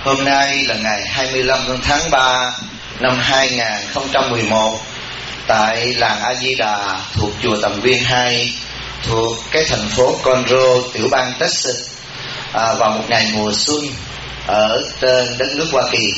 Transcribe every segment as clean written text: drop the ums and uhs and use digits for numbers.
Hôm nay là ngày 25 tháng 3 năm 2011 tại làng A Di Đà thuộc chùa Tầm Viên 2 thuộc cái thành phố Conroe, tiểu bang Texas, vào một ngày mùa xuân ở trên đất nước Hoa Kỳ.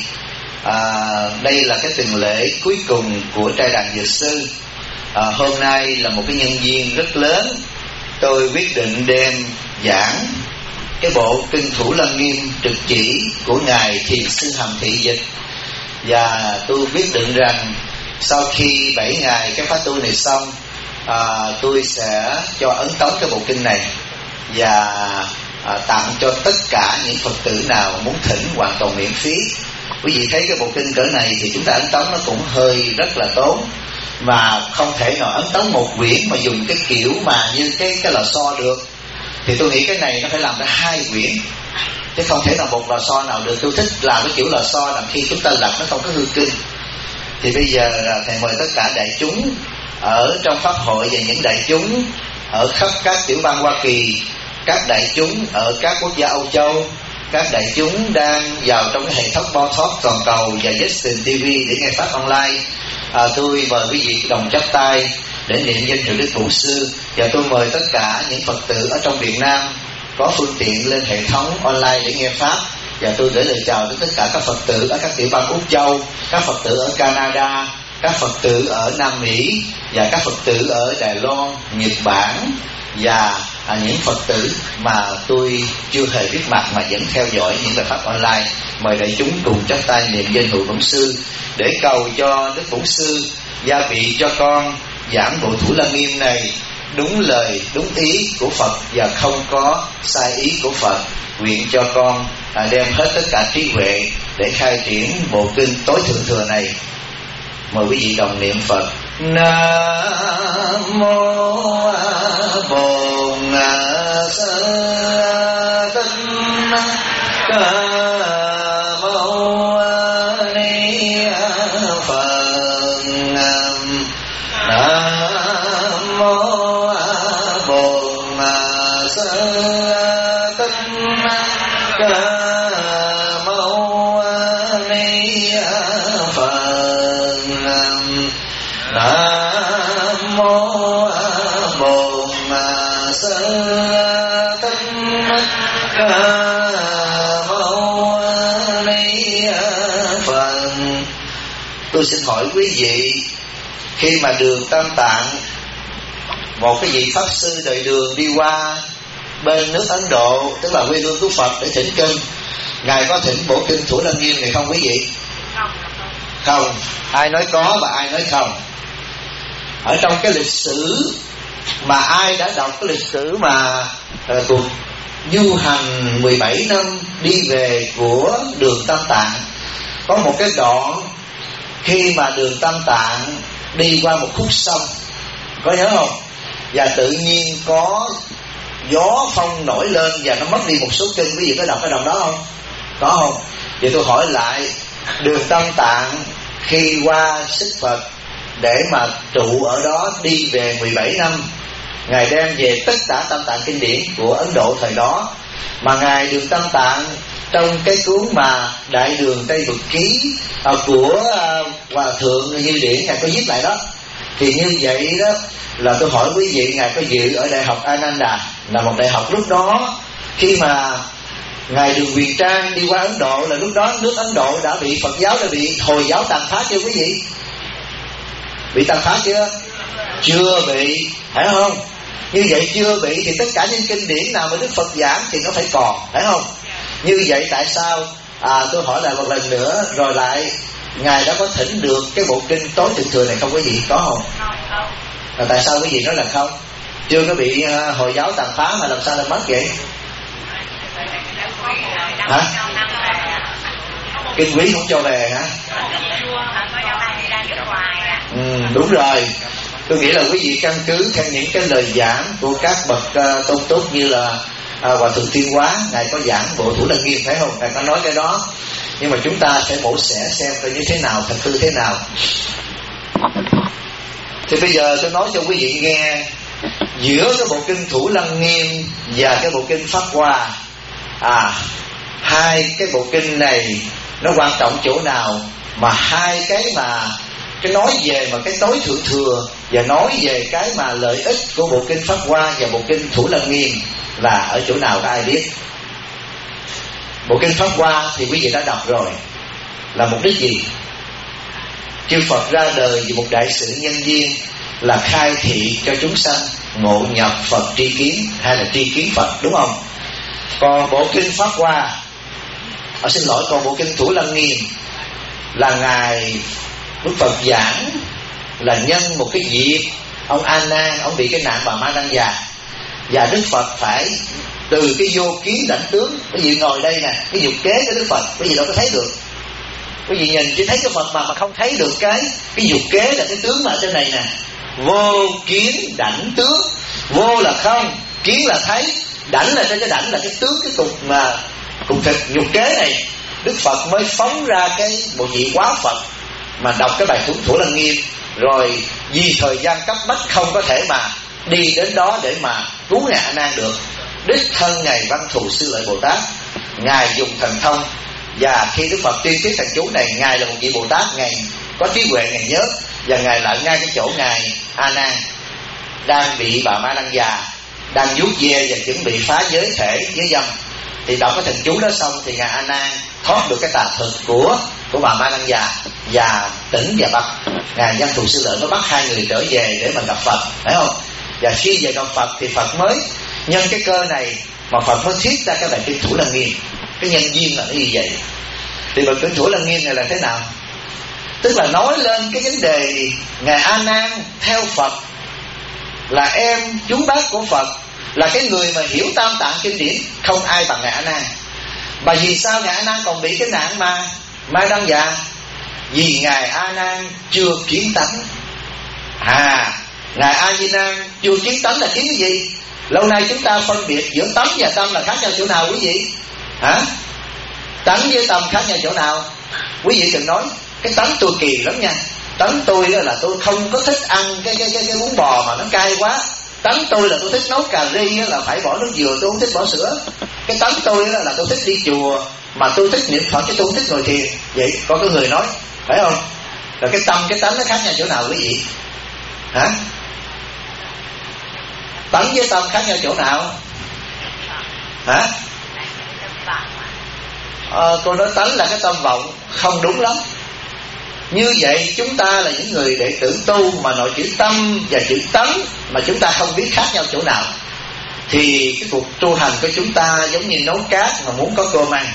Đây là cái tuần lễ cuối cùng của trai đàn dược sư. Hôm nay là một cái nhân duyên rất lớn, tôi quyết định đem giảng cái bộ kinh Thủ Lăng Nghiêm trực chỉ của ngài Thiền sư Hàm Thị Dịch, và tôi quyết định rằng sau khi 7 ngày cái khóa tu này xong, tôi sẽ cho ấn tống cái bộ kinh này và tặng cho tất cả những Phật tử nào muốn thỉnh hoàn toàn miễn phí. Quý vị thấy cái bộ kinh cỡ này thì chúng ta ấn tống nó cũng hơi rất là tốn, mà không thể nào ấn tống một quyển mà dùng cái kiểu mà như cái lò xo được. Thì tôi nghĩ cái này nó phải làm ra 2 quyển, chứ không thể nào một lò xo nào được. Tôi thích làm cái kiểu lò xo làm khi chúng ta lật nó không có hư kinh. Thì bây giờ thầy mời tất cả đại chúng ở trong pháp hội và những đại chúng ở khắp các tiểu bang Hoa Kỳ, các đại chúng ở các quốc gia Âu Châu, các đại chúng đang vào trong cái hệ thống Botox toàn cầu và Justin TV để nghe pháp online. Tôi mời quý vị đồng chắp tay để niệm danh hiệu Đức Bổn Sư, và tôi mời tất cả những Phật tử ở trong Việt Nam có phương tiện lên hệ thống online để nghe pháp. Và tôi gửi lời chào đến tất cả các Phật tử ở các tiểu bang Úc Châu, các Phật tử ở Canada, các Phật tử ở Nam Mỹ, và các Phật tử ở Đài Loan, Nhật Bản, và những Phật tử mà tôi chưa hề biết mặt mà vẫn theo dõi những bài pháp online. Mời đại chúng cùng chắp tay niệm danh hiệu Bổn Sư để cầu cho Đức Bổn Sư gia vị cho con giảng bộ Thủ Lăng Nghiêm này đúng lời đúng ý của Phật và không có sai ý của Phật. Nguyện cho con đem hết tất cả trí huệ để khai triển bộ kinh tối thượng thừa này. Mời quý vị đồng niệm Phật. Nam mô Bổn Sư Thích Ca Mâu Ni Phật. Nam mô Bổn Sư Thích Ca Mâu Ni Phật. Nam mô Bổn Sư Thích Ca Mâu Ni Phật. Tôi xin hỏi quý vị, khi mà đường Tam Tạng, một cái vị pháp sư đời Đường đi qua bên nước Ấn Độ, tức là quê hương của Phật, để thỉnh kinh, ngài có thỉnh bộ kinh Thủ Lăng Nghiêm này không quý vị? Không. Ai nói có và ai nói không? Ở trong cái lịch sử mà ai đã đọc cái lịch sử mà cuộc du hành 17 năm đi về của đường Tam Tạng, có một cái đoạn khi mà đường Tam Tạng đi qua một khúc sông, có nhớ không? Và tự nhiên có gió phong nổi lên và nó mất đi một số kinh. Quý vị có đọc cái đoạn đó không? Có không? Vậy tôi hỏi lại, đường Tam Tạng khi qua sức Phật để mà trụ ở đó đi về 17 năm, ngài đem về tất cả Tam Tạng kinh điển của Ấn Độ thời đó. Mà ngài đường Tam Tạng trong cái cuốn mà Đại Đường Tây Vực Ký của Hòa Thượng Như Điển, ngài có viết lại đó. Thì như vậy đó là tôi hỏi quý vị, ngài có dự ở Đại học Ananda, là một đại học lúc đó khi mà ngài Đường Huyền Trang đi qua Ấn Độ, là lúc đó nước Ấn Độ đã bị Phật giáo, đã bị Hồi giáo tàn phá chưa quý vị? Bị tàn phá chưa? Chưa bị, phải không? Như vậy chưa bị thì tất cả những kinh điển nào mà Đức Phật giảng thì nó phải còn, phải không? Như vậy tại sao tôi hỏi lại một lần nữa, rồi lại ngài đã có thỉnh được cái bộ kinh tối thượng thừa này không quý vị? Có không? Rồi tại sao quý vị nói là không? Chưa có bị Hồi giáo tàn phá mà làm sao lại mất vậy? Hả? Kinh quý không cho về hả? Đúng rồi. Tôi nghĩ là quý vị căn cứ theo những cái lời giảng của các bậc tôn túc như là Hòa Thượng Thiên Hóa, ngài có giảng bộ Thủ Lăng Nghiêm, phải không? Ngài có nói cái đó. Nhưng mà chúng ta sẽ mổ xẻ xem coi như thế nào, thật hư thế nào. Thì bây giờ tôi nói cho quý vị nghe, giữa cái bộ kinh Thủ Lăng Nghiêm và cái bộ kinh Pháp Hoa, hai cái bộ kinh này nó quan trọng chỗ nào mà hai cái mà cái nói về mà cái tối thượng thừa và nói về cái mà lợi ích của bộ kinh Pháp Hoa và bộ kinh Thủ Lăng Nghiêm là ở chỗ nào có ai biết? Bộ kinh Pháp Hoa thì quý vị đã đọc rồi, là mục đích gì? Chư Phật ra đời vì một đại sự nhân duyên là khai thị cho chúng sanh ngộ nhập Phật tri kiến, hay là tri kiến Phật, đúng không? Còn bộ kinh Pháp Hoa, còn bộ kinh Thủ Lăng Nghiêm là ngài Đức Phật giảng là nhân một cái dịp ông A Nan ông bị cái nạn bà Ma Đăng Già, và Đức Phật phải từ cái vô kiến đảnh tướng. Quý vị ngồi đây nè, cái dục kế của Đức Phật quý vị đâu có thấy được. Quý vị nhìn chỉ thấy cái Phật mà không thấy được cái dục kế là cái tướng mà ở trên này nè. Vô kiến đảnh tướng, vô là không, kiến là thấy, đảnh là trên cái đảnh là cái tướng, cái cục mà cục thịt dục kế này. Đức Phật mới phóng ra cái bộ vị quá Phật mà đọc cái bài Thủ Lăng Nghiêm, rồi vì thời gian cấp bách không có thể mà đi đến đó để mà cứu ngài A Nan được. Đích thân ngài Văn Thù Sư Lợi Bồ Tát, ngài dùng thần thông, và khi Đức Phật tuyên thuyết thần chú này, ngài là một vị Bồ Tát, ngài có trí huệ, ngài nhớ, và ngài lại ngay cái chỗ ngài A Nan đang bị bà Ma Đăng Già đang vuốt ve và chuẩn bị phá giới thể giới dâm, thì đọc cái thần chú đó xong thì ngài A Nan thoát được cái tà thực của bà Ma Đăng Già và tỉnh và bắt ngài Văn Thù Sư Lợi mới bắt hai người trở về để mà gặp Phật, phải không? Và khi về gặp Phật thì Phật mới nhân cái cơ này mà Phật mới thuyết ra cái bài kinh Thủ Lăng Nghiêm. Cái nhân duyên là như vậy. Thì bài kinh Thủ Lăng Nghiêm này là thế nào? Tức là nói lên cái vấn đề ngài A Nan theo Phật là em chú bác của Phật, là cái người mà hiểu tam tạng kinh điển, không ai bằng ngài A Nan. Mà vì sao ngài A Nan còn bị cái nạn mà Ma Đăng Già? Vì ngài A Nan chưa kiến tánh. Ngài A Di Nan chưa kiến tánh là kiến cái gì? Lâu nay chúng ta phân biệt giữa tánh và tâm là khác nhau chỗ nào quý vị? Tánh với tâm khác nhau chỗ nào? Quý vị đừng nói cái tánh tôi kỳ lắm nha. Tánh tôi là tôi không có thích ăn cái bún bò mà nó cay quá. Tánh tôi là tôi thích nấu cà ri là phải bỏ nước dừa, tôi không thích bỏ sữa. Cái tánh tôi là tôi thích đi chùa mà tôi thích niệm Phật chứ tôi không thích ngồi thiền. Vậy có cái người nói, phải không? Rồi cái tâm cái tánh nó khác nhau chỗ nào quý vị? Tánh với tâm khác nhau chỗ nào? Cô nói tánh là cái tâm vọng, không đúng lắm. Như vậy chúng ta là những người đệ tử tu mà nội chữ tâm và chữ tánh mà chúng ta không biết khác nhau chỗ nào, thì cái cuộc tu hành của chúng ta giống như nấu cát mà muốn có cơm ăn.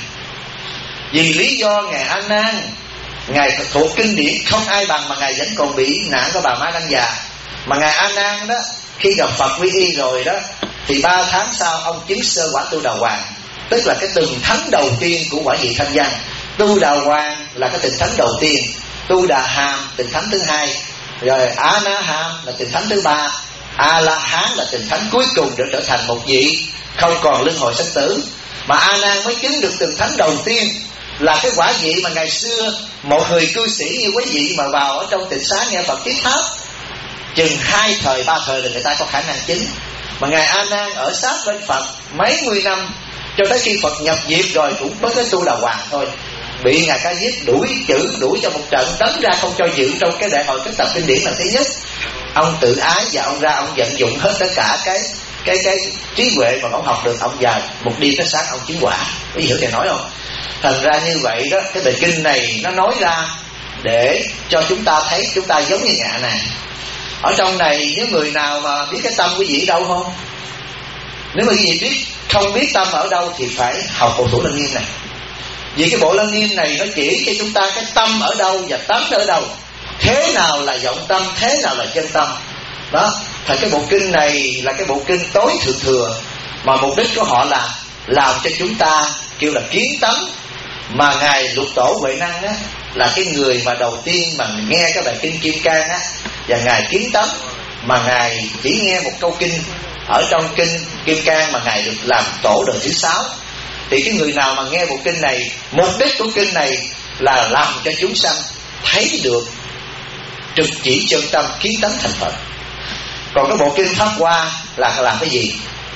Vì lý do ngài A Nan, ngài thuộc kinh điển không ai bằng mà ngài vẫn còn bị nạn của bà Ma Đăng Già. Mà ngài A Nan đó khi gặp Phật quy y rồi đó thì 3 tháng sau ông chứng sơ quả tu đà hoàng, tức là cái từng thánh đầu tiên của quả vị thanh văn. Tu đà hoàng là cái từng thánh đầu tiên, tu đà hàm từng thánh thứ hai, rồi á ná hàm là từng thánh thứ ba, a la hán là từng thánh cuối cùng để trở thành một vị không còn luân hồi sinh tử. Mà A Nan mới chứng được từng thánh đầu tiên là cái quả vị mà ngày xưa một người cư sĩ như quý vị mà vào ở trong tịnh xá nghe Phật thuyết pháp chừng 2 thời 3 thời là người ta có khả năng chứng. Mà ngài A Nan ở sát bên Phật mấy mươi năm, cho tới khi Phật nhập diệt rồi cũng mới tới tu đà hoàng thôi. Bị ngài Ca Diếp đuổi cho một trận, đánh ra không cho dự trong cái đại hội kết tập kinh điển lần thứ nhất. Ông tự ái và ông ra ông vận dụng hết tất cả cái trí huệ mà ông học được, ông vào một đêm tới sáng ông chứng quả. Quý hiểu thầy nói không? Thành ra như vậy đó, cái bài kinh này nó nói ra để cho chúng ta thấy chúng ta giống như ngạ này. Ở trong này nếu người nào mà biết cái tâm quý vị đâu không? Nếu mà quý vị biết không biết tâm ở đâu thì phải học bộ Thủ Lăng Nghiêm này. Vì cái bộ Lăng Nghiêm này nó chỉ cho chúng ta cái tâm ở đâu và tánh ở đâu, thế nào là vọng tâm, thế nào là chân tâm. Đó, thành cái bộ kinh này là cái bộ kinh tối thượng thừa, mà mục đích của họ là làm cho chúng ta kêu là kiến tánh. Mà ngài Lục Tổ Huệ Năng á là cái người mà đầu tiên mà nghe cái bài kinh Kim Cang á, và ngài kiến tánh. Mà ngài chỉ nghe một câu kinh ở trong kinh Kim Cang mà ngài được làm tổ đời thứ 6. Thì cái người nào mà nghe bộ kinh này, mục đích của kinh này là làm cho chúng sanh thấy được trực chỉ chân tâm, kiến tánh thành Phật. Còn cái bộ kinh Pháp Hoa là làm cái gì?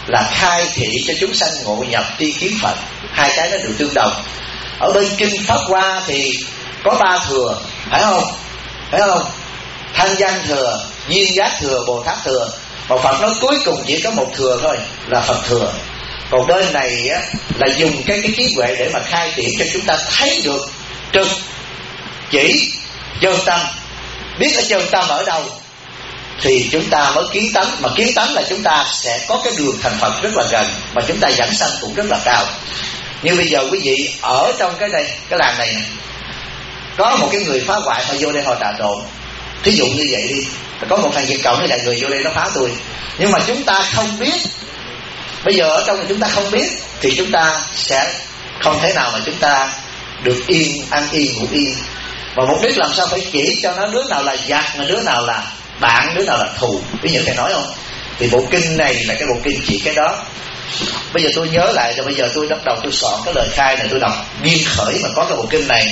là khai thị cho chúng sanh ngộ nhập tri kiến Phật. Hai cái nó đều tương đồng. Ở bên kinh Pháp Hoa thì có 3 thừa, phải không? Phải không? Thanh văn thừa, duyên giác thừa, Bồ Tát thừa. Mà Phật nói cuối cùng chỉ có một thừa thôi, là Phật thừa. Còn bên này á, là dùng cái trí huệ để mà khai triển cho chúng ta thấy được trực chỉ chân tâm, biết ở chân tâm ở đâu thì chúng ta mới kiến tánh. Mà kiến tánh là chúng ta sẽ có cái đường thành Phật rất là gần, mà chúng ta giảng sanh cũng rất là cao. Như bây giờ quý vị ở trong cái đây, cái làng này có một cái người phá hoại họ vô đây họ trà trộn, thí dụ như vậy đi, có một thằng Việt Cộng hay là người vô đây nó phá tôi, nhưng mà chúng ta không biết. Bây giờ ở trong này chúng ta không biết thì chúng ta sẽ không thể nào mà chúng ta được yên, ăn yên ngủ yên. Mà mục đích làm sao phải chỉ cho nó đứa nào là giặc, mà đứa nào là bạn, đứa nào là thù. Ví dụ thầy nói không, thì bộ kinh này là cái bộ kinh chỉ cái đó. Bây giờ tôi nhớ lại, rồi bây giờ tôi bắt đầu tôi soạn cái lời khai này, tôi đọc Nghiêm Khởi mà có cái bộ kinh này.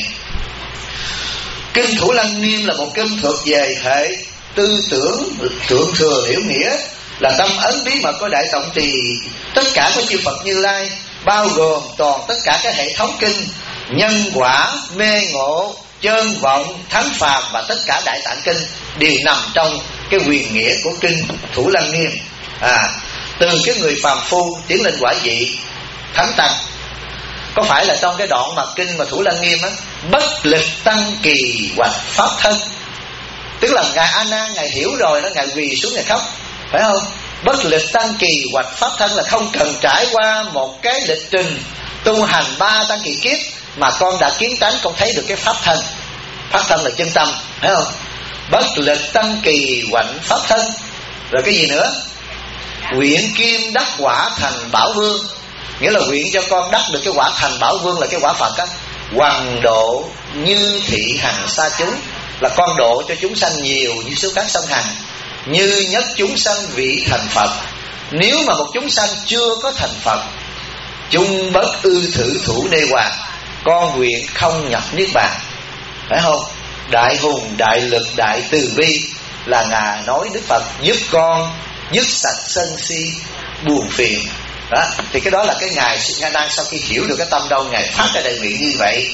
Kinh Thủ Lăng Nghiêm là một kinh thuộc về hệ tư tưởng thượng thừa hiểu nghĩa, là tâm ấn bí mật của Đại Tổng Trì tất cả của chư Phật Như Lai, bao gồm toàn tất cả các hệ thống kinh nhân quả, mê ngộ, chân vọng, thắng phàm và tất cả Đại Tạng kinh đều nằm trong cái quyền nghĩa của kinh Thủ Lăng Nghiêm. Từ cái người phàm phu tiến lên quả vị thắng tăng. Có phải là trong cái đoạn mà kinh mà Thủ Lăng Nghiêm á, bất lịch tăng kỳ hoạch pháp thân, tức là ngài A Nan ngài hiểu rồi đó, ngài quỳ xuống ngài khóc, phải không? Bất lịch tăng kỳ hoạch pháp thân là không cần trải qua một cái lịch trình tu hành 3 tăng kỳ kiếp mà con đã kiến tánh, con thấy được cái pháp thân. Pháp thân là chân tâm, phải không? Bất lịch tăng kỳ hoạch pháp thân. Rồi cái gì nữa? Nguyện kim đắc quả thành bảo vương, nghĩa là nguyện cho con đắc được cái quả thành bảo vương là cái quả Phật á. Hoằng độ như thị hằng sa chúng, là con độ cho chúng sanh nhiều như số cát sông Hằng. Như nhất chúng sanh vị thành Phật. Nếu mà một chúng sanh chưa có thành Phật, chung bất ư thử thủ đê hoàng, con nguyện không nhập niết bàn, phải không? Đại hùng, đại lực, đại từ bi là ngài nói Đức Phật giúp con dứt sạch sân si buồn phiền đó. Thì cái đó là cái ngài đang sau khi hiểu được cái tâm đâu, ngài phát ra đại nguyện như vậy.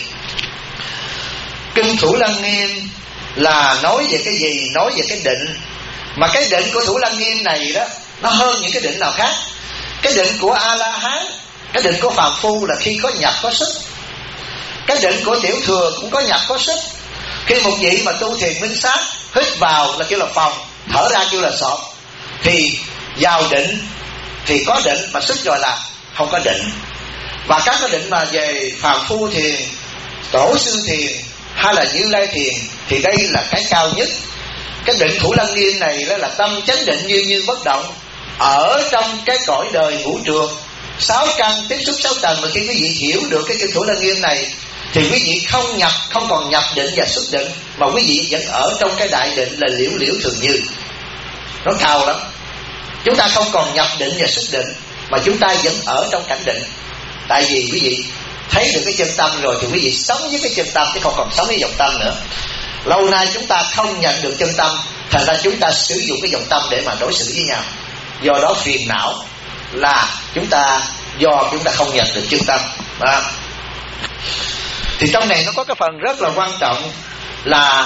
Kinh Thủ Lăng Nghiêm là nói về cái gì? Nói về cái định. Mà cái định của Thủ Lăng Nghiêm này đó, nó hơn những cái định nào khác. Cái định của A-la-hán, cái định của phàm phu là khi có nhập có xuất. Cái định của tiểu thừa cũng có nhập có xuất. Khi một vị mà tu thiền minh sát, hít vào là kêu là phòng, thở ra kêu là sọt, thì vào định thì có định, mà xuất rồi là không có định. Và các cái định mà về phàm phu thiền, tổ sư thiền hay là Như Lai thiền thì đây là cái cao nhất. Cái định Thủ Lăng Nghiêm này đó là tâm chánh định như bất động ở trong cái cõi đời ngũ trường 6 căn tiếp xúc 6 tầng. Mà khi quý vị hiểu được cái kinh Thủ Lăng Nghiêm này thì quý vị không còn nhập định và xuất định, mà quý vị vẫn ở trong cái đại định là liễu liễu thường như. Nó cao lắm. Chúng ta không còn nhập định và xuất định, mà chúng ta vẫn ở trong cảnh định. Tại vì quý vị thấy được cái chân tâm rồi thì quý vị sống với cái chân tâm, chứ không còn sống với vọng tâm nữa. Lâu nay chúng ta không nhận được chân tâm, thành ra chúng ta sử dụng cái vọng tâm để mà đối xử với nhau. Do đó phiền não là do chúng ta không nhận được chân tâm đó. Thì trong này nó có cái phần rất là quan trọng là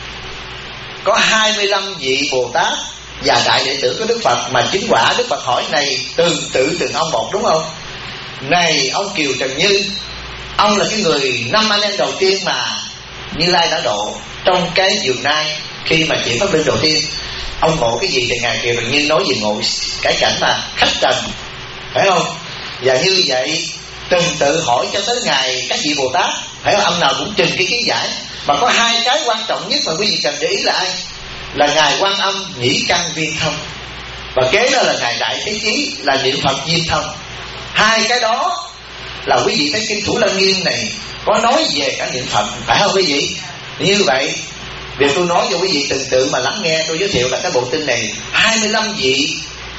có 25 vị Bồ Tát và đại đệ tử của Đức Phật mà chứng quả. Đức Phật hỏi này từng ông một, đúng không? Này ông Kiều Trần Như, ông là cái người 5 anh em đầu tiên mà Như Lai đã độ trong cái vườn nai. Khi mà chuyển pháp luân đầu tiên, ông ngộ cái gì thì ngài Kiều Trần Như nói về ngộ cái cảnh mà khách trần, phải không? Và như vậy từng tự hỏi cho tới ngài các vị Bồ Tát, phải không? Ông nào cũng trình cái kiến giải. Mà có 2 cái quan trọng nhất mà quý vị cần để ý là ai? Là ngài Quan Âm nhĩ căn viên thông, và kế đó là ngài Đại Thế Chí là niệm Phật viên thông. 2 cái đó là quý vị thấy kinh Thủ Lăng Nghiêm này có nói về cả niệm Phật, phải không quý vị? Như vậy việc tôi nói cho quý vị từng tự mà lắng nghe. Tôi giới thiệu là cái bộ kinh này 25 vị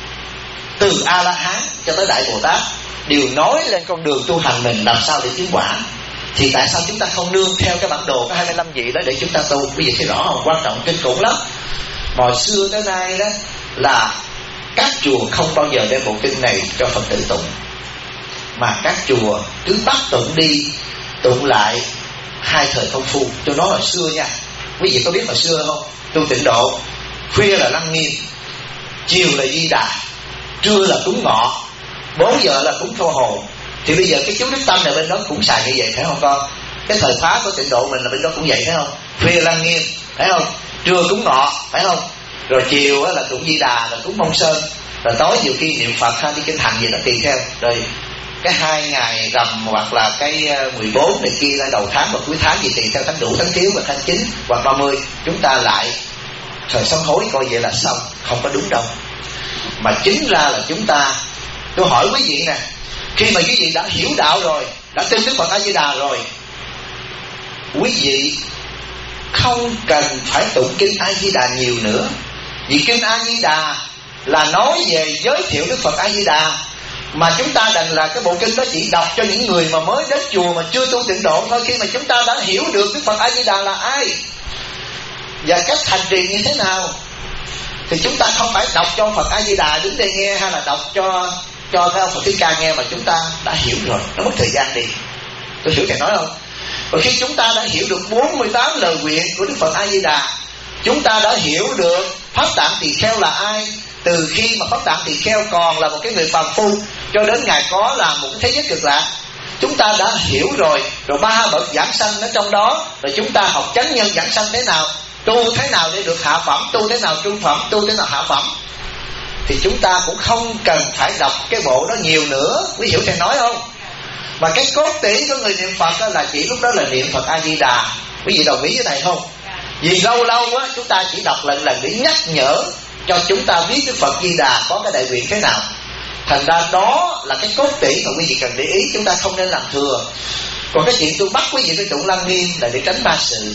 từ A-la-hán cho tới Đại Bồ Tát đều nói lên con đường tu hành mình làm sao để chứng quả. Thì tại sao chúng ta không nương theo cái bản đồ có 25 vị đó để chúng ta tu? Quý vị thấy rõ không? Quan trọng kinh khủng lắm. Mà xưa tới nay đó là các chùa không bao giờ đem bộ kinh này cho Phật tử tụng, mà các chùa cứ bắt tụng đi tụng lại hai thời công phu. Tôi nói hồi xưa nha, quý vị có biết hồi xưa không? Tu Tịnh Độ khuya là Lăng Nghiêm, chiều là Di Đà, trưa là cúng ngọ, 4 giờ là cúng Câu Hồn. Thì bây giờ cái chú Đức Tâm này bên đó cũng xài như vậy, phải không con? Cái thời khóa của Tịnh Độ mình là bên đó cũng vậy, phải không? Khuya Lăng Nghiêm, phải không? Trưa cúng ngọ, phải không? Rồi chiều là cúng Di Đà, là cúng Mông Sơn, rồi tối nhiều khi niệm Phật hay đi kinh hành gì đó tùy theo. Rồi cái 2 ngày rằm hoặc là cái 14 này kia, là đầu tháng và cuối tháng gì tùy theo tháng Đủ, tháng Thiếu và tháng 9 hoặc 30, chúng ta lại thời sám hối, coi vậy là xong. Không có đúng đâu. Mà chính ra là chúng ta, tôi hỏi quý vị nè, khi mà quý vị đã hiểu đạo rồi, đã tin Đức Phật A Di Đà rồi, quý vị không cần phải tụng kinh A Di Đà nhiều nữa. Vì kinh A Di Đà là nói về giới thiệu Đức Phật A Di Đà, mà chúng ta đành là cái bộ kinh đó chỉ đọc cho những người mà mới đến chùa mà chưa tu Tịnh Độ thôi. Khi mà chúng ta đã hiểu được Đức Phật A Di Đà là ai và cách hành trì như thế nào, thì chúng ta không phải đọc cho Phật A Di Đà đứng đây nghe, hay là đọc cho theo Phật Thích Ca nghe, mà chúng ta đã hiểu rồi, nó mất thời gian đi. Tôi hiểu thầy nói không? Và khi chúng ta đã hiểu được 48 lời nguyện của Đức Phật A Di Đà, chúng ta đã hiểu được Pháp Tạng Tỳ Kheo là ai, từ khi mà Pháp Tạng Tỳ Kheo còn là một cái người phàm phu cho đến Ngài có là một cái thế giới cực lạc, chúng ta đã hiểu rồi. Rồi 3 bậc giảng sanh ở trong đó, rồi chúng ta học chánh nhân giảng sanh thế nào, tu thế nào để được hạ phẩm, tu thế nào trung phẩm, tu thế nào hạ phẩm. Thì chúng ta cũng không cần phải đọc cái bộ đó nhiều nữa. Quý hiểu thầy nói không? Mà cái cốt tủy của người niệm Phật đó là chỉ lúc đó là niệm Phật A Di Đà. Quý vị đồng ý với thầy không? Vì lâu lâu á, chúng ta chỉ đọc lần để nhắc nhở cho chúng ta biết Đức Phật Di Đà có cái đại nguyện thế nào. Thành ra đó là cái cốt tủy mà quý vị cần để ý, chúng ta không nên làm thừa. Còn cái chuyện tôi bắt quý vị phải tụng Lăng Nghiêm là để tránh ba sự.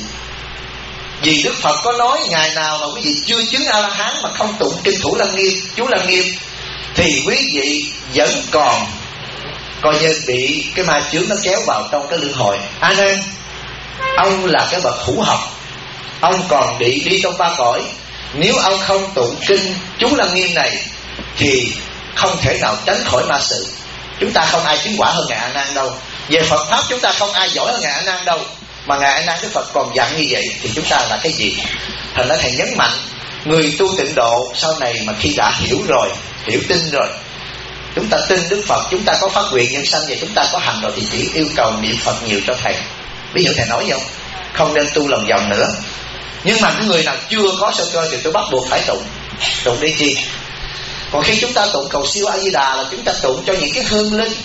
Vì Đức Phật có nói ngày nào mà quý vị chưa chứng A-la-hán mà không tụng kinh thủ Lăng Nghiêm, chú Lăng Nghiêm, thì quý vị vẫn còn coi như bị cái ma chướng nó kéo vào trong cái luân hồi. A Nan, ông là cái bậc hữu học, ông còn đi trong 3 cõi. Nếu ông không tụng kinh chú Lăng Nghiêm này thì không thể nào tránh khỏi ma sự. Chúng ta không ai chứng quả hơn ngài A Nan đâu. Về Phật pháp chúng ta không ai giỏi hơn ngài A Nan đâu. Mà ngài A Nan Đức Phật còn dặn như vậy thì chúng ta là cái gì? Thành ra thầy nhấn mạnh, người tu Tịnh Độ sau này mà khi đã hiểu rồi, hiểu tin rồi, chúng ta tin Đức Phật, chúng ta có phát nguyện nhân sanh và chúng ta có hành rồi, thì chỉ yêu cầu niệm Phật nhiều cho thầy. Ví dụ thầy nói không? Không nên tu lòng vòng nữa. Nhưng mà cái người nào chưa có sơ cơ thì tôi bắt buộc phải tụng. Tụng đi chi? Còn khi chúng ta tụng cầu siêu A Di Đà là chúng ta tụng cho những cái hương linh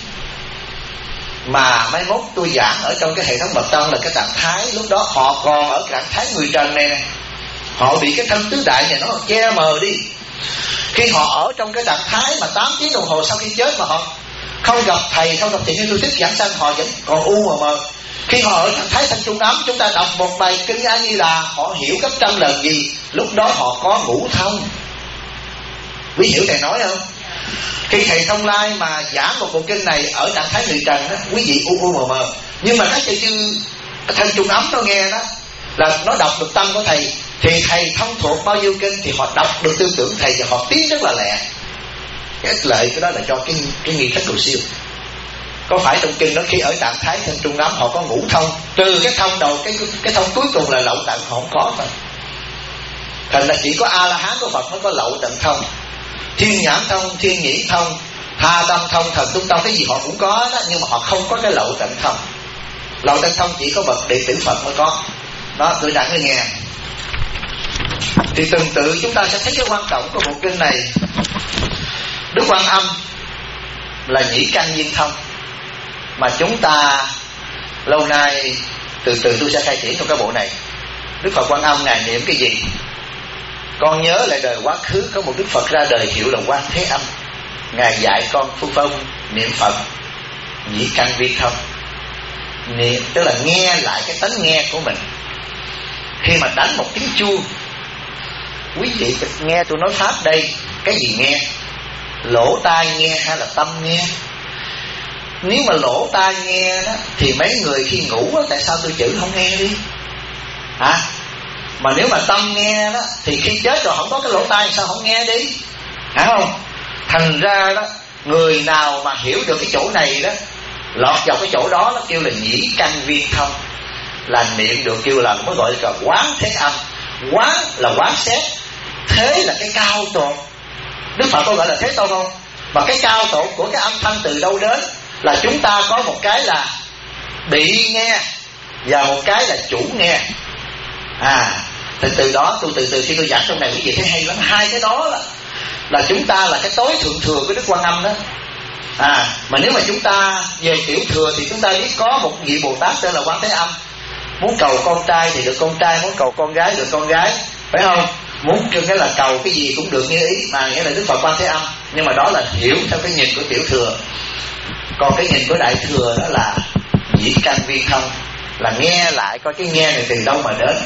mà mai mốt tôi giảng ở trong cái hệ thống mật tông, là cái trạng thái lúc đó họ còn ở trạng thái người trần này, họ bị cái thân tứ đại này nó che mờ đi. Khi họ ở trong cái trạng thái mà 8 tiếng đồng hồ sau khi chết mà họ không gặp thầy, không gặp thầy như tôi thích giảng sanh, họ vẫn còn u mờ mờ. Khi họ ở trạng thái thanh trung ấm, chúng ta đọc một bài kinh A Di Đà, họ hiểu gấp trăm lần gì, lúc đó họ có ngũ thông. Quý hiểu thầy nói không? Khi thầy Thông Lai mà giảng một bộ kinh này ở trạng thái người trần đó, quý vị u mờ mờ, nhưng mà các chư thanh trung ấm nó nghe đó là nó đọc được tâm của thầy, thì thầy thông thuộc bao nhiêu kinh thì họ đọc được tư tưởng thầy và họ tiến rất là lẹ. Cái ích lợi cái đó là cho cái nghi thức cầu siêu. Có phải trong kinh đó khi ở trạng thái thanh trung ấm họ có ngũ thông, từ cái thông đầu cái thông cuối cùng là lậu tận họ không có thôi. Thành là chỉ có A-la-hán của Phật mới có lậu tận thông. Thiên nhãn thông, thiên nhĩ thông, tha tâm thông, thần túc thông, cái gì họ cũng có đó, nhưng mà họ không có cái lậu tận thông. Lậu tận thông chỉ có bậc đệ tử Phật mới có. Đó, tôi đang nghe. Thì từng tự chúng ta sẽ thấy cái quan trọng của bộ kinh này. Đức Quan Âm là nhĩ căn viên thông, mà chúng ta lâu nay từ từ tôi sẽ khai triển trong cái bộ này. Đức Phật Quan Âm ngài niệm cái gì? Con nhớ lại đời quá khứ có một Đức Phật ra đời hiệu là Quan Thế Âm. Ngài dạy con phương pháp niệm Phật nhĩ căn viên thông. Niệm tức là nghe lại cái tánh nghe của mình. Khi mà đánh một tiếng chuông, quý vị nghe tôi nói pháp đây, cái gì nghe? Lỗ tai nghe hay là tâm nghe? Nếu mà lỗ tai nghe đó thì mấy người khi ngủ đó, tại sao tôi chữ không nghe đi hả? Mà nếu mà tâm nghe đó thì khi chết rồi không có cái lỗ tai sao không nghe đi, hả không? Thành ra đó, người nào mà hiểu được cái chỗ này đó, lọt vào cái chỗ đó nó kêu là nhĩ căn viên thông, là niệm được kêu là mới gọi là quán thế âm. Quán là quán xét, thế là cái cao tột. Đức Phật có gọi là thế tôn không? Và cái cao tột của cái âm thanh từ đâu đến? Là chúng ta có một cái là bị nghe và một cái là chủ nghe. Thì từ đó tôi từ khi tôi giảng trong này quý vị thấy hay lắm. Hai cái đó là chúng ta là cái tối thượng thừa của Đức Quan Âm đó. Mà nếu mà chúng ta về tiểu thừa thì chúng ta biết có một vị Bồ Tát tên là Quán Thế Âm. Muốn cầu con trai thì được con trai, muốn cầu con gái được con gái, phải không? Muốn cái là cầu cái gì cũng được như ý, mà nghĩa là Đức Phật Quan Thế Âm. Nhưng mà đó là hiểu theo cái nhìn của tiểu thừa. Còn cái nhìn của đại thừa đó là nhĩ căn viên thông, là nghe lại coi cái nghe này từ đâu mà đến.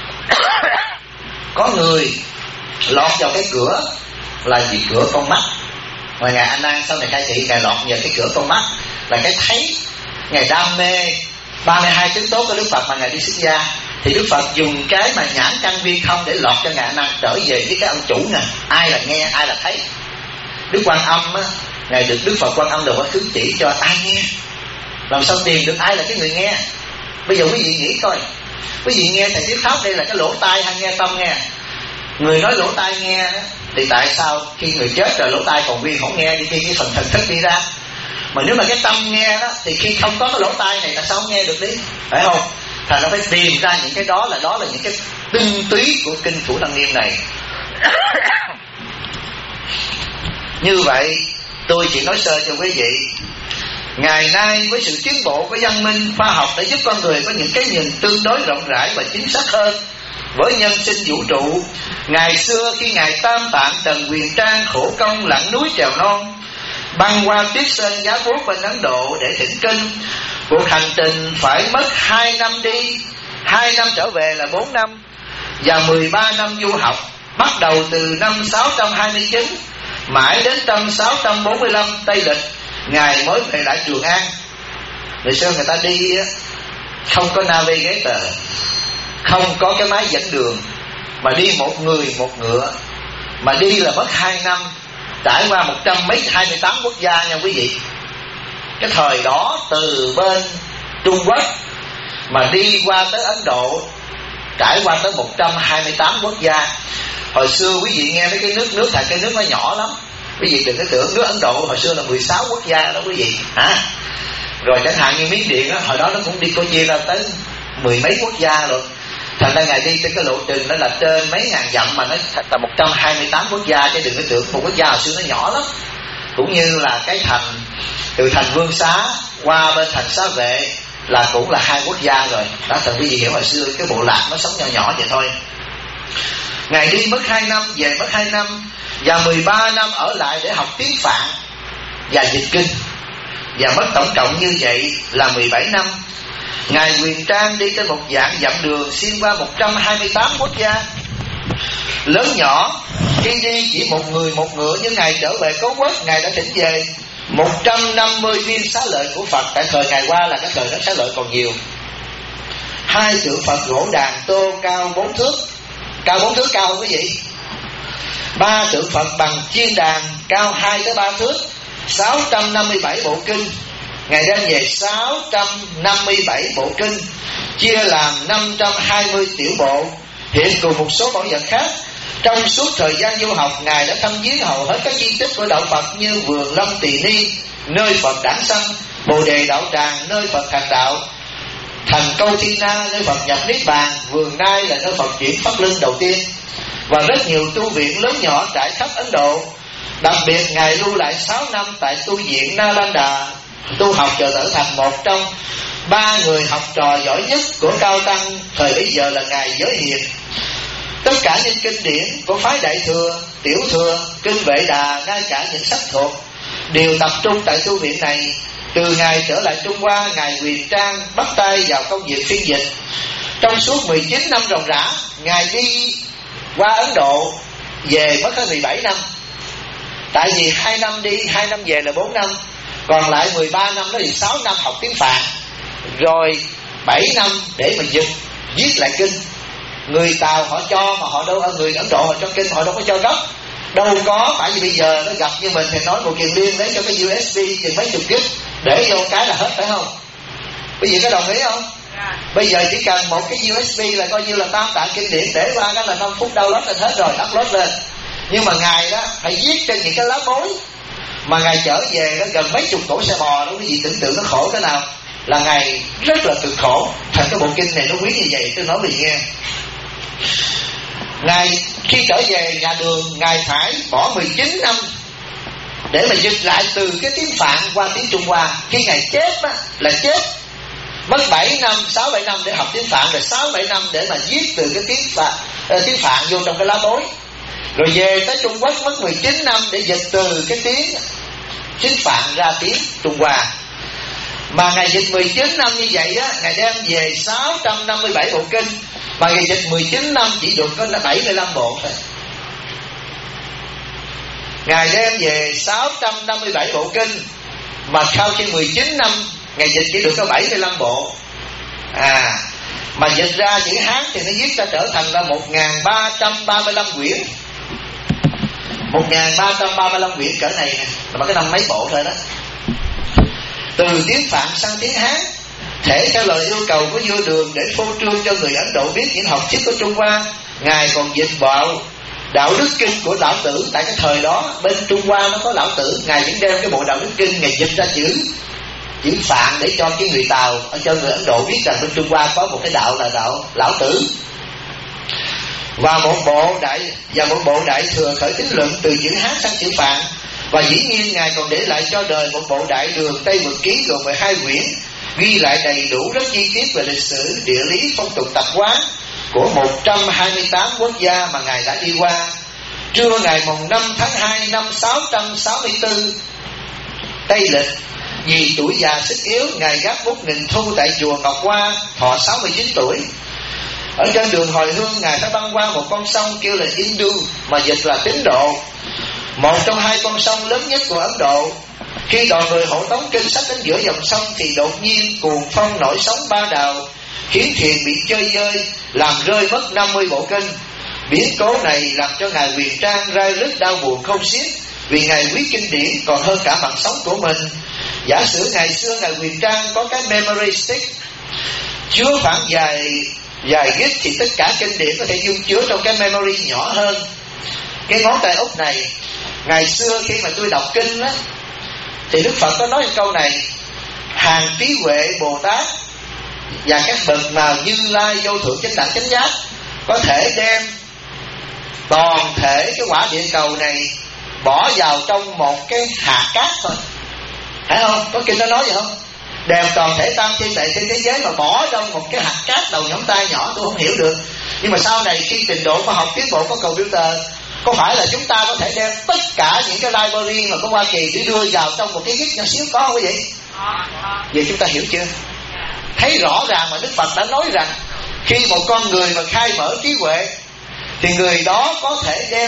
Có người lọt vào cái cửa là vì cửa con mắt. Ngoài Ngài A Nan sau này khai thị, Ngài lọt vào cái cửa con mắt là cái thấy. Ngài đam mê 32 tướng tốt của Đức Phật mà Ngài đi xuất gia, thì Đức Phật dùng cái mà nhãn căn viên thông để lọt cho Ngài A Nan trở về với cái ông chủ nè. Ai là nghe, ai là thấy. Đức Quan Âm á, Ngài được Đức Phật Quan Âm được khứ chỉ cho ai nghe. Làm sao tìm được ai là cái người nghe? Bây giờ quý vị nghĩ coi, quý vị nghe thầy Thuyết Pháp đây là cái lỗ tai hay nghe tâm nghe? Người nói lỗ tai nghe đó, thì tại sao khi người chết rồi lỗ tai còn nguyên không nghe, đi khi cái phần thần thức đi ra? Mà nếu mà cái tâm nghe đó, thì khi không có cái lỗ tai này là sao không nghe được đi, phải không? Thành nó phải tìm ra những cái đó là những cái tinh túy của kinh Thủ Lăng Nghiêm này. Như vậy tôi chỉ nói sơ cho quý vị. Ngày nay với sự tiến bộ của văn minh khoa học đã giúp con người có những cái nhìn tương đối rộng rãi và chính xác hơn với nhân sinh vũ trụ. Ngày xưa khi Ngài Tam Tạng Trần Quyền Trang khổ công lặn núi trèo non, băng qua tuyết sơn giá buốt bên Ấn Độ để thỉnh kinh, cuộc hành trình phải mất 2 năm đi, 2 năm trở về là 4 năm, và 13 năm du học, bắt đầu từ năm 629 mãi đến năm 645 Tây Lịch, Ngài mới về lại Trường An. Ngày xưa người ta đi không có navigator, không có cái máy dẫn đường, mà đi một người một ngựa, mà đi là mất 2 năm, trải qua 128 quốc gia nha quý vị. Cái thời đó từ bên Trung Quốc mà đi qua tới Ấn Độ, trải qua tới 128 quốc gia. Hồi xưa quý vị nghe mấy cái nước là cái nước nó nhỏ lắm, quý vị đừng có tưởng nước Ấn Độ hồi xưa là 16 quốc gia đó quý vị. Rồi chẳng hạn như Miến Điện đó, hồi đó nó cũng đi coi chia ra tới 10 mấy quốc gia rồi. Thành ra Ngài đi trên cái lộ trình đó là trên mấy ngàn dặm, mà nó là 128 quốc gia, chứ đừng có tưởng một quốc gia hồi xưa nó nhỏ lắm. Cũng như là cái thành, từ thành Vương Xá qua bên thành Xá Vệ là cũng là 2 quốc gia rồi. Đó, thành quý vị hiểu hồi xưa cái bộ lạc nó sống nhỏ nhỏ vậy thôi. Ngài đi mất 2 năm, về mất 2 năm, và 13 năm ở lại để học tiếng Phạn và dịch kinh, và mất tổng cộng như vậy là 17 năm. Ngài Quyền Trang đi trên một vạn dặm đường, xuyên qua 128 quốc gia lớn nhỏ. Khi đi chỉ một người một ngựa, nhưng Ngài trở về Cố Quốc, Ngài đã thỉnh về 150 viên xá lợi của Phật. Tại thời Ngài qua là cái thời đó xá lợi còn nhiều. 2 tượng Phật gỗ đàn tô cao 4 thước. Cao 4 thước cao không quý vị? 3 tượng Phật bằng chiên đàn cao 2 tới 3 thước. 657 bộ kinh. Ngài đem về 657 bộ kinh, chia làm 520 tiểu bộ, hiện cùng một số bảo vật khác. Trong suốt thời gian du học, Ngài đã thăm viếng hầu hết các di tích của đạo Phật như vườn Lâm Tỳ Ni, nơi Phật đản sanh, Bồ Đề Đạo Tràng, nơi Phật thành đạo, thành Câu Thi Na, nơi Phật nhập Niết Bàn, vườn Nai là nơi Phật chuyển pháp luân đầu tiên, và rất nhiều tu viện lớn nhỏ trải khắp Ấn Độ. Đặc biệt Ngài lưu lại 6 năm tại tu viện Nalanda, tu học cho trở thành một trong 3 người học trò giỏi nhất của Cao Tăng thời bấy giờ là Ngài Giới Hiền. Tất cả những kinh điển của phái Đại Thừa, Tiểu Thừa, Kinh Vệ Đà, ngay cả những sách thuộc đều tập trung tại tu viện này. Từ Ngài trở lại Trung Hoa, Ngài Quyền Trang bắt tay vào công việc phiên dịch. Trong suốt 19 năm ròng rã, Ngài đi qua Ấn Độ, về mất tới 17 năm. Tại vì 2 năm đi, 2 năm về là 4 năm. Còn lại 13 năm đó thì 6 năm học tiếng Phạn, rồi 7 năm để mà dịch, viết lại kinh. Người Tàu họ cho, mà họ đâu, người Ấn Độ họ cho kinh, họ đâu có cho gốc. Đâu có phải vì bây giờ nó gặp như mình thì nói một Kiền Liên lấy cho cái USB chừng mấy chục GB để vô cái là hết, phải không? Bây giờ có đồng ý không? Bây giờ chỉ cần một cái USB là coi như là tam tạng kinh điển, để qua cái là 5 phút download lên hết rồi, upload lên. Nhưng mà Ngài đó phải viết trên những cái lá bối, mà Ngài trở về nó gần mấy chục cổ xe bò đó, quý vị tưởng tượng nó khổ thế nào. Là Ngài rất là cực khổ. Thành cái bộ kinh này nó quý như vậy, tôi nói về nghe. Ngài khi trở về nhà Đường, Ngài phải bỏ 19 năm để mà dịch lại từ cái tiếng Phạn qua tiếng Trung Hoa. Khi Ngài chết á, là chết mất 7 năm, 6-7 năm để học tiếng Phạn, rồi 6-7 năm để mà viết từ cái tiếng Phạn vô trong cái lá bối. Rồi về tới Trung Quốc mất 19 năm để dịch từ cái tiếng Phạn ra tiếng Trung Hoa. Mà Ngài dịch 19 năm như vậy á, Ngài đem về 657 bộ kinh, mà Ngài dịch 19 năm chỉ được có 75 bộ thôi. Ngài đem về 657 bộ kinh, mà sau khi 19 năm Ngài dịch chỉ được có 75 bộ. Mà dịch ra chữ Hán thì nó viết ra trở thành là 1335 quyển. 1335 quyển cỡ này nè, là cái năm mấy bộ thôi đó. Từ tiếng Phạn sang tiếng Hán, thể theo lời yêu cầu của vua Đường để phô trương cho người Ấn Độ biết những học thuyết của Trung Hoa. Ngài còn dịch vào đạo đức kinh của Lão Tử. Tại cái thời đó bên Trung Hoa nó có Lão Tử, Ngài vẫn đem cái bộ đạo đức kinh, Ngài dịch ra chữ Phạn để cho cái người Tàu, cho người Ấn Độ biết rằng bên Trung Hoa có một cái đạo là đạo Lão Tử. Và một bộ đại thừa khởi tín luận từ chữ Hán sang chữ Phạn. Và dĩ nhiên Ngài còn để lại cho đời một bộ Đại Đường Tây Mật Ký gồm 12 quyển, ghi lại đầy đủ rất chi tiết về lịch sử, địa lý, phong tục tập quán của 128 quốc gia mà Ngài đã đi qua. Trưa ngày mùng 5 tháng 2 năm 664 Tây Lịch, vì tuổi già sức yếu, Ngài gác bút nghìn thu tại chùa Ngọc Hoa, thọ 69 tuổi. Ở trên đường hồi hương, Ngài phải băng qua một con sông kêu là Hindu, mà dịch là tín độ, một trong hai con sông lớn nhất của Ấn Độ. Khi đoàn người hộ tống kinh sách đến giữa dòng sông thì đột nhiên cuồng phong nổi sóng ba đào, khiến thuyền bị chơi vơi, làm rơi mất 50 bộ kinh. Biến cố này làm cho Ngài Huyền Trang rai rứt đau buồn không xiết, vì Ngài quý kinh điển còn hơn cả mạng sống của mình. Giả sử ngày xưa Ngài Huyền Trang có cái memory stick chứa khoảng vài gig, thì tất cả kinh điển có thể dung chứa trong cái memory nhỏ hơn cái ngón tay út này. Ngày xưa khi mà tôi đọc kinh á, thì Đức Phật có nói một câu này: hàng trí huệ Bồ Tát và các bậc nào Như Lai vô thượng chánh đẳng chánh giác có thể đem toàn thể cái quả địa cầu này bỏ vào trong một cái hạt cát thôi. Phải không? Có kinh nó nói vậy không? Đem toàn thể tam thiên đại thiên thế giới mà bỏ trong một cái hạt cát đầu ngón tay nhỏ, tôi không hiểu được. Nhưng mà sau này khi trình độ khoa học tiến bộ có computer, có phải là chúng ta có thể đem tất cả những cái library mà có Hoa Kỳ để đưa vào trong một cái gig nhỏ xíu, có không quý vị? Vậy chúng ta hiểu chưa? Thấy rõ ràng mà Đức Phật đã nói rằng khi một con người mà khai mở trí huệ thì người đó có thể đem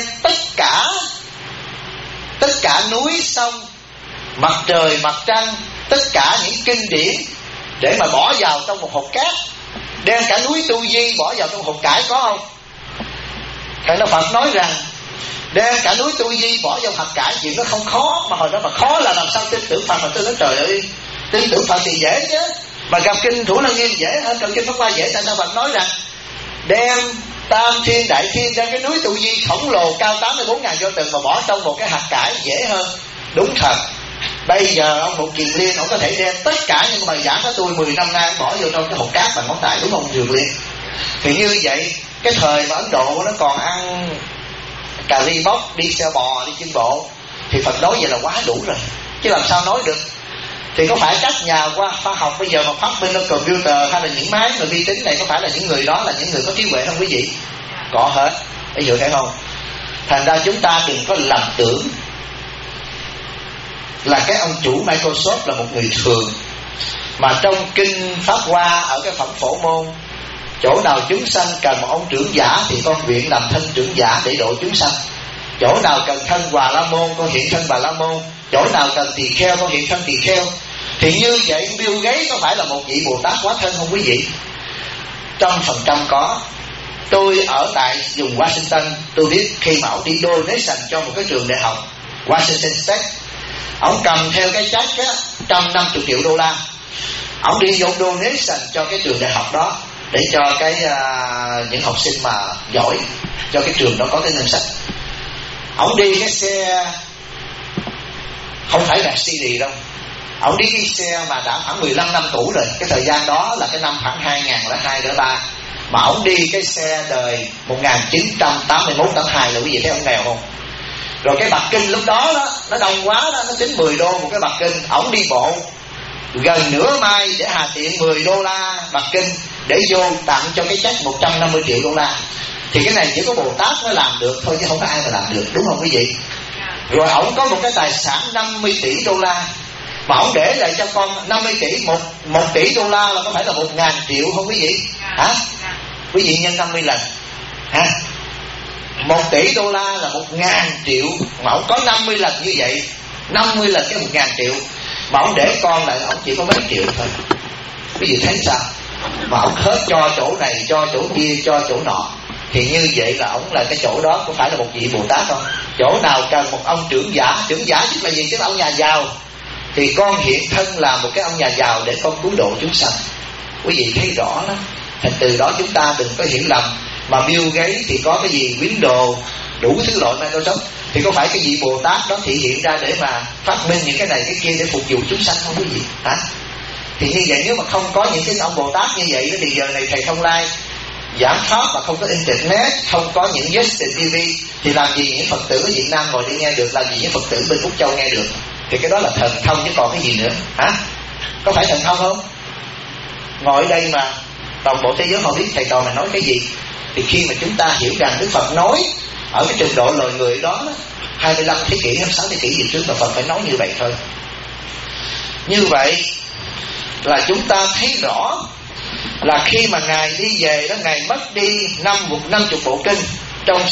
tất cả núi sông, mặt trời mặt trăng, tất cả những kinh điển để mà bỏ vào trong một hộp cát. Đem cả núi Tu Di bỏ vào trong hộp cải, có không? Thầy Đức Phật nói rằng đem cả núi Tu Di bỏ vào hạt cải, chuyện nó không khó. Mà hồi đó mà khó là làm sao tin tưởng Phật. Mà tôi nói trời ơi, tin tưởng Phật thì dễ chứ, mà gặp kinh Thủ Lăng Nghiêm dễ hơn, gặp kinh Pháp Hoa dễ. Tại sao Phật nói rằng đem tam thiên đại thiên, đem cái núi Tu Di khổng lồ cao 84.000 vô tầng mà bỏ trong một cái hạt cải dễ hơn? Đúng thật. Bây giờ ông Một Kiền Liên, ông có thể đem tất cả những bài giảng của tôi 10 năm nay bỏ vô trong cái hộp cát bằng ngón tay, đúng không Kiền Liên? Thì như vậy, cái thời mà Ấn Độ nó còn ăn cà ri bóc, đi xe bò, đi chinh bộ, thì Phật nói vậy là quá đủ rồi, chứ làm sao nói được. Thì có phải các nhà khoa học bây giờ mà phát minh lên computer hay là những máy mà vi tính này, có phải là những người đó là những người có trí huệ không quý vị? Có hết, ví dụ thấy không? Thành ra chúng ta đừng có lầm tưởng là cái ông chủ Microsoft là một người thường. Mà trong kinh Pháp Hoa ở cái phẩm Phổ Môn, chỗ nào chúng sanh cần một ông trưởng giả thì con nguyện làm thân trưởng giả để độ chúng sanh. Chỗ nào cần thân Bà La Môn, con hiện thân Bà La Môn. Chỗ nào cần tỳ kheo, con hiện thân tỳ kheo. Thì như vậy Bill Gates có phải là một vị Bồ Tát hóa thân không quý vị? 100% có. Tôi ở tại vùng Washington, tôi biết khi mà ông đi donation cho một cái trường đại học Washington State, ông cầm theo cái check á, $150 triệu. Ông đi vô donation cho cái trường đại học đó để cho những học sinh mà giỏi, cho cái trường đó có cái ngân sách. Ông đi cái xe không phải là CD đâu, ông đi cái xe mà đã khoảng 15 năm cũ rồi. Cái thời gian đó là cái năm khoảng 2002-2003, mà ông đi cái xe đời 1981-82 là quý vị thấy ông nghèo không? Rồi cái bạc kinh lúc đó nó đông quá đó, nó tính 10 đô một cái bạc kinh. Ông đi bộ gần nửa mai để hà tiện $10 bạc kinh để vô tặng cho cái check $150 triệu. Thì cái này chỉ có Bồ Tát mới làm được thôi, chứ không có ai mà làm được, đúng không quý vị? Rồi ổng có một cái tài sản $50 tỷ, mà ổng để lại cho con 50 tỷ, $1 tỷ là có phải là 1.000 triệu không quý vị? Hả? Quý vị nhân 50 lần hả? $1 tỷ là 1.000 triệu, mà ổng có 50 lần như vậy, 50 lần cái 1.000 triệu, mà ổng để con lại ổng chỉ có mấy triệu thôi. Quý vị thấy sao? Mà ổng hết cho chỗ này, cho chỗ kia, cho chỗ nọ. Thì như vậy là ổng là cái chỗ đó có phải là một vị Bồ Tát không? Chỗ nào cần một ông trưởng giả tức là gì? Tức là ông nhà giàu. Thì con hiện thân là một cái ông nhà giàu để con cứu độ chúng sanh. Quý vị thấy rõ đó. Thành từ đó chúng ta đừng có hiểu lầm. Mà Bill Gates thì có cái gì Windows, đủ thứ loại Microsoft, thì có phải cái vị Bồ Tát đó thị hiện ra để mà phát minh những cái này cái kia để phục vụ chúng sanh không quý vị? Hả? Thì như vậy nếu mà không có những cái ông Bồ Tát như vậy thì giờ này thầy Thông Lai giảng pháp mà không có internet, không có những Justin TV, thì làm gì những Phật tử ở Việt Nam ngồi đi nghe được, làm gì những Phật tử bên Úc Châu nghe được? Thì cái đó là thần thông chứ còn cái gì nữa. Hả? Có phải thần thông không? Ngồi ở đây mà toàn bộ thế giới họ biết thầy trò này nói cái gì. Thì khi mà chúng ta hiểu rằng Đức Phật nói ở cái trình độ loài người đó 25 thế kỷ, 26 thế kỷ về trước, mà Phật phải nói như vậy thôi. Như vậy là chúng ta thấy rõ là khi mà Ngài đi về đó, Ngài mất đi 50 bộ kinh trong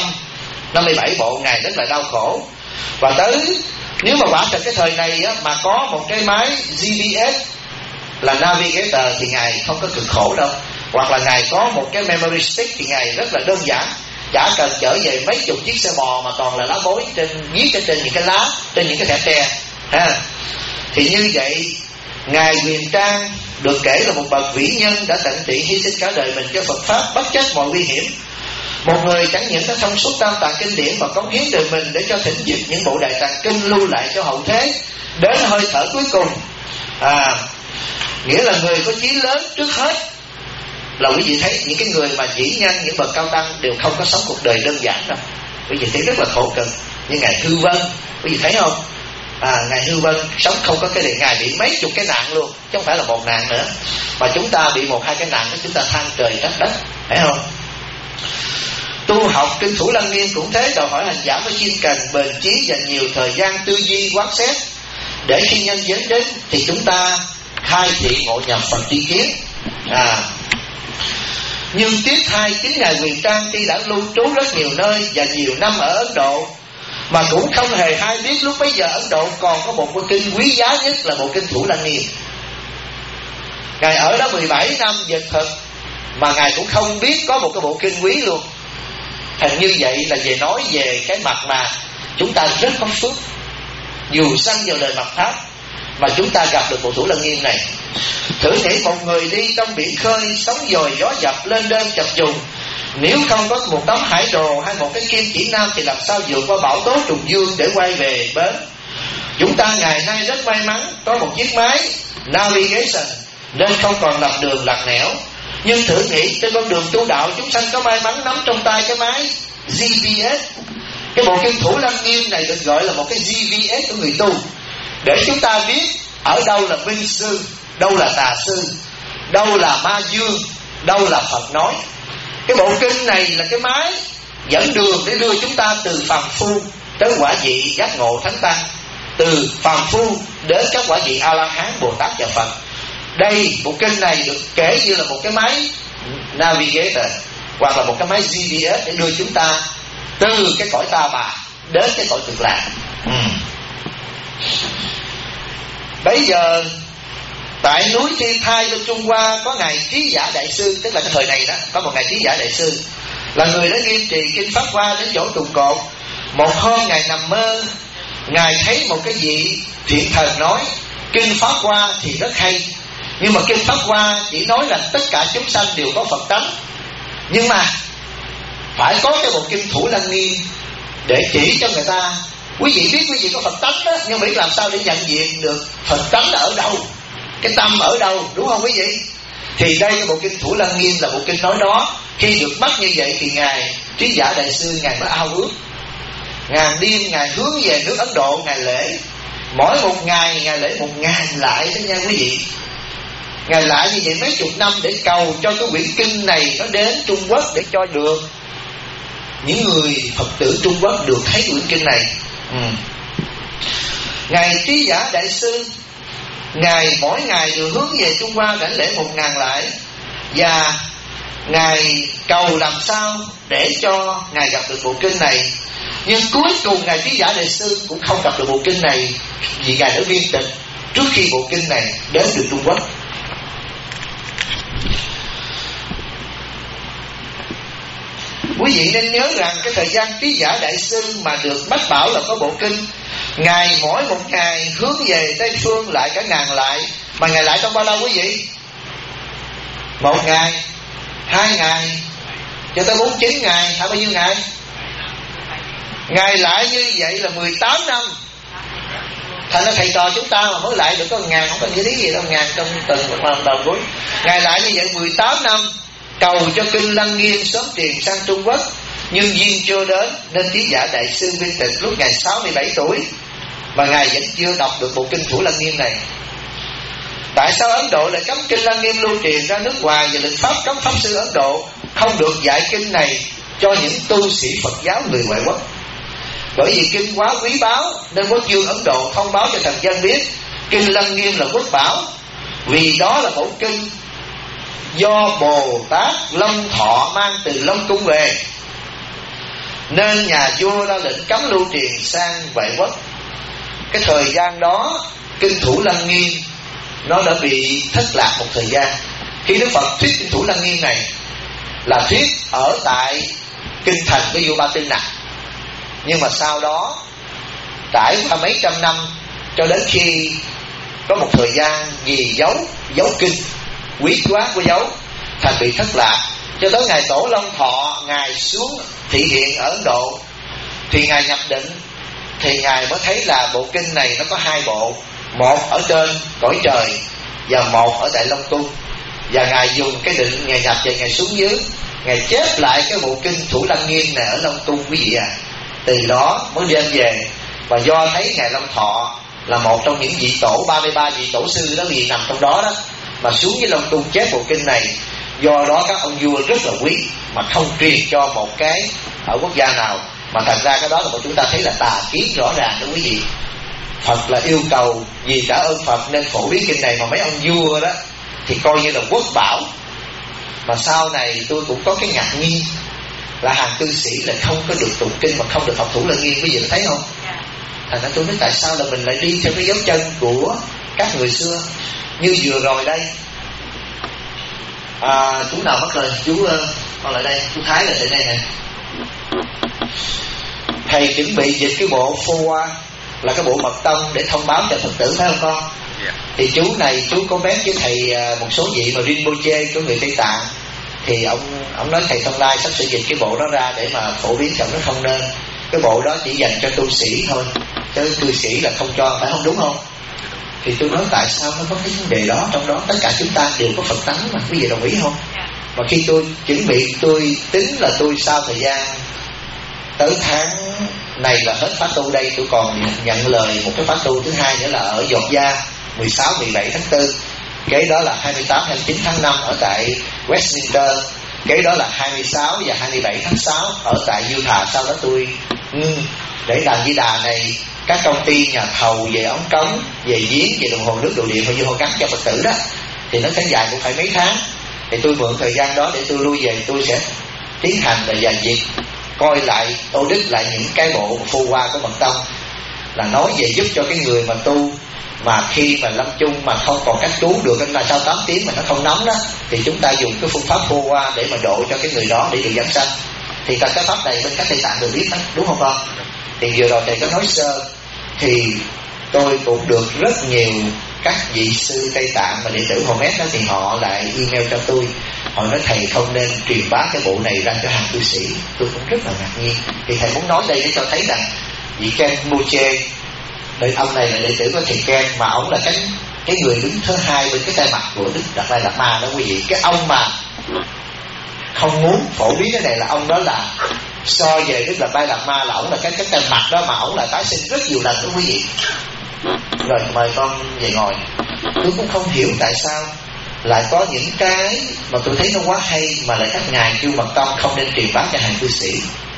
657 bộ. Ngài rất là đau khổ. Và tới nếu mà quả thật cái thời này á, mà có một cái máy GPS là Navigator thì Ngài không có cực khổ đâu. Hoặc là Ngài có một cái memory stick thì Ngài rất là đơn giản, chả cần trở về mấy chục chiếc xe bò mà toàn là lá bối viết trên những cái lá, trên những cái thẻ tre ha. Thì như vậy Ngài Huyền Trang được kể là một bậc vĩ nhân đã tận tụy hy sinh cả đời mình cho Phật pháp bất chấp mọi nguy hiểm. Một người chẳng những đã thông suốt tam tạng kinh điển mà cống hiến đời mình để cho thỉnh dịch những bộ đại tạng kinh lưu lại cho hậu thế đến hơi thở cuối cùng. Nghĩa là người có chí lớn trước hết. Là quý vị thấy những cái người mà vĩ nhân, những bậc cao tăng đều không có sống cuộc đời đơn giản đâu. Quý vị thấy rất là khổ cực. Như Ngài Hư Vân, quý vị thấy không? Ngài Hư Vân sống không có cái đề, Ngài bị mấy chục cái nạn luôn, chứ không phải là một nạn nữa. Mà chúng ta bị 1-2 cái nạn đó, chúng ta than trời trách đất, thấy không? Tu học kinh Thủ Lăng Nghiêm cũng thế, đòi hỏi hành giả phải chuyên cần, bền chí, dành nhiều thời gian tư duy quán xét, để khi nhân giới đến thì chúng ta khai thị ngộ nhập Phật tri kiến. Nhưng tiếc thay, chính Ngài Huyền Trang tuy đã lưu trú rất nhiều nơi và nhiều năm ở Ấn Độ, mà cũng không hề hay biết lúc bấy giờ Ấn Độ còn có một bộ kinh quý giá nhất là bộ kinh Thủ Lăng Nghiêm. Ngài ở đó 17 năm dịch thực mà Ngài cũng không biết có một cái bộ kinh quý luôn. Thành như vậy là về nói về cái mặt mà chúng ta rất có phước, dù sanh vào đời mặt Pháp mà chúng ta gặp được bộ Thủ Lăng Nghiêm này. Thử nghĩ một người đi trong biển khơi, sóng dồi gió dập, lên đên chập trùng, nếu không có một tấm hải đồ hay một cái kim chỉ nam thì làm sao vượt qua bão tố trùng dương để quay về bến. Chúng ta ngày nay rất may mắn có một chiếc máy navigation nên không còn lầm đường lạc nẻo. Nhưng thử nghĩ trên con đường tu đạo, chúng sanh có may mắn nắm trong tay cái máy GPS. Cái bộ kinh Thủ Lăng Nghiêm này được gọi là một cái GPS của người tu, để chúng ta biết ở đâu là minh sư, đâu là tà sư, đâu là ma dương, đâu là Phật nói. Cái bộ kinh này là cái máy dẫn đường để đưa chúng ta từ phàm phu tới quả vị giác ngộ thánh tăng, từ phàm phu đến các quả vị A La Hán, Bồ Tát và Phật. Đây bộ kinh này được kể như là một cái máy navigator hoặc là một cái máy GPS để đưa chúng ta từ cái cõi ta bà đến cái cõi cực lạc. Bây giờ Tại núi Thiên Thai bên Trung Hoa có ngài Trí Giả Đại Sư, tức là cái thời này đó, có một ngài Trí Giả Đại Sư là người đã nghiêm trì kinh Pháp Hoa đến chỗ tùng cột. Một hôm ngài nằm mơ, ngài thấy một cái vị thiện thần nói kinh Pháp Hoa thì rất hay, nhưng mà kinh Pháp Hoa chỉ nói là tất cả chúng sanh đều có Phật tánh, nhưng mà phải có cái bộ kinh Thủ Lăng Nghiêm để chỉ cho người ta. Quý vị biết quý vị có Phật tánh đó, nhưng mà biết làm sao để nhận diện được Phật tánh là ở đâu, cái tâm ở đâu, đúng không quý vị? Thì đây cái bộ kinh Thủ Lăng Nghiêm là bộ kinh nói đó. Khi được bắt như vậy thì ngài Trí Giả Đại Sư ngài mới ao ước, ngàn đêm ngài hướng về nước Ấn Độ, ngài lễ. Mỗi một ngày ngài lễ 1000 lại đó nha quý vị. Ngài lại như vậy mấy chục năm để cầu cho cái quyển kinh này nó đến Trung Quốc, để cho được những người Phật tử Trung Quốc được thấy quyển kinh này. Ngài Trí Giả Đại Sư ngài mỗi ngày đều hướng về Trung Hoa đảnh lễ 1000 lại, và ngài cầu làm sao để cho ngài gặp được bộ kinh này. Nhưng cuối cùng ngài Trí Giả Đại Sư cũng không gặp được bộ kinh này, vì ngài đã viên tịch trước khi bộ kinh này đến được Trung Quốc. Quý vị nên nhớ rằng cái thời gian Trí Giả Đại Sư mà được bách bảo là có bộ kinh, ngài mỗi một ngày hướng về Tây Phương lại cả 1000 lại. Mà ngài lại trong bao lâu quý vị? 1 ngày, 2 ngày, cho tới 49 ngày, hả bao nhiêu ngày? Ngài lại như vậy là 18 năm. Thành ra thầy trò chúng ta mà mới lại được có 1000, không cần như lý gì đâu, 1000 trong từng một đầu cuối. Ngài lại như vậy 18 năm, cầu cho kinh Lăng Nghiêm sớm truyền sang Trung Quốc, nhưng duyên chưa đến, nên Trí Giả Đại Sư viên tịch lúc ngài 67 tuổi mà ngài vẫn chưa đọc được bộ kinh Thủ Lăng Nghiêm này. Tại sao Ấn Độ lại cấm kinh Lăng Nghiêm lưu truyền ra nước ngoài, và luật pháp cấm pháp sư Ấn Độ không được dạy kinh này cho những tu sĩ Phật giáo người ngoại quốc? Bởi vì kinh quá quý báu nên quốc vương Ấn Độ thông báo cho thần dân biết kinh Lăng Nghiêm là quốc bảo, vì đó là bộ kinh do Bồ Tát Long Thọ mang từ Long Cung về, nên nhà vua ra lệnh cấm lưu truyền sang ngoại quốc. Cái thời gian đó kinh Thủ Lăng Nghiêm nó đã bị thất lạc một thời gian. Khi Đức Phật thuyết kinh Thủ Lăng Nghiêm này là thuyết ở tại kinh thành của vua Ba Tư Nặc, nhưng mà sau đó trải qua mấy trăm năm, cho đến khi có một thời gian vì giấu kinh, quý quá của dấu, thành bị thất lạc. Cho tới ngày Tổ Long Thọ ngài xuống thị hiện ở Ấn Độ, thì ngài nhập định, thì ngài mới thấy là bộ kinh này nó có 2 bộ, một ở trên cõi trời và một ở tại Long Cung. Và ngài dùng cái định, ngài nhập về, ngài xuống dưới, ngài chép lại cái bộ kinh Thủ Lăng Nghiêm này ở Long Cung quý vị à. Từ đó mới đem về, và do thấy ngài Long Thọ là một trong những vị tổ 33 vị tổ sư đó, vì nằm trong đó đó, mà xuống với Long Cung chép bộ kinh này. Do đó các ông vua rất là quý, mà không truyền cho một cái ở quốc gia nào, mà thành ra cái đó là một chúng ta thấy là tà kiến rõ ràng đó quý vị. Phật là yêu cầu vì trả ơn Phật nên phổ biến kinh này, mà mấy ông vua đó thì coi như là quốc bảo. Mà sau này tôi cũng có cái ngạc nhiên là hàng cư sĩ lại không có được tụng kinh mà không được học Thủ Lăng Nghiêm, quý vị có thấy không? Thành ra tôi nói tại sao là mình lại đi theo cái dấu chân của các người xưa. Như vừa rồi đây, chú nào mất rồi, chú con lại đây, chú Thái là tại đây nè. Thầy chuẩn bị dịch cái bộ Phô Hoa, là cái bộ mật tông để thông báo cho Phật tử, phải không con? Thì chú này chú có bét với thầy một số vị mà Rinpoche của người Tây Tạng, thì ông nói thầy Thông Lai sắp sửa dịch cái bộ đó ra để mà phổ biến, chồng nó không nên. Cái bộ đó chỉ dành cho tu sĩ thôi, chứ cư sĩ là không cho, phải không, đúng không? Thì tôi nói tại sao nó có cái vấn đề đó, trong đó tất cả chúng ta đều có Phật tánh mà, quý vị đồng ý không? Mà khi tôi chuẩn bị, tôi tính là tôi sau thời gian tới tháng này là hết khóa tu đây, tôi còn nhận lời một cái khóa tu thứ hai nữa là ở Giọt Gia 16, 17 tháng 4, cái đó là 28, 29 tháng 5 ở tại Westminster, cái đó là 26 và 27 tháng 6 ở tại Utah. Sau đó tôi để đàn Di Đà này, các công ty nhà thầu về ống cống, về giếng, về đồng hồ nước, đồ điện và vô hồ gắn cho Phật tử đó, thì nó sẽ dài cũng phải mấy tháng. Thì tôi mượn thời gian đó để tôi lui về, tôi sẽ tiến hành và dàn việc coi lại, audit lại những cái bộ Phô Hoa của Mật Tông. là nói về giúp cho cái người mà tu mà khi mà lâm chung mà không còn cách cứu được, là sau 8 tiếng mà nó không nóng đó, thì chúng ta dùng cái phương pháp hô qua để mà độ cho cái người đó để được giảng sanh. Thì tại cái pháp này bên các Tây Tạng đều biết hết, đúng không con? Thì vừa rồi thầy có nói sơ, thì tôi cũng được rất nhiều các vị sư Tây Tạng mà đệ tử Hermes đó, thì họ lại email cho tôi, họ nói thầy không nên truyền bá cái bộ này ra cho hàng cư sĩ. Tôi cũng rất là ngạc nhiên. Thì thầy muốn nói đây để cho thấy rằng vị Ken Moche, ông này là đệ tử của thầy Ken, mà ông là cái người đứng thứ hai bên cái tay mặt của Đức Đạt Lai Lạt Ma đó quý vị. Cái ông mà không muốn phổ biến cái này là ông đó là so về Đức Đạt Lai Lạt Ma là ông là cái tay mặt đó, mà ông là tái sinh rất nhiều lần đó quý vị. Rồi mời con về ngồi. Tôi cũng không hiểu tại sao lại có những cái mà tôi thấy nó quá hay mà lại các ngài kêu mật tông không nên truyền bá cho hàng cư sĩ,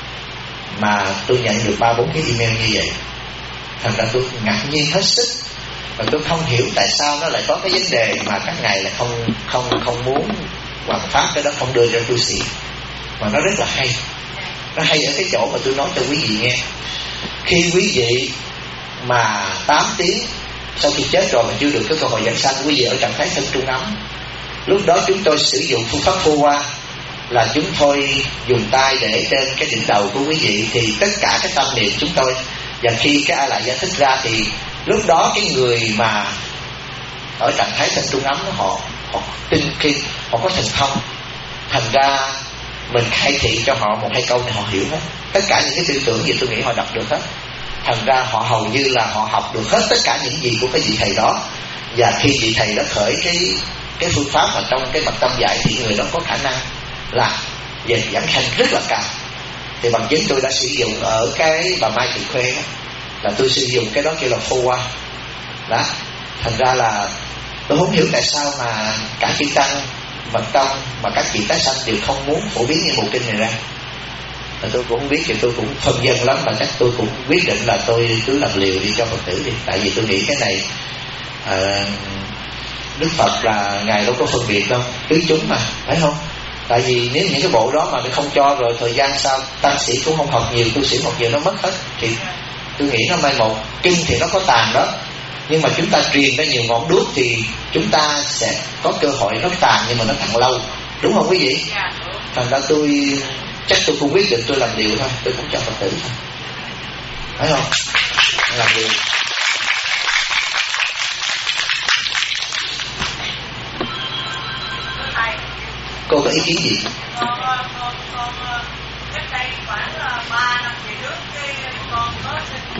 mà tôi nhận được 3-4 cái email như vậy. Thành ra tôi ngạc nhiên hết sức, và tôi không hiểu tại sao nó lại có cái vấn đề mà các ngài lại không muốn hoàn pháp cái đó, không đưa cho cư sĩ. Mà nó rất là hay. Nó hay ở cái chỗ mà tôi nói cho quý vị nghe. Khi quý vị mà 8 tiếng sau khi chết rồi mà chưa được cái cơ hội giảng sanh, quý vị ở trạng thái thân trung ấm, lúc đó chúng tôi sử dụng phương pháp phô qua, là chúng tôi dùng tay để trên cái đỉnh đầu của quý vị, thì tất cả cái tâm niệm chúng tôi, và khi cái A Lại giải thích ra thì lúc đó cái người mà ở trạng thái thân trung ấm họ tinh khi họ có thần thông, thành ra mình khai thị cho họ 1-2 câu này họ hiểu hết. Tất cả những cái tư tưởng gì tôi nghĩ họ đọc được hết. Thành ra họ hầu như là họ học được hết tất cả những gì của cái vị thầy đó. Và khi vị thầy đã khởi cái phương pháp mà trong cái mật tông dạy, thì người đó có khả năng là về giảng sanh rất là cao. Thì bằng chứng tôi đã sử dụng ở cái bà Mai Thị Khuê đó, là tôi sử dụng cái đó kêu là phô qua đó. Thành ra là tôi không hiểu tại sao mà cả chư tăng mật tông mà các vị tái sanh đều không muốn phổ biến những bộ kinh này ra. Và tôi cũng không biết, thì tôi cũng phân vân lắm, mà chắc tôi cũng quyết định là tôi cứ làm liều đi cho Phật tử đi. Tại vì tôi nghĩ cái này Đức Phật là ngài đâu có phân biệt đâu, tứ chúng mà, phải không? Tại vì nếu những cái bộ đó mà không cho, rồi thời gian sau tăng sĩ cũng không học nhiều, tu sĩ học nhiều, nó mất hết. Thì tôi nghĩ nó mai một. Kinh thì nó có tàn đó, nhưng mà chúng ta truyền ra nhiều ngọn đuốc thì chúng ta sẽ có cơ hội nó tàn, nhưng mà nó càng lâu, đúng không quý vị? Thành ra tôi chắc tôi cũng quyết định tôi làm điều thôi, tôi cũng cho Phật tử thôi, phải không? Làm điều. Cô có ý kiến gì? Cách đây khoảng 3 năm về trước, con có xin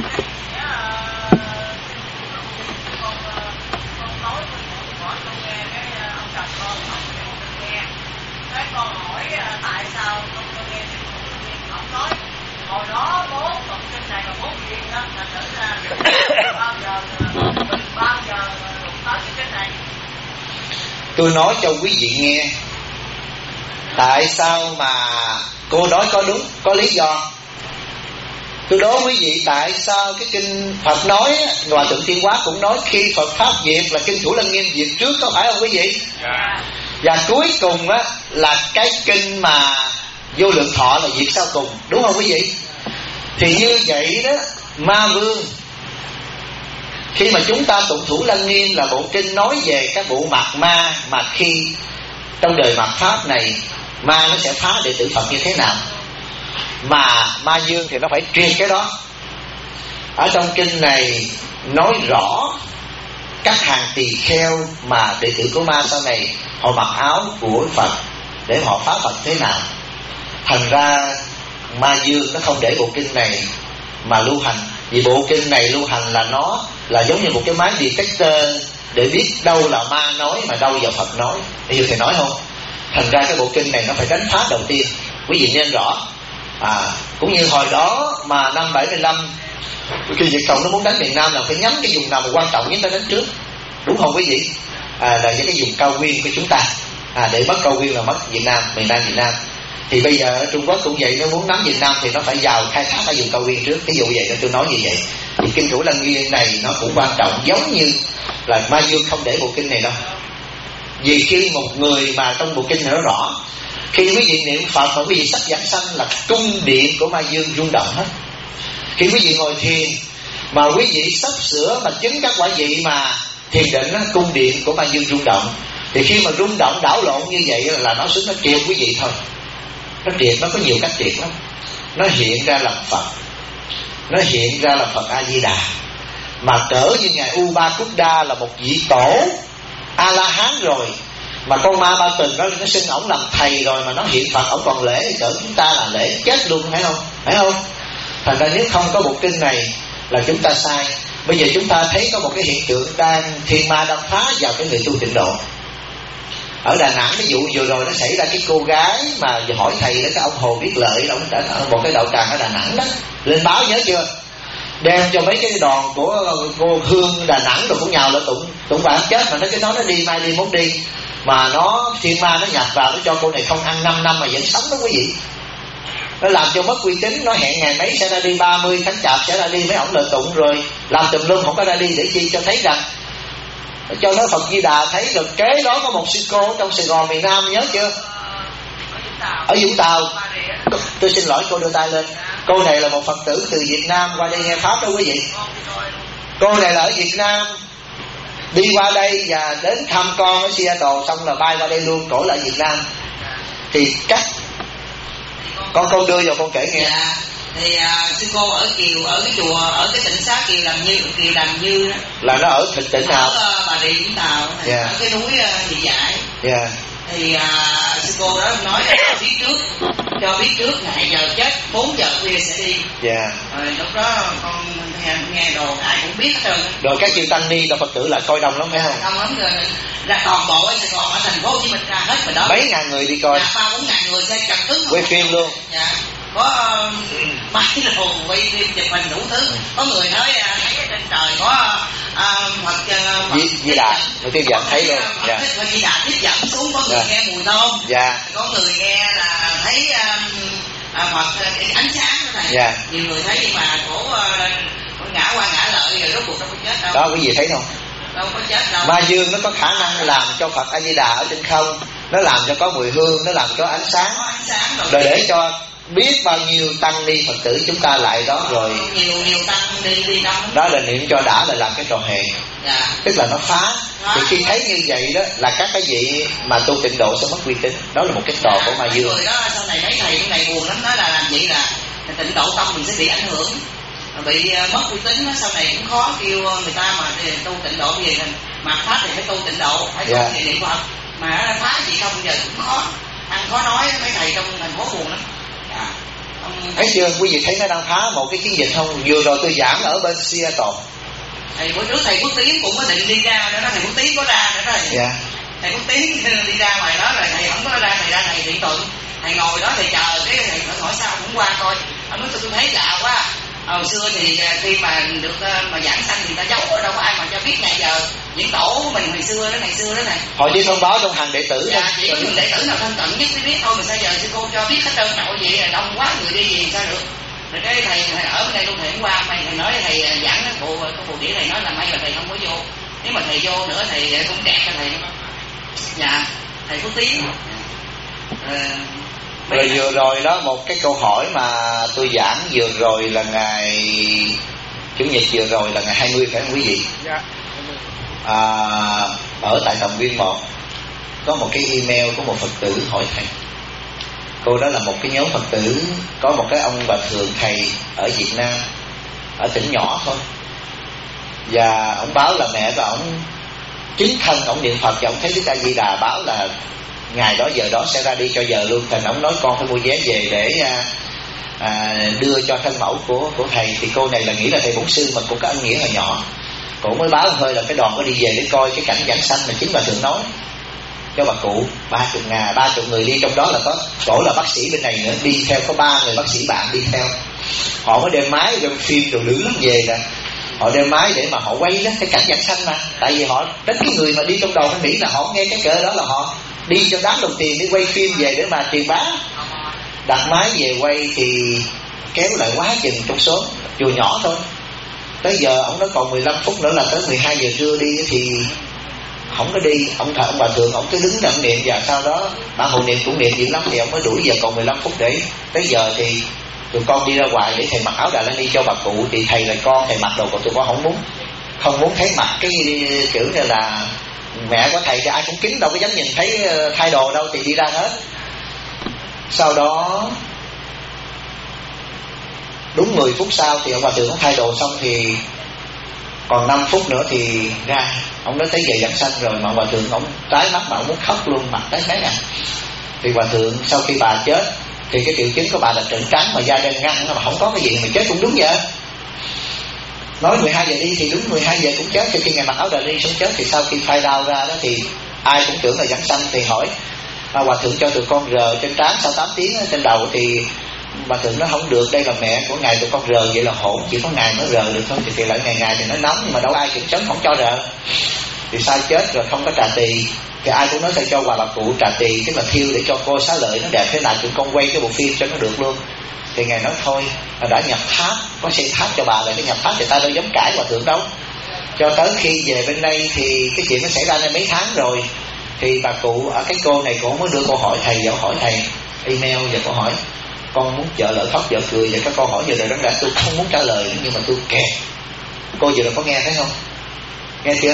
con nói con nghe cái ông chồng con nghe. Cái con hỏi tại sao con nghe ông nói hồi đó 4 phần kinh này là 4 viên đó, là thử ra bao giờ tới cái kinh này. Tôi nói cho quý vị nghe tại sao mà cô nói có đúng, có lý do. Tôi đố quý vị tại sao cái kinh Phật nói, Hòa Thượng Thiên Hóa cũng nói khi Phật Pháp diệt là kinh Thủ Lăng Nghiêm diệt trước, có phải không quý vị? Và cuối cùng á là cái kinh mà Vô Lượng Thọ là diệt sau cùng, đúng không quý vị? Thì như vậy đó, Ma Vương khi mà chúng ta tụng Thủ Lăng Nghiêm là bộ kinh nói về các bộ mạt ma, mà khi trong đời mạt Pháp này ma nó sẽ phá đệ tử Phật như thế nào, mà Ma Dương thì nó phải truyền cái đó. Ở trong kinh này nói rõ các hàng tỳ kheo mà đệ tử của ma sau này họ mặc áo của Phật để họ phá Phật thế nào. Thành ra Ma Dương nó không để bộ kinh này mà lưu hành, vì bộ kinh này lưu hành là nó là giống như một cái máy detector để biết đâu là ma nói mà đâu là Phật nói. Hiểu thầy nói không? Thành ra cái bộ kinh này nó phải đánh phá đầu tiên, quý vị nên rõ. Cũng như hồi đó mà năm 75 khi Việt Cộng nó muốn đánh miền Nam là phải nhắm cái vùng nào mà quan trọng nhất ta đánh trước, đúng không quý vị? Là những cái vùng cao nguyên của chúng ta, để mất cao nguyên là mất Việt Nam, miền Nam Việt Nam. Thì bây giờ Trung Quốc cũng vậy, nó muốn nắm Việt Nam thì nó phải vào khai thác ở vùng cao nguyên trước. Ví dụ vậy nên tôi nói như vậy. Thì kinh Thủ Lăng Nghiêm này nó cũng quan trọng, giống như là Ma Dương không để bộ kinh này đâu. Vì khi một người mà trong bộ kinh này nó rõ, khi quý vị niệm Phật mà quý vị sắp giảng sanh là cung điện của Ma Dương rung động hết. Khi quý vị ngồi thiền Mà quý vị sắp sửa mà chứng các quả vị mà thiền định đó, cung điện của Ma Dương rung động. Thì khi mà rung động đảo lộn như vậy là nó xuống nó triệt quý vị thôi. Nó triệt, nó có nhiều cách triệt lắm. Nó hiện ra làm Phật, nó hiện ra là Phật A Di Đà. Mà cỡ như ngài Ubakuda là một vị tổ A La Hán rồi, mà con ma Ba Từng nó xưng ổng làm thầy rồi, mà nó hiện Phật ổng còn lễ, cỡ chúng ta là lễ chết luôn, phải không? Phải không? Thành ra nếu không có bộ kinh này là chúng ta sai. Bây giờ chúng ta thấy có một cái hiện tượng thiên ma đang phá vào cái người tu tịnh độ. Ở Đà Nẵng ví dụ vừa rồi nó xảy ra cái cô gái mà hỏi thầy đó, cái ông Hồ Viết Lợi, ông đã ở một cái đạo tràng ở Đà Nẵng đó, lên báo nhớ chưa? Đem cho mấy cái đoàn của cô Hương Đà Nẵng rồi cũng nhào lại tụng bà chết, mà nó đi mai đi mốt đi, mà nó thiên ma nó nhập vào, nó cho cô này không ăn 5 năm mà vẫn sống đó quý vị. Nó làm cho mất uy tín. Nó hẹn ngày mấy sẽ ra đi, 30 tháng Chạp sẽ ra đi, mấy ổng lợi tụng rồi làm tùm lum, không có ra đi để chi? Cho thấy rằng, cho nó Phật Di Đà thấy được. Kế đó có một sư cô trong Sài Gòn miền Nam, nhớ chưa? Ở Vũng Tàu. Tôi xin lỗi, cô đưa tay lên. Cô này là một Phật tử từ Việt Nam qua đây nghe Pháp đó quý vị. Cô này là ở Việt Nam, đi qua đây và đến thăm con ở Seattle, xong là bay qua đây luôn, cổ lại Việt Nam. Thì cách con đưa vào con kể nghe. Dạ. Thì sư cô ở Kiều, ở cái chùa, ở cái tỉnh xá Kiều Đàm Như đó. Là nó ở tỉnh nào? Ở Bà Rịa Vũng Tàu, yeah. Ở cái núi Thị Giải. Yeah. Thì sư cô đó nói cho biết trước ngày giờ chết 4 giờ khuya sẽ đi. Yeah. Rồi lúc đó con nghe đồ ai cũng biết hết trơn. Rồi các chư tăng ni và Phật tử là coi đông lắm phải không? Đông lắm rồi. Là toàn bộ ở Sài Gòn, ở thành phố Hồ Chí Minh ra hết rồi đó. Mấy ngàn người đi coi. 3-4 ngàn người sẽ chặt cứng. Quay phim luôn. Dạ. Có máy đồ quay phim chụp hình đủ thứ. Có người nói thấy ở trên trời có Phật Di Đà, người tiếp dẫn thấy luôn. Phật Di Đà tiếp dẫn xuống. Có người nghe mùi thơm. Có người nghe là thấy Phật ánh sáng đó này. Nhiều người thấy, nhưng mà cổ ngã qua ngã lợi rồi rốt cuộc đâu có chết đâu. Đó quý vị thấy không? Đâu có chết đâu. Ma Dương nó có khả năng làm cho Phật A Di Đà ở trên không, nó làm cho có mùi hương, nó làm cho ánh sáng, rồi để cho biết bao nhiêu tăng ni Phật tử chúng ta lại đó rồi. Nhiều tăng đi đông. Đó là niệm cho đã, là làm cái trò hề. Tức là nó phá. Thì khi thấy như vậy đó là các cái vị mà tu tịnh độ sẽ mất uy tín. Đó là một cái trò của Ma Dương. Người đó sau này mấy thầy trong này buồn lắm, nói là làm vậy là tịnh độ tâm mình sẽ bị ảnh hưởng, bị mất uy tín. Sau này cũng khó kêu người ta mà tu tịnh độ gì mà pháp thì phải tu tịnh độ, phải tu về niệm Phật, mà nó phá gì không giờ cũng khó ăn khó nói. Mấy thầy trong thành phố buồn lắm. Thấy chưa quý vị, thấy nó đang phá một cái chiến dịch không? Vừa rồi tôi giảng ở bên Seattle, thầy bữa trước thầy Quốc Tiến cũng có định đi ra đó, thầy Quốc Tiến có ra nữa rồi. Thầy Quốc Tiến đi ra ngoài đó rồi thầy không có ra, thầy ra thầy Thiện Thuận, thầy ngồi đó thầy chờ cái thầy hỏi sao cũng qua coi. Ông nói tôi thấy lạ quá. Hồi xưa thì khi mà được mà giảng sanh thì ta giấu, đâu có ai mà cho biết ngày giờ. Những tổ của mình hồi xưa đó này. Họ chỉ thông báo trong hàng đệ tử thôi. Chỉ có người đệ tử nào thân cận nhất mới biết thôi, mà sao giờ sư cô cho biết hết trơn nào vậy, là đông quá người đi gì sao được. Rồi cái thầy ở bên đây luôn, thầy hôm qua thầy nói thầy giảng cái phù đĩa, thầy nói là may là thầy không có vô. Nếu mà thầy vô nữa thầy cũng kẹt cho thầy. Dạ, thầy có tiếng. Rồi vừa rồi đó, một cái câu hỏi mà tôi giảng vừa rồi là ngày Chủ nhật vừa rồi là ngày 20 phải không quý vị? Dạ. Ở tại Đồng Viên 1 có một cái email của một Phật tử hỏi thầy. Cô đó là một cái nhóm Phật tử, có một cái ông bà thường thầy ở Việt Nam, ở tỉnh nhỏ thôi, và ông báo là mẹ của ông chính thân ông niệm Phật, và ông thấy Đức A Di Đà báo là ngày đó giờ đó sẽ ra đi cho giờ luôn. Thành ông nói con phải mua vé về để đưa cho thân mẫu của thầy. Thì cô này là nghĩ là thầy bổn sư mà cũng có ân nghĩa hồi nhỏ, cô mới báo hơi là cái đoàn có đi về để coi cái cảnh giảng sanh mà chính bà thường nói cho bà cụ. 30 người đi, trong đó là có cổ là bác sĩ bên này nữa, đi theo có 3 người bác sĩ bạn đi theo. Họ mới đem máy đem phim đồ dữ lắm về nè. Họ đem máy để mà họ quay đó cái cảnh giảng sanh mà. Tại vì họ đến cái người mà đi trong đầu phải nghĩ là họ nghe cái cỡ đó là họ đi cho đáng đồng tiền để quay phim về để mà truyền bá. Đặt máy về quay thì kéo lại quá chừng trong số chùa nhỏ thôi. Tới giờ ông nói còn 15 phút nữa là tới 12 giờ trưa đi, thì không có đi. Ông bà thường ông cứ đứng đặng niệm, và sau đó bà hồi niệm cũng niệm dữ lắm, thì ông mới đuổi giờ còn 15 phút để tới giờ thì tụi con đi ra ngoài để thầy mặc áo Đà La Ni cho bà cụ, thì thầy là con, thầy mặc đồ của tụi con không muốn thấy mặc cái kiểu như là mẹ của thầy thì ai cũng kính, đâu có dám nhìn thấy thay đồ đâu, thì đi ra hết. Sau đó đúng 10 phút sau thì ông hòa thượng thay đồ xong, thì còn 5 phút nữa thì ra. Ông nói tới giờ giảng sanh rồi mà hòa thượng ông tái mắt mà ông muốn khóc luôn, mặt tái mét à. Thì hòa thượng sau khi bà chết thì cái triệu chứng của bà là trợn trắng mà da đen ngăn, mà không có cái gì mà chết cũng đúng vậy. Nói 12 giờ đi thì đúng 12 giờ cũng chết. Khi ngày mặc áo Đà La Ni sống chết, thì sau khi phai đau ra đó thì ai cũng tưởng là giảng sanh, thì hỏi hòa thượng cho tụi con rờ trên trán sau 8 tiếng trên đầu, thì bà thượng nó không được, đây là mẹ của ngài, tụi con rờ vậy là hỗn, chỉ có ngài mới rờ được thôi. Thì lại ngày thì nó nóng, nhưng mà đâu ai kiểm chứng không cho rờ. Thì sao chết rồi không có trà tỳ, thì ai cũng nói phải cho bà cụ trà tỳ, tức là thiêu để cho cô xá lợi nó đẹp thế nào, tụi con quay cái bộ phim cho nó được luôn. Thì ngài nói thôi, đã nhập tháp, có xây tháp cho bà rồi, cái nhập tháp thì ta đâu dám cãi hòa thượng đâu. Cho tới khi về bên đây thì cái chuyện nó xảy ra nên mấy tháng rồi, thì bà cụ ở cái cô này cũng mới đưa câu hỏi thầy, dạo hỏi thầy email và câu hỏi con muốn vợ lỡ khóc vợ cười, và các câu hỏi vừa rồi đáng lẽ tôi không muốn trả lời nhưng mà tôi kẹt. Cô vừa rồi có nghe thấy không? Nghe chưa?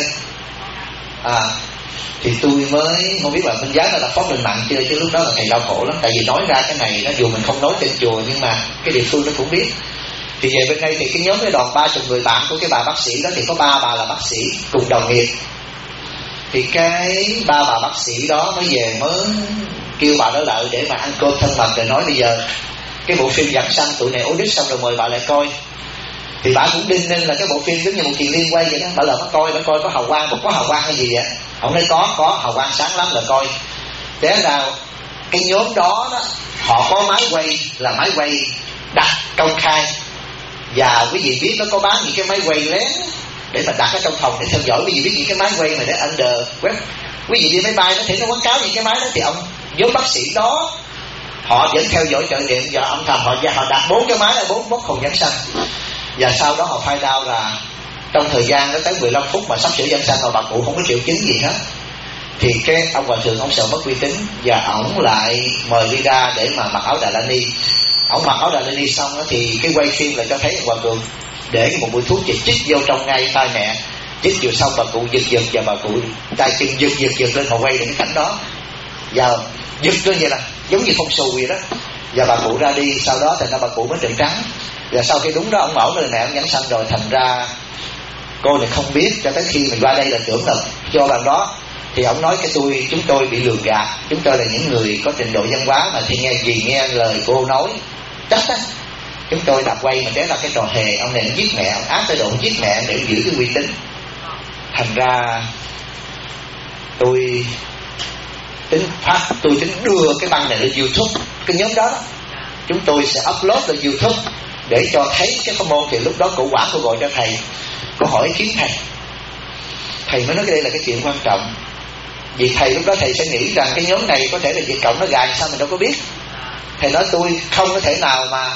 Thì tôi mới không biết là Minh Giám là pháp linh nặng chưa, chứ lúc đó là thầy đau khổ lắm. Tại vì nói ra cái này nó dù mình không nói trên chùa nhưng mà cái địa phương nó cũng biết. Thì về bên đây thì cái nhóm cái đoàn 30 người bạn của cái bà bác sĩ đó, thì có 3 bà là bác sĩ cùng đồng nghiệp. Thì cái 3 bà bác sĩ đó mới về mới kêu bà đó lại để mà ăn cơm thân mật, rồi nói bây giờ cái bộ phim giảng sanh tụi này audit xong rồi mời bà lại coi. Thì bà cũng đinh ninh là cái bộ phim giống như một chuyện liên quay vậy đó. Bà là nó coi có hào quang, một có hào quang hay gì vậy. Ông nói có hào quang sáng lắm là coi. Thế ra cái nhóm đó họ có máy quay, là máy quay đặt công khai. Và quý vị biết nó có bán những cái máy quay lén để mà đặt ở trong phòng để theo dõi. Quý vị biết những cái máy quay mà để under web, quý vị đi máy bay nó thể nó quảng cáo những cái máy đó. Thì ông nhóm bác sĩ đó họ vẫn theo dõi trợ niệm, và ông thầm họ đặt 4 cái máy là 4 không giảng sanh. Và sau đó họ find out là trong thời gian nó tới 15 phút mà sắp sửa giảng sanh mà bà cụ không có triệu chứng gì hết. Thì cái ông hòa thượng ông sợ mất uy tín, và ổng lại mời đi ra để mà mặc áo Đà La Ni. Ổng mặc áo Đà La Ni xong đó, thì cái quay phim là cho thấy ông hòa thượng để một mũi thuốc chích vô trong ngay tai mẹ, chích vừa xong bà cụ giật, và bà cụ tay chân giật lên. Họ quay được cái cảnh đó, và giật lên vậy là giống như phong xù vậy đó. Và bà cụ ra đi, sau đó thành ra bà cụ mới trợn trắng. Và sau khi đúng đó ông bảo người mẹ ông giảng sanh rồi, thành ra cô này không biết cho tới khi mình qua đây là tưởng là cho bằng đó. Thì ông nói chúng tôi bị lường gạt, chúng tôi là những người có trình độ văn hóa mà thì nghe lời cô nói chắc á, chúng tôi đạp quay mà thế là cái trò hề. Ông này giết mẹ, ông áp tới độ giết mẹ để giữ cái uy tín. Thành ra tôi tính đưa cái băng này lên YouTube. Cái nhóm đó chúng tôi sẽ upload lên YouTube để cho thấy cái pháp môn. Thì lúc đó cổ quả cô gọi cho thầy, cô hỏi ý kiến thầy mới nói cái đây là cái chuyện quan trọng. Vì thầy lúc đó thầy sẽ nghĩ rằng cái nhóm này có thể là Việt Cộng nó gài, sao mình đâu có biết. Thầy nói tôi không có thể nào mà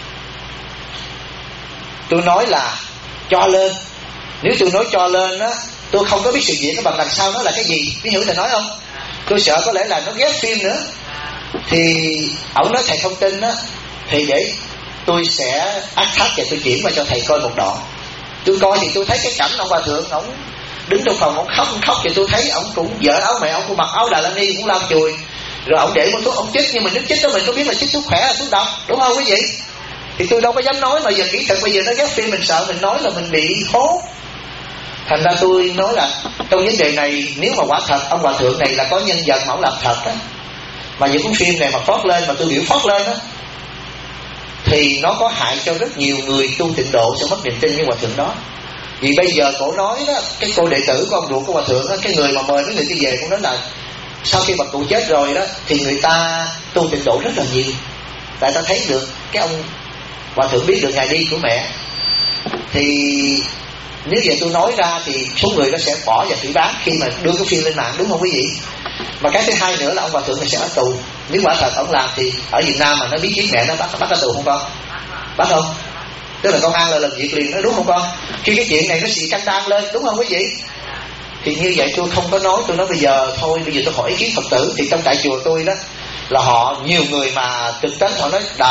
tôi nói là cho lên. Nếu tôi nói cho lên á, tôi không có biết sự việc nó bằng đằng sau nó là cái gì. Biết hiểu thầy nói không? Tôi sợ có lẽ là nó ghép phim nữa. Thì ổng nói thầy không tin á, thì để tôi sẽ thách và tôi chuyển qua cho thầy coi một đoạn. Tôi coi thì tôi thấy cái cảnh ông hòa thượng ổng đứng trong phòng, ổng khóc thì tôi thấy ổng cũng vợ áo mẹ, ổng cũng mặc áo Đà La Ni, cũng lau chùi, rồi ổng để một thuốc ổng chích. Nhưng mà nước chích đó mình có biết là chích thuốc khỏe là thuốc độc, đúng không quý vị? Thì tôi đâu có dám nói, mà giờ kỹ thuật bây giờ nó ghép phim, mình sợ mình nói là mình bị hố. Thành ra tôi nói là trong vấn đề này, nếu mà quả thật ông hòa thượng này là có nhân vật mà ổng làm thật á, mà những cuốn phim này mà phót lên, mà tôi biểu phót lên á, thì nó có hại cho rất nhiều người tu tịnh độ sẽ mất niềm tin như hòa thượng đó. Vì bây giờ cổ nói đó, cái cô đệ tử của ông ruột của hòa thượng đó, cái người mà mời mấy người kia về cũng nói là sau khi bà cụ chết rồi đó thì người ta tu tịnh độ rất là nhiều. Tại ta thấy được cái ông hòa thượng biết được ngày đi của mẹ. Thì nếu vậy tôi nói ra thì số người đó sẽ bỏ và phỉ báng khi mà đưa cái phim lên mạng, đúng không quý vị? Mà cái thứ hai nữa là ông hòa thượng này sẽ ở tù. Nếu quả thật ông làm thì ở Việt Nam mà nó biết giết mẹ nó bắt ra tù không con? Bắt không? Tức là công an là làm việc liền đó, đúng không con? Khi cái chuyện này nó xì căng đan lên, đúng không quý vị? Thì như vậy tôi không có nói, tôi nói bây giờ thôi, bây giờ tôi hỏi ý kiến Phật tử. Thì trong tại chùa tôi đó là họ nhiều người mà thực tế họ nói đạo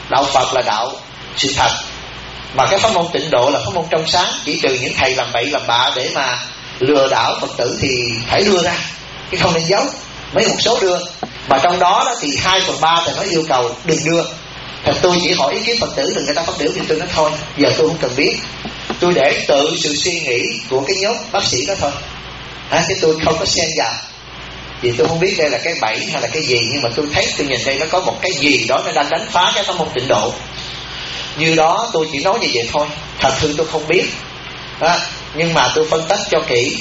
đạo Phật là đạo sự thật, mà cái pháp môn Tịnh Độ là pháp môn trong sáng. Chỉ trừ những thầy làm bậy làm bạ để mà lừa đảo Phật tử thì phải đưa ra, chứ không nên giấu. Mấy một số đưa, mà trong đó thì 2/3 thầy nói yêu cầu đừng đưa. Thì tôi chỉ hỏi ý kiến Phật tử, đừng người ta phát biểu thì tôi nói thôi, giờ tôi không cần biết, tôi để tự sự suy nghĩ của cái nhóm bác sĩ đó thôi. Chứ tôi không có xen vào, vì tôi không biết đây là cái bẫy hay là cái gì, nhưng mà tôi thấy, tôi nhìn đây nó có một cái gì đó nó đang đánh phá cái pháp môn Tịnh Độ. Như đó tôi chỉ nói như vậy thôi, thật sự tôi không biết. Nhưng mà tôi phân tích cho kỹ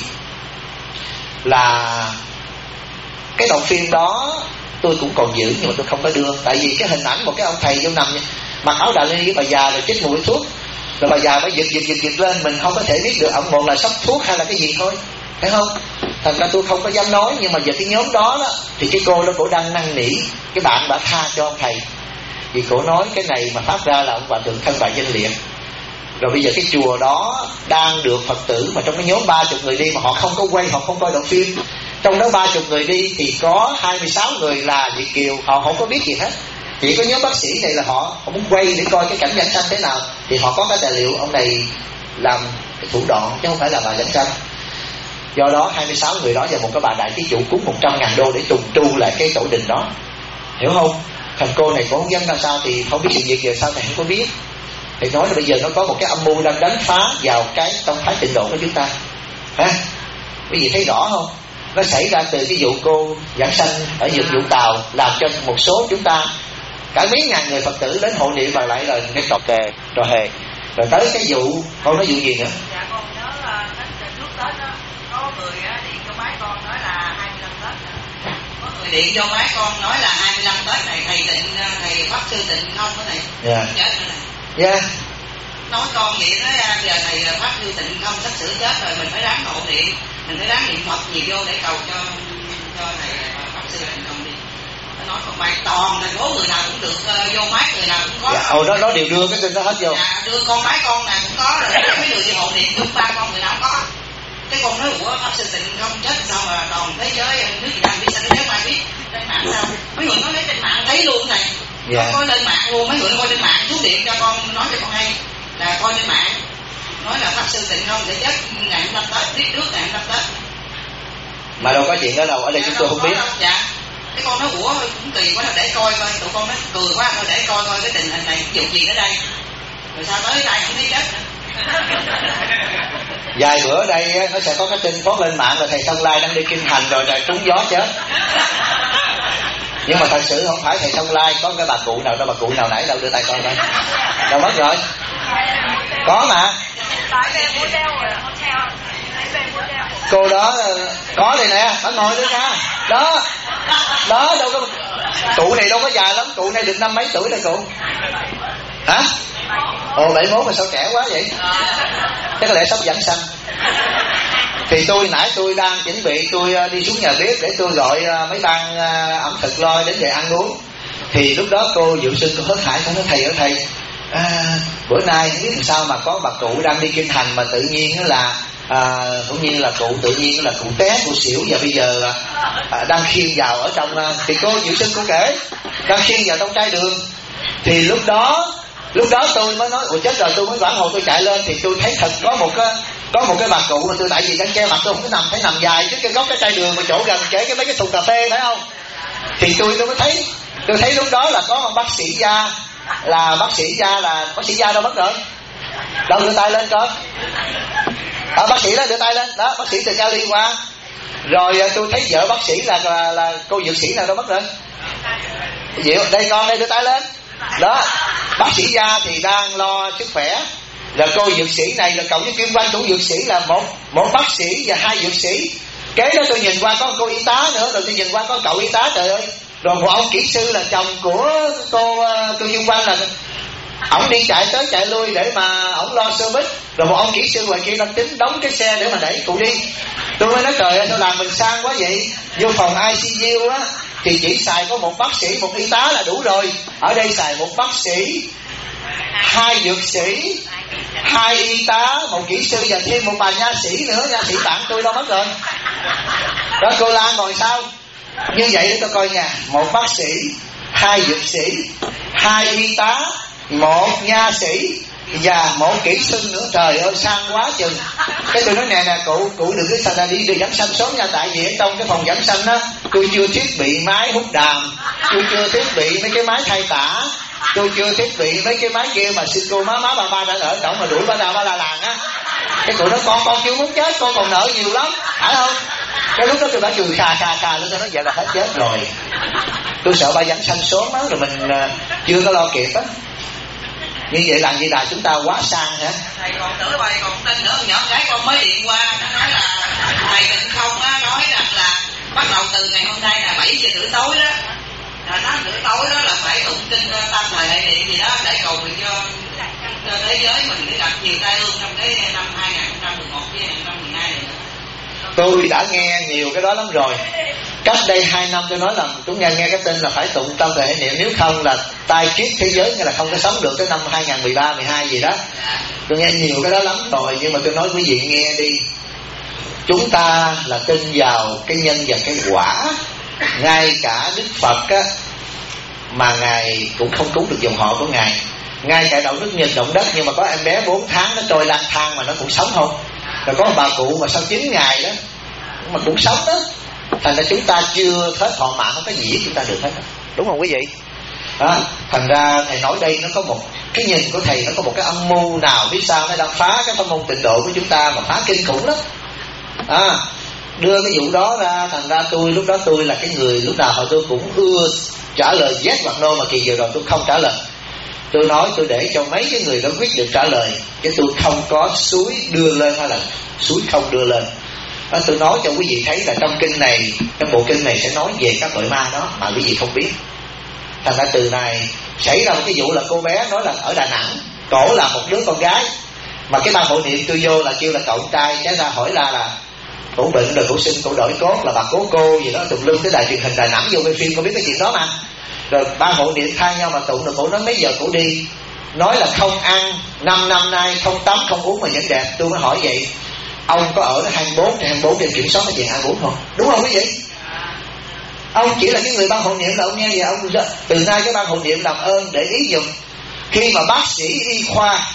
là cái đoạn phim đó tôi cũng còn giữ, nhưng mà tôi không có đưa. Tại vì cái hình ảnh một cái ông thầy vô nằm mặc áo Đà Lê với bà già rồi chích mùi thuốc, rồi bà già mới giật lên, mình không có thể biết được ông một là sốc thuốc hay là cái gì thôi, thấy không? Thành ra tôi không có dám nói. Nhưng mà về cái nhóm đó thì cái cô đó cổ đang năn nỉ cái bạn đã tha cho ông thầy, vì cổ nói cái này mà phát ra là ông Hòa Thượng thân bại danh liệt. Rồi bây giờ cái chùa đó đang được Phật tử, mà trong cái nhóm 30 người đi mà họ không có quay, họ không coi đoạn phim. Trong đó 30 người đi thì có 26 người là Việt kiều, họ không có biết gì hết. Chỉ có nhóm bác sĩ này là họ muốn quay để coi cái cảnh Giảng Sanh thế nào, thì họ có cái tài liệu ông này làm cái thủ đoạn, chứ không phải là bà Giảng Sanh. Do đó 26 người đó và một cái bà đại thí chủ cúng 100.000 đô để trùng tu lại cái tổ đình đó, hiểu không? Thành cô này cũng không dám ra sao, thì không biết sự việc về sao thầy không có biết. Thầy nói là bây giờ nó có một cái âm mưu đang đánh phá vào cái tông phái Tịnh Độ của chúng ta. Quý vị thấy rõ không? Nó xảy ra từ cái vụ cô Giảng Sanh ở Vũng Tàu, làm cho một số chúng ta cả mấy ngàn người Phật tử đến hộ niệm và lại là cái trò kè, trò hề. Rồi tới cái vụ, con nói vụ gì nữa? Dạ con nhớ là trước Tết đó, có người điện cho máy con nói là 25 Tết. Có người điện cho máy con nói là 25 Tết này thầy Pháp Sư Tịnh không đó thầy. Dạ. Chết nữa này. Dạ. Nói con vậy đó, giờ thầy Pháp Sư Tịnh không sắp sửa chết rồi, mình phải ráng hộ niệm, mình phải ráng niệm Phật nhiều vô để cầu cho thầy Pháp Sư Tịnh không đi. Nói còn bài toàn thành phố người nào cũng được vô máy, người nào cũng có. Dạ, đó đều đưa cái tin đó hết vô. Dạ, đưa con máy con nào cũng có rồi, mấy người đi hộ niệm giúp ba con người nào cũng có. Cái con nói của Pháp Sư Tịnh không chết sao mà toàn thế giới nước Việt Nam biết, sao thế mà biết trên mạng sao? Mấy người nói lấy trên mạng thấy luôn này. Dạ. Coi lên mạng luôn, mấy người coi trên mạng xuống điện cho con nói cho con hay là coi trên mạng nói là Pháp Sư Tịnh không sẽ chết ngày 25 Tết, biết trước ngày 25 Tết. Mà đâu có chuyện đó đâu, ở đây chúng tôi không biết. Dạ. Cái con nói ủa cũng kỳ quá, là để coi coi, tụi con nói cười quá thôi, để coi coi cái tình hình này vụ gì ở đây. Rồi sao tới đây không thấy chết nữa. Vài bữa ở đây nó sẽ có cái tin post lên mạng là thầy Thông Lai đang đi kinh hành rồi trúng gió chết. Nhưng mà thật sự không phải thầy Thông Lai, có cái bà cụ nào đó, bà cụ nào nãy đâu đưa tay con đây, đâu mất rồi. Có mà. Cô đó có đây nè, bà ngồi nữa nha. Đó đâu có, cụ này đâu có già lắm, cụ này được 50 mấy tuổi rồi cụ. Hả? 71 mà sao trẻ quá vậy? Chắc có lẽ sắp Giảng Sanh. Thì nãy tôi đang chuẩn bị tôi đi xuống nhà bếp để tôi gọi mấy ban ẩm thực lôi đến về ăn uống. Thì lúc đó cô Diệu Sinh, cô hớt hải, cũng nói thầy bữa nay không biết làm sao mà có bà cụ đang đi kinh hành mà tự nhiên là cũng như là cụ tự nhiên là cụ té, cụ xỉu, và bây giờ đang khiêng vào ở trong. Thì cô Diệu Sinh cô kể đang khiêng vào trong chai đường. Thì lúc đó tôi mới nói ủa chết rồi, tôi mới vãn hồi tôi chạy lên thì tôi thấy thật có một cái bà cụ mà tôi, tại vì đang che mặt tôi không có thấy nằm dài trước cái góc cái chai đường mà chỗ gần kể cái mấy cái thùng cà phê, phải không? Thì tôi mới thấy, tôi thấy lúc đó là có một bác sĩ da, là bác sĩ da đâu mất rồi, đâu đưa tay lên coi. Bác sĩ đó đưa tay lên đó, bác sĩ từ Cali qua. Rồi tôi thấy vợ bác sĩ là cô dược sĩ nào đâu mất rồi. Diệu đây con, đây đưa tay lên đó. Bác sĩ da thì đang lo sức khỏe, là cô dược sĩ này là cộng với Kim Quang cũng dược sĩ, là một bác sĩ và 2 dược sĩ. Kế đó tôi nhìn qua có cô y tá nữa, rồi tôi nhìn qua có cậu y tá, trời ơi. Rồi một ông kỹ sư là chồng của cô Kim Quang, là ổng đi chạy tới chạy lui để mà ổng lo service. Rồi một ông kỹ sư ngoài kia đang tính đóng cái xe để mà đẩy cụ đi. Tôi mới nói trời ơi, sao làm mình sang quá vậy. Vô phòng ICU á thì chỉ xài có một bác sĩ, một y tá là đủ rồi. Ở đây xài một bác sĩ, 2 dược sĩ, 2 y tá, một kỹ sư và thêm một bà nha sĩ nữa. Nha sĩ bạn tôi đâu mất rồi. Đó, cô Lan ngồi sau. Như vậy để tôi coi nha, một bác sĩ, 2 dược sĩ, 2 y tá, 1 nha sĩ và 1 kỹ sư nữa. Trời ơi sang quá chừng. Cái tôi nói nè cụ đừng cứ thành ra đi giảm sanh sớm nha. Tại vì ở trong cái phòng giảm sanh á, tôi chưa thiết bị máy hút đàm, tôi chưa thiết bị mấy cái máy thay tả, tôi chưa thiết bị mấy cái máy kia mà xin cô má ba đã ở cổng mà đuổi ba la làng á. Cái cụ nói con chưa muốn chết, con còn nợ nhiều lắm, phải không? Cái lúc đó tôi đã cười kha lên, tôi nói vậy là hết chết rồi. Tôi sợ ba giảm sanh sớm á, rồi mình chưa có lo kịp á. Như vậy làm gì là chúng ta quá sang hả? Thầy còn tưởng bài còn tin nữa, nhỏ gái con mới điện qua, nó nói là thầy Định Không á, nói rằng là bắt đầu từ ngày hôm nay là 7 giờ rưỡi tối đó, là 8 rưỡi tối đó là phải tụng kinh Tam Thời Đại Điện gì đó để cầu nguyện cho thế giới mình để gặp nhiều tai ương trong cái năm 2011 với 2012 này. Tôi đã nghe nhiều cái đó lắm rồi. Cách đây 2 năm tôi nói là chúng nghe cái tin là phải tụng Tam Thời Đại Niệm, nếu không là tai kiết thế giới, nghĩa là không có sống được tới năm 2013, 12 gì đó. Tôi nghe nhiều cái đó lắm rồi, nhưng mà tôi nói quý vị nghe đi. Chúng ta là tin vào cái nhân và cái quả. Ngay cả Đức Phật á, mà Ngài cũng không cứu được dòng họ của Ngài. Ngay cả đạo Đức Nhìn Động Đất, nhưng mà có em bé 4 tháng nó trôi lang thang mà nó cũng sống không. Rồi có một bà cụ mà sau 9 ngày đó mà cũng sống đó. Thành ra chúng ta chưa hết thọ mạng, không có gì chúng ta được hết. Đúng không quý vị? Thành ra thầy nói đây nó có một cái nhìn của thầy, nó có một cái âm mưu nào biết sao nó đang phá cái pháp môn tịnh độ của chúng ta, mà phá kinh khủng lắm. Đưa cái vụ đó ra, thành ra lúc đó tôi là cái người lúc nào tôi cũng ưa trả lời yes hoặc no, mà kỳ vừa rồi tôi không trả lời. Tôi nói tôi để cho mấy cái người đó quyết định trả lời, chứ tôi không có suối đưa lên hay là suối không đưa lên. Tôi nói cho quý vị thấy là trong kinh này, trong bộ kinh này sẽ nói về các loại ma đó mà quý vị không biết. Thành ra từ này xảy ra một cái vụ là cô bé nói là ở Đà Nẵng, cổ là một đứa con gái, mà cái ban hộ niệm tôi vô là kêu là cậu trai, cái ra hỏi là cổ bệnh rồi cổ sinh cổ đổi cốt, là bà cố cô gì đó tùm lum, tới đài truyền hình Đà Nẵng vô quay phim, có biết cái chuyện đó mà. Rồi ban hộ niệm thay nhau mà tụng, rồi cổ nói mấy giờ cổ đi, nói là không ăn 5 năm nay, không tắm không uống mà vẫn đẹp. Tôi mới hỏi vậy ông có ở 24/24 trên kiểm soát cái chuyện ăn uống không? Đúng không quý vị? Ông chỉ là cái người ban hộ niệm là ông nghe vậy, ông từ nay cái ban hộ niệm làm ơn để ý dùm. Khi mà bác sĩ y khoa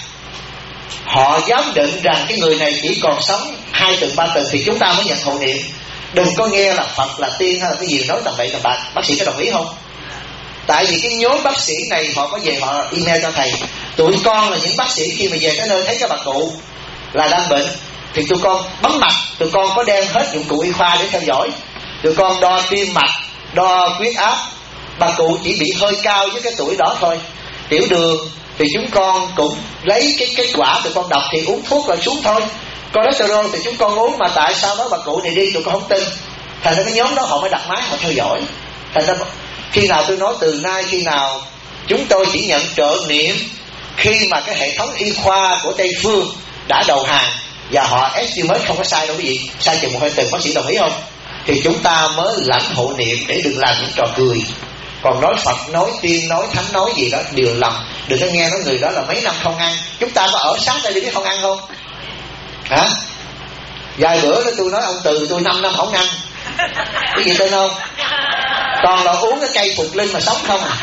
họ giám định rằng cái người này chỉ còn sống 2 tuần 3 tuần thì chúng ta mới nhận hộ niệm. Đừng có nghe là Phật là tiên hay là cái gì nói tầm bậy tầm bạ. Bác sĩ có đồng ý không? Tại vì cái nhóm bác sĩ này họ có về họ email cho thầy, tụi con là những bác sĩ khi mà về tới nơi thấy các bà cụ là đang bệnh thì tụi con bấm mạch, tụi con có đem hết dụng cụ y khoa để theo dõi, tụi con đo tim mạch, đo huyết áp. Bà cụ chỉ bị hơi cao với cái tuổi đó thôi. Tiểu đường thì chúng con cũng lấy cái kết quả tụi con đọc thì uống thuốc rồi xuống thôi. Cholesterol thì chúng con uống, mà tại sao nói bà cụ này đi tụi con không tin. Thành ra cái nhóm đó họ mới đặt máy họ theo dõi. Thành ra khi nào tôi nói từ nay khi nào chúng tôi chỉ nhận trợ niệm khi mà cái hệ thống y khoa của Tây Phương đã đầu hàng và họ estimate không có sai đâu quý vị, sai chừng 1-2 tuần, bác sĩ đồng ý không, thì chúng ta mới lãnh hộ niệm để đừng làm những trò cười. Còn nói Phật, nói tiên, nói thánh, nói gì đó đều lầm. Đừng có nghe nói người đó là mấy năm không ăn. Chúng ta có ở sáng đây đi biết không ăn không? Hả? Vài bữa đó tôi nói ông Từ tôi 5 năm không ăn. Cái gì tên không? Toàn là uống cái cây Phục Linh mà sống không à.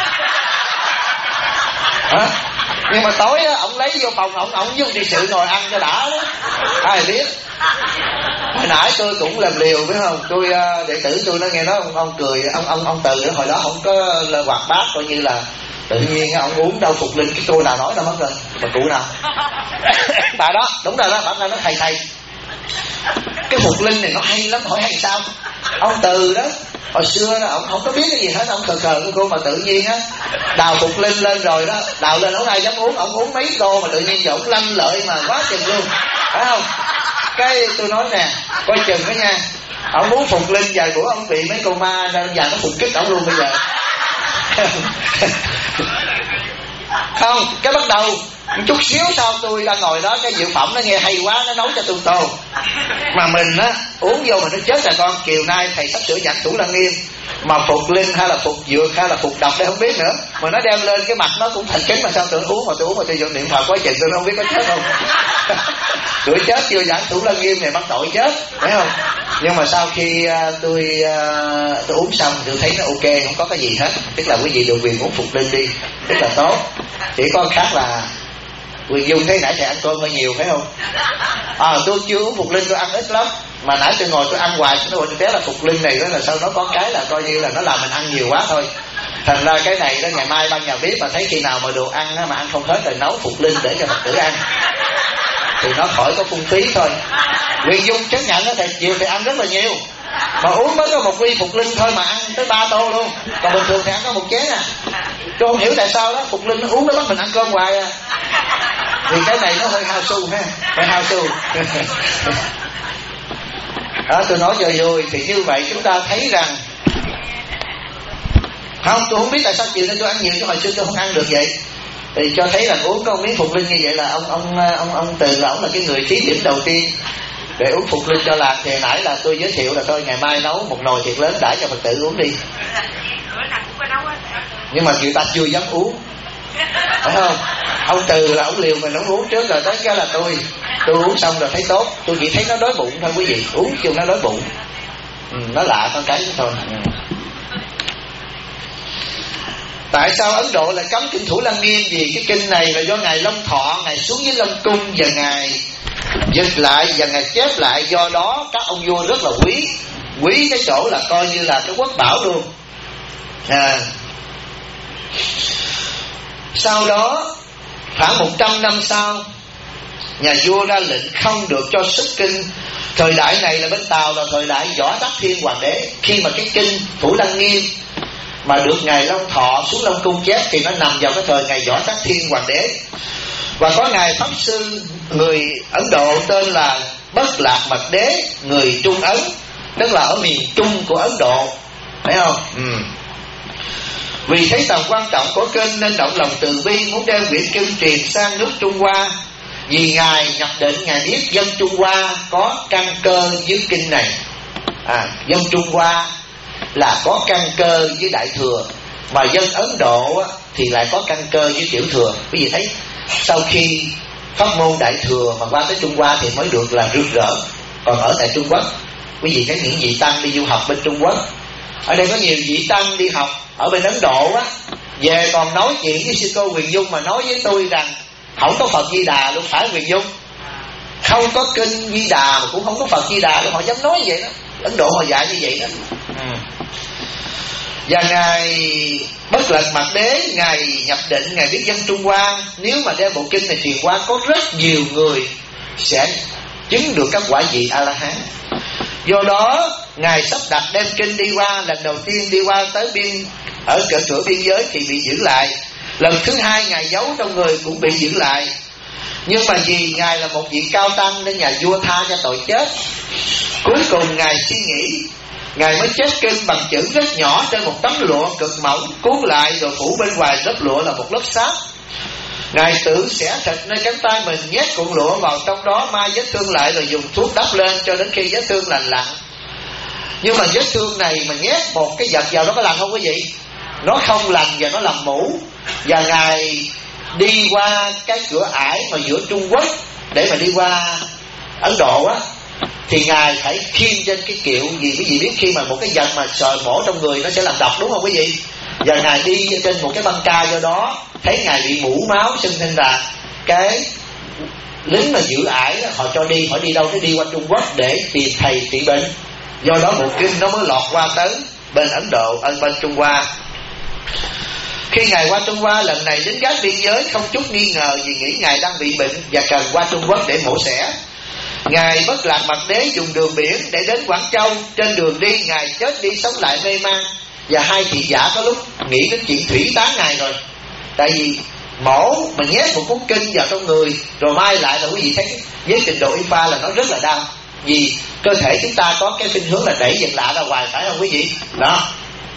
Hả? Nhưng mà tối á, ông lấy vô phòng ông với đi sự ngồi ăn cho đã đó. Ai biết. Hồi nãy tôi cũng làm liều biết không? Tôi đệ tử tôi nó nghe nói ông cười, ông Từ đó hồi đó không có hoạt bát, coi như là tự nhiên ông uống đâu Phục Linh, cái cô nào nói đâu mất rồi. Bà cụ nào? Bà đó, đúng rồi đó, bà nói thầy cái Phục Linh này nó hay lắm, hỏi hay sao? Ông Từ đó hồi xưa đó ông không có biết cái gì hết, ông khờ cái cô, mà tự nhiên á đào Phục Linh lên rồi đó, đào lên không ai dám uống, ông uống mấy đô mà tự nhiên giờ ông lanh lợi mà quá chừng luôn, phải không? Cái tôi nói nè, coi chừng đó nha, ông uống Phục Linh vài bữa ông bị mấy con ma ra và nó phục kích ông luôn bây giờ. Không, cái bắt đầu chút xíu sau tôi đang ngồi đó, cái Diệu Phẩm nó nghe hay quá, nó nấu cho tôi tô, mà mình á uống vô mà nó chết rồi con. Chiều nay thầy sắp sửa giảng Thủ Lăng Nghiêm, mà Phục Linh hay là Phục Dược hay là Phục Độc đây không biết nữa, mà nó đem lên cái mặt nó cũng thành kính, mà sao tôi uống mà tôi vô niệm Phật quá chừng tôi không biết có chết không. Tuổi chết chưa giảng Thủ Lăng Nghiêm này bắt tội chết, phải không? Nhưng mà sau khi tôi uống xong tôi thấy nó ok, không có cái gì hết. Tức là quý vị được quyền uống Phục Linh đi, rất là tốt. Chỉ có khác là Quyền Dung thấy nãy thầy ăn cơm hơi nhiều phải không? Tôi chưa uống Phục Linh, tôi ăn ít lắm. Mà nãy tôi ngồi tôi ăn hoài, tôi té là Phục Linh này đó là sao nó có cái là coi như là nó làm mình ăn nhiều quá thôi. Thành ra cái này đó ngày mai ban nhà bếp mà thấy khi nào mà đồ ăn mà ăn không hết rồi nấu Phục Linh để cho Phật tử ăn thì nó khỏi có phung phí thôi. Quyền Dung chấp nhận đó, thầy chiều thì ăn rất là nhiều, mà uống mới có một ly Phục Linh thôi mà ăn tới 3 tô luôn. Còn bình thường thì ăn có một chén à. Tôi không hiểu tại sao đó Phục Linh nó uống nó bắt mình ăn cơm hoài à. Thì cái này nó hơi hao su ha, hơi hao su. Đó, tôi nói cho vui. Thì như vậy chúng ta thấy rằng không, tôi không biết tại sao chiều nay tôi ăn nhiều chứ hồi xưa tôi không ăn được vậy. Thì cho thấy là uống có miếng Phục Linh như vậy là ông Từ là ông là cái người thí điểm đầu tiên để uống Phục Linh cho làng. Thì nãy là tôi giới thiệu là thôi ngày mai nấu một nồi thiệt lớn đãi cho Phật tử uống đi. Nhưng mà người ta chưa dám uống, phải không? Ông Từ là ông liều mình ông uống trước rồi tới cái là tôi uống xong rồi thấy tốt. Tôi chỉ thấy nó đói bụng thôi quý vị, uống chưa nó đói bụng. Nó lạ con cái thôi. Tại sao Ấn Độ lại cấm kinh Thủ Lăng Nghiêm? Vì cái kinh này là do Ngài Long Thọ, Ngài xuống với Long Cung và Ngài dịch lại và Ngài chép lại. Do đó các ông vua rất là quý cái chỗ là coi như là cái quốc bảo luôn. Sau đó khoảng 100 năm sau, nhà vua ra lệnh không được cho xuất kinh. Thời đại này là bên Tàu là thời đại Võ Tắc Thiên Hoàng đế. Khi mà cái kinh Thủ Lăng Nghiêm mà được Ngài Long Thọ xuống Long Cung chép thì nó nằm vào cái thời Ngài Võ Tắc Thiên Hoàng đế. Và có Ngài Pháp Sư người Ấn Độ tên là Bất Lạc Mật Đế, người Trung Ấn, tức là ở miền Trung của Ấn Độ, phải không? Vì thấy tầm quan trọng của kinh nên động lòng từ bi muốn đem quyển kinh truyền sang nước Trung Hoa. Vì Ngài nhập định, Ngài biết dân Trung Hoa có căn cơ với kinh này. Dân Trung Hoa là có căn cơ với Đại Thừa, mà dân Ấn Độ thì lại có căn cơ với Tiểu Thừa. Quý vị thấy sau khi pháp môn Đại Thừa mà qua tới Trung Hoa thì mới được là rực rỡ. Còn ở tại Trung Quốc, quý vị thấy những vị tăng đi du học bên Trung Quốc, ở đây có nhiều vị tăng đi học ở bên Ấn Độ về còn nói chuyện với sư cô Huyền Dung mà nói với tôi rằng không có Phật Di Đà luôn, phải Huyền Dung? Không có kinh Di Đà mà cũng không có Phật Di Đà luôn, họ dám nói vậy đó. Ấn Độ họ dạy như vậy đó. Và Ngài Bất Lạc Mật Đế, Ngài nhập định, Ngài biết dân Trung Hoa nếu mà đem bộ kinh này truyền qua có rất nhiều người sẽ chứng được các quả vị A-la-hán. Do đó Ngài sắp đặt đem kinh đi qua. Lần đầu tiên đi qua tới ở cửa biên giới thì bị giữ lại. Lần thứ hai Ngài giấu trong người cũng bị giữ lại. Nhưng mà vì Ngài là một vị cao tăng nên nhà vua tha cho tội chết. Cuối cùng Ngài suy nghĩ, Ngài mới chép kinh bằng chữ rất nhỏ trên một tấm lụa cực mỏng, cuốn lại rồi phủ bên ngoài lớp lụa là một lớp sáp. Ngài tự xẻ thịt nơi cánh tay mình, nhét cuộn lụa vào trong đó, mai vết thương lại rồi dùng thuốc đắp lên cho đến khi vết thương lành lặn. Nhưng mà vết thương này mà nhét một cái vật vào đó có lành không quý vị? Nó không lành và nó làm mũ. Và Ngài đi qua cái cửa ải mà giữa Trung Quốc để mà đi qua Ấn Độ thì Ngài phải khiêng trên cái kiệu. Vì quý vị biết khi mà một cái vật mà sờ mổ trong người nó sẽ làm độc, đúng không quý vị? Và Ngài đi trên một cái băng ca, do đó thấy Ngài bị mũ máu, xưng nên là cái lính mà giữ ải đó, họ cho đi, họ đi đâu cái đi qua Trung Quốc để tìm thầy trị bệnh. Do đó bộ kinh nó mới lọt qua tới bên Ấn Độ, bên Trung Hoa. Khi Ngài qua Trung Hoa lần này, đến gác biên giới không chút nghi ngờ vì nghĩ Ngài đang bị bệnh và cần qua Trung Quốc để mổ xẻ. Ngài Bất Lạc Mật Đế dùng đường biển để đến Quảng Châu. Trên đường đi Ngài chết đi sống lại mê man. Và hai thị giả có lúc nghĩ đến chuyện thủy tán Ngài rồi. Tại vì mổ mà nhét một cuốn kinh vào trong người rồi mai lại là quý vị thấy với trình độ y khoa là nó rất là đau. Vì cơ thể chúng ta có cái khuynh hướng là đẩy vật lạ ra ngoài, phải không quý vị? Đó.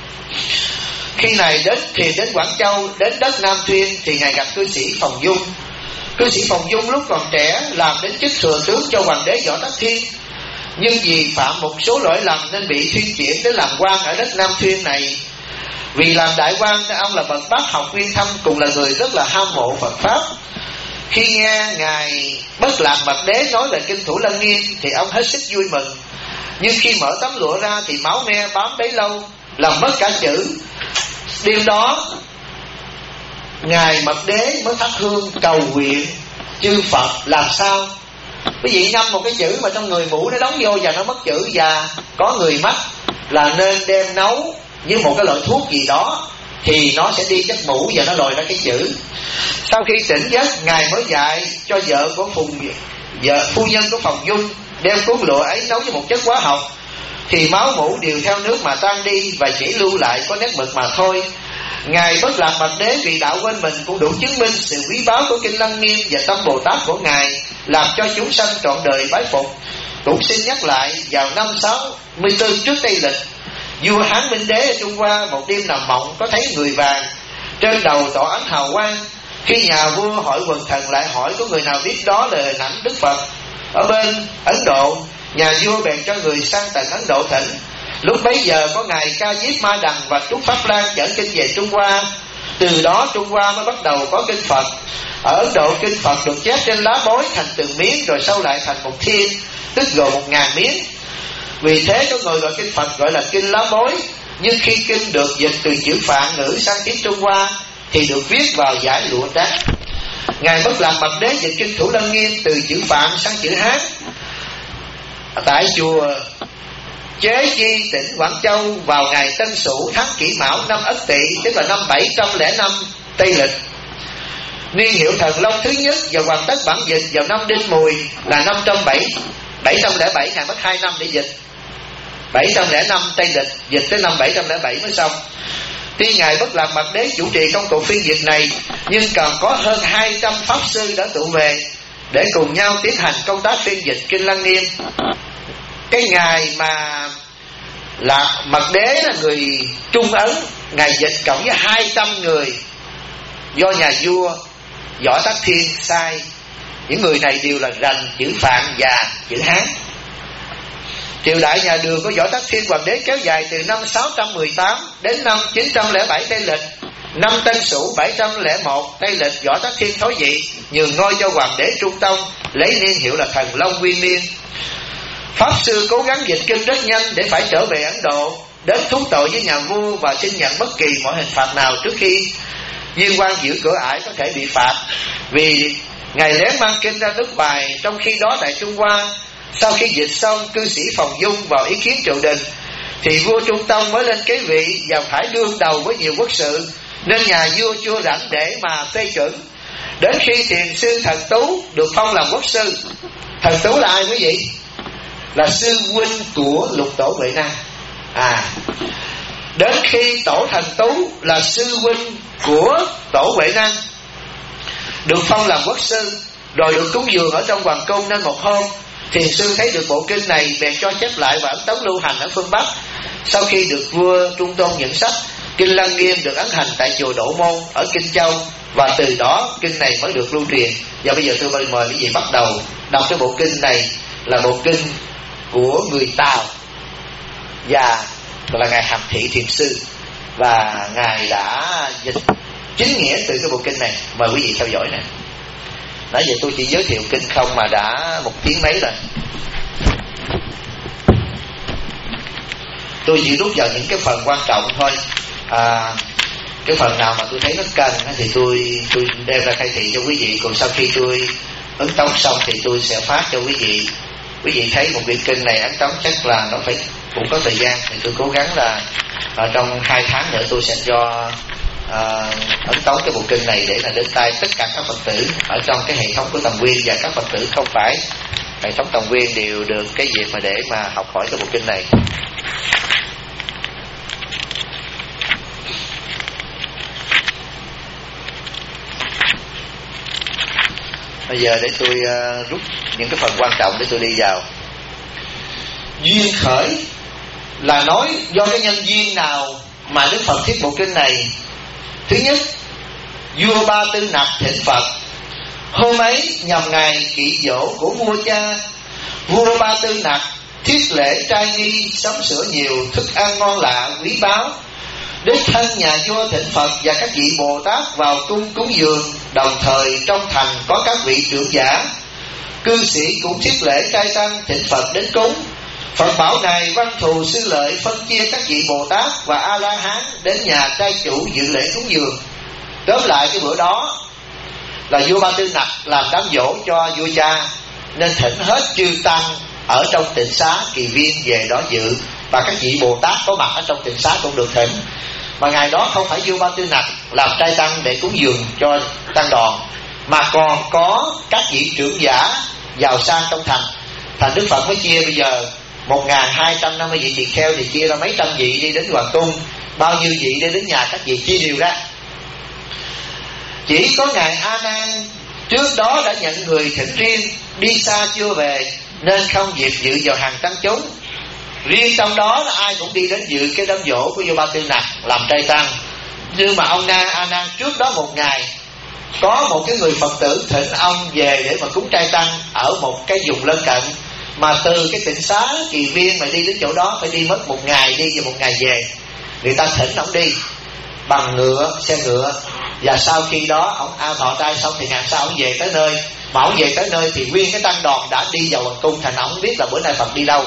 Khi này đến Quảng Châu, đến đất Nam Thuyên thì Ngài gặp cư sĩ Phòng Dung. Cư sĩ Phòng Dung lúc còn trẻ làm đến chức thừa tướng cho hoàng đế Võ Tắc Thiên, nhưng vì phạm một số lỗi lầm nên bị thuyên chuyển đến làm quan ở đất Nam Thuyên này. Vì làm đại quan nên ông là bậc bác học uyên thâm, cùng là người rất là hâm mộ Phật pháp. Khi nghe Ngài Bất Lạc Mật Đế nói về kinh Thủ Lăng Nghiêm thì ông hết sức vui mừng. Nhưng khi mở tấm lụa ra thì máu me bám bấy lâu, làm mất cả chữ. Đêm đó Ngài Mật Đế mới thắp hương cầu nguyện chư Phật làm sao quý vị ngâm một cái chữ mà trong người mũ nó đóng vô và nó mất chữ, và có người mắc là nên đem nấu với một cái loại thuốc gì đó thì nó sẽ đi chất mũ và nó lòi ra cái chữ. Sau khi tỉnh giấc, Ngài mới dạy cho vợ của phu nhân của Phùng Dung đem cuốn lụa ấy nấu với một chất hóa học, thì máu mũ đều theo nước mà tan đi và chỉ lưu lại có nét mực mà thôi. Ngài Bất Lạc Mật Đế vì đạo quên mình cũng đủ chứng minh sự quý báu của Kinh Lăng Nghiêm và tâm Bồ Tát của Ngài, làm cho chúng sanh trọn đời bái phục. Cũng xin nhắc lại, vào năm 64 trước Tây Lịch, vua Hán Minh Đế ở Trung Hoa một đêm nằm mộng có thấy người vàng, trên đầu tỏ ánh hào quang. Khi nhà vua hỏi quần thần lại hỏi có người nào biết đó là hình ảnh Đức Phật ở bên Ấn Độ, nhà vua bèn cho người sang tận Ấn Độ thỉnh. Lúc bấy giờ có ngài Ca Diếp Ma Đằng và Trúc Pháp Lan chở kinh về Trung Hoa. Từ đó Trung Hoa mới bắt đầu có kinh Phật. Ở Ấn Độ kinh Phật được chép trên lá bối thành từng miếng, rồi sau lại thành một thiên, tức gồm 1000 miếng. Vì thế có người gọi kinh Phật gọi là kinh lá bối. Nhưng khi kinh được dịch từ chữ Phạn ngữ sang tiếng Trung Hoa thì được viết vào dải lụa trắng. Ngài Bất Lạc Mật Đế dịch kinh Thủ Lăng Nghiêm từ chữ Phạn sang chữ Hán tại chùa Chế Chi, tỉnh Quảng Châu vào ngày Tân Sửu tháng Kỷ Mão năm Ất Tỵ, tức là năm 705 Tây Lịch. Niên hiệu Thần Long thứ nhất và hoàn tất bản dịch vào năm Đinh Mùi là 707, Ngài mất 2 năm để dịch. 705 Tây Lịch, dịch tới năm 707 mới xong. Tuy Ngài Bất Lạc Mật Đế chủ trì công cuộc phiên dịch này, nhưng còn có hơn 200 pháp sư đã tụ về để cùng nhau tiến hành công tác phiên dịch Kinh Lăng Nghiêm. Cái ngày mà Lạc Mật Đế là người Trung Ấn, Ngài dịch cộng với 200 người do nhà vua Võ Tắc Thiên sai. Những người này đều là rành chữ Phạn và chữ Hán. Triều đại nhà Đường của Võ Tắc Thiên Hoàng đế kéo dài từ năm 618 đến năm 907 Tây Lịch. Năm Tân Sửu 701 Tây Lịch, Võ Tắc Thiên thối vị nhường ngôi cho Hoàng đế Trung Tông, lấy niên hiệu là Thần Long Nguyên Niên. Pháp sư cố gắng dịch kinh rất nhanh để phải trở về Ấn Độ, đến thú tội với nhà vua và xin nhận bất kỳ mọi hình phạt nào trước khi viên quan giữ cửa ải có thể bị phạt, vì Ngài lén mang kinh ra nước bài. Trong khi đó tại Trung Hoa, sau khi dịch xong, cư sĩ Phùng Dung vào ý kiến triều đình thì vua Trung Tông mới lên kế vị và phải đương đầu với nhiều quốc sự, nên nhà vua chưa rảnh để mà phê chuẩn. Đến khi thiền sư Thần Tú được phong làm quốc sư. Thần Tú là ai quý vị? Là sư huynh của Lục Tổ Huệ Năng. Đến khi Tổ Thần Tú là sư huynh của Tổ Huệ Năng được phong làm quốc sư, rồi được cúng dường ở trong hoàng cung, nên một hôm thiền sư thấy được bộ kinh này bèn cho chép lại và ấn tống lưu hành ở phương Bắc. Sau khi được vua Trung Tôn nhận sách, Kinh Lăng Nghiêm được ấn hành tại chùa Độ Môn ở Kinh Châu, và từ đó kinh này mới được lưu truyền. Và bây giờ tôi mời quý vị bắt đầu đọc cái bộ kinh này, là bộ kinh của người Tàu và là ngài Hàm Thị Thiền Sư, và ngài đã dịch chính nghĩa từ cái bộ kinh này. Mời quý vị theo dõi nè. Nãy giờ tôi chỉ giới thiệu kinh không mà đã 1 tiếng mấy rồi. Tôi chỉ rút vào những cái phần quan trọng thôi. Cái phần nào mà tôi thấy nó cần thì tôi đem ra khai thị cho quý vị. Còn sau khi tôi ấn tống xong thì tôi sẽ phát cho quý vị. Quý vị thấy một quyển kinh này ấn tống chắc là nó phải cũng có thời gian, thì tôi cố gắng là trong 2 tháng nữa tôi sẽ cho ấn tống cái bộ kinh này để là đến tay tất cả các Phật tử ở trong cái hệ thống của Tầm Nguyên, và các Phật tử không phải hệ thống Tầm Nguyên đều được cái dịp mà để mà học hỏi cái bộ kinh này. Bây giờ để tôi rút những cái phần quan trọng để tôi đi vào. Duyên khởi là nói do cái nhân duyên nào mà Đức Phật thiết bộ kinh này. Thứ nhất, vua Ba Tư Nặc thỉnh Phật. Hôm ấy nhằm ngày kỵ dỗ của vua cha, vua Ba Tư Nặc thiết lễ trai nghi, sắm sửa nhiều thức ăn ngon lạ quý báu. Đích thân nhà vua thỉnh Phật và các vị Bồ Tát vào cung cúng dường. Đồng thời trong thành có các vị trưởng giả, cư sĩ cũng thiết lễ trai tăng thỉnh Phật đến cúng. Phật bảo Ngài Văn Thù Sư Lợi phân chia các vị Bồ Tát và A-la-hán đến nhà trai chủ dự lễ cúng dường. Tóm lại cái bữa đó là vua Ba Tư Nặc làm đám dỗ cho vua cha, nên thỉnh hết chư tăng ở trong tịnh xá Kỳ Viên về đó dự, và các vị Bồ Tát có mặt ở trong tịnh xá cũng được thỉnh. Mà ngày đó không phải vua Ba Tư Nặc làm trai tăng để cúng dường cho tăng đoàn, mà còn có các vị trưởng giả giàu sang trong thành. Thành Đức Phật mới chia bây giờ 1.250 vị tỳ kheo thì chia ra mấy trăm vị đi đến hoàng cung, bao nhiêu vị đi đến nhà các vị chia đều ra. Chỉ có ngài A Nan trước đó đã nhận người thỉnh riêng, đi xa chưa về nên không dịp dự vào hàng tăng chúng. Riêng trong đó là ai cũng đi đến dự cái đám dỗ của vua Ba Tư Nặc làm trai tăng. Nhưng mà ông A Nan trước đó một ngày có một cái người Phật tử thỉnh ông về để mà cúng trai tăng ở một cái vùng lân cận, mà từ cái tịnh xá Kỳ Viên mà đi đến chỗ đó phải đi mất một ngày đi và một ngày về. Người ta thỉnh ông đi bằng ngựa, xe ngựa, và sau khi đó ông A thọ trai xong thì ngày sau ông về tới nơi. Mà ông về tới nơi thì nguyên cái tăng đoàn đã đi vào hoàng cung, thành ông biết là bữa nay Phật đi đâu.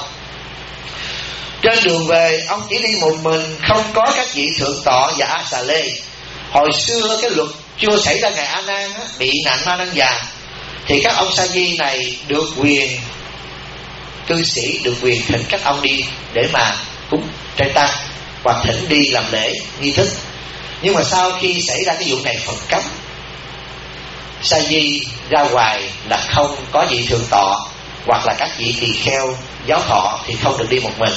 Trên đường về ông chỉ đi một mình, không có các vị thượng tọa và A Xà Lê. Hồi xưa cái luật chưa xảy ra ngày A Nan bị nạn ma nan già, thì các ông sa di này được quyền, cư sĩ được quyền thỉnh các ông đi để mà cúng trai tăng hoặc thỉnh đi làm lễ nghi thức. Nhưng mà sau khi xảy ra cái vụ này Phật cấm sa di ra ngoài là không có vị thượng tọa hoặc là các vị tỳ kheo giáo thọ thì không được đi một mình.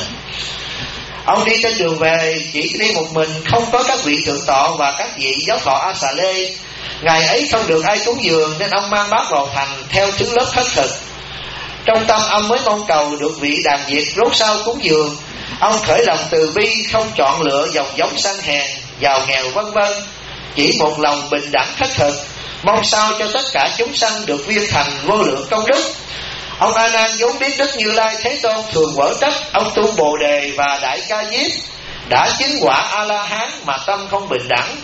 Ông đi trên đường về chỉ đi một mình, không có các vị thượng tọa và các vị giáo thọ A Xà Lê. Ngày ấy không được ai cúng dường nên ông mang bát vào thành theo thứ lớp khất thực. Trong tâm ông mới mong cầu được vị đàn diệt rốt sau cúng dường. Ông khởi lòng từ bi, không chọn lựa dòng giống sang hèn, giàu nghèo vân vân, chỉ một lòng bình đẳng khất thực, mong sao cho tất cả chúng sanh được viên thành vô lượng công đức. Ông A Nan vốn biết Đức Như Lai Thế Tôn thường quở trách, ông tu Bồ Đề và Đại Ca Diếp đã chứng quả A La Hán mà tâm không bình đẳng.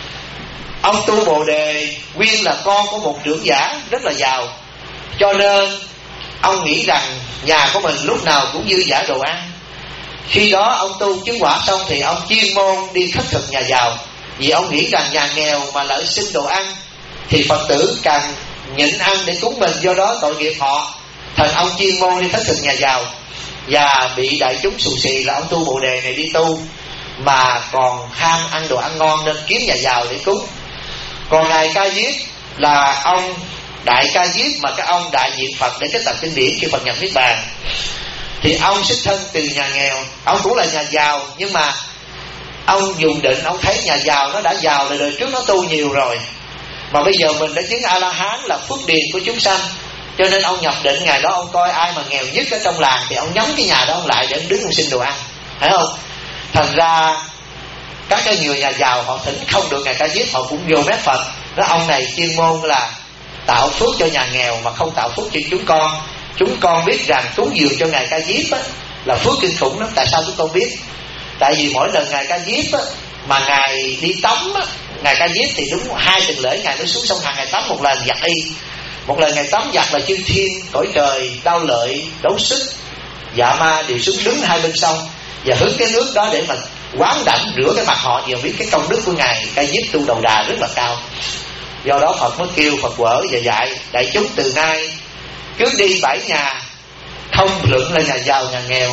Ông tu Bồ Đề nguyên là con của một trưởng giả rất là giàu, cho nên ông nghĩ rằng nhà của mình lúc nào cũng dư dả đồ ăn. Khi đó ông tu chứng quả xong thì ông chuyên môn đi khất thực nhà giàu, vì ông nghĩ rằng nhà nghèo mà lỡ xin đồ ăn thì Phật tử càng nhịn ăn để cúng mình, do đó tội nghiệp họ. Thành ông chuyên môn đi khất thực nhà giàu, và bị đại chúng xù xì là ông tu Bồ Đề này đi tu mà còn ham ăn đồ ăn ngon nên kiếm nhà giàu để cúng. Còn ngài Ca Diếp là ông Đại Ca Diếp mà các ông đại diện Phật để kết tập kinh điển khi Phật nhập niết bàn, thì ông xuất thân từ nhà nghèo. Ông cũng là nhà giàu, nhưng mà ông dùng định, ông thấy nhà giàu nó đã giàu là đời trước nó tu nhiều rồi, mà bây giờ mình đã chứng A La Hán là phước điền của chúng sanh, cho nên ông nhập định ngày đó ông coi ai mà nghèo nhất ở trong làng thì ông nhắm cái nhà đó ông lại để ông đứng ông xin đồ ăn, thấy không? Thành ra các cái người nhà giàu họ thỉnh không được ngài Ca Diếp, họ cũng vô mép Phật. Đó, ông này chuyên môn là tạo phước cho nhà nghèo mà không tạo phước cho chúng con. Chúng con biết rằng cúng dường cho ngài Ca Diếp là phước kinh khủng lắm. Tại sao chúng con biết? Tại vì mỗi lần ngài Ca Diếp mà ngài đi tắm ngài Ca Diếp thì đúng 2 tuần lễ ngài mới xuống sông Hằng, ngài tắm một lần giặt y. Một lần ngài tắm giặt là chư thiên cõi trời đau lợi đấu sức dạ ma đều xuống đứng hai bên sông và hứng cái nước đó để mà quán đảnh rửa cái mặt họ, vì biết cái công đức của ngài Ca Diếp tu đầu đà rất là cao. Do đó Phật mới kêu Phật quở và dạy đại chúng từ nay cứ đi 7 nhà, không luận là nhà giàu nhà nghèo.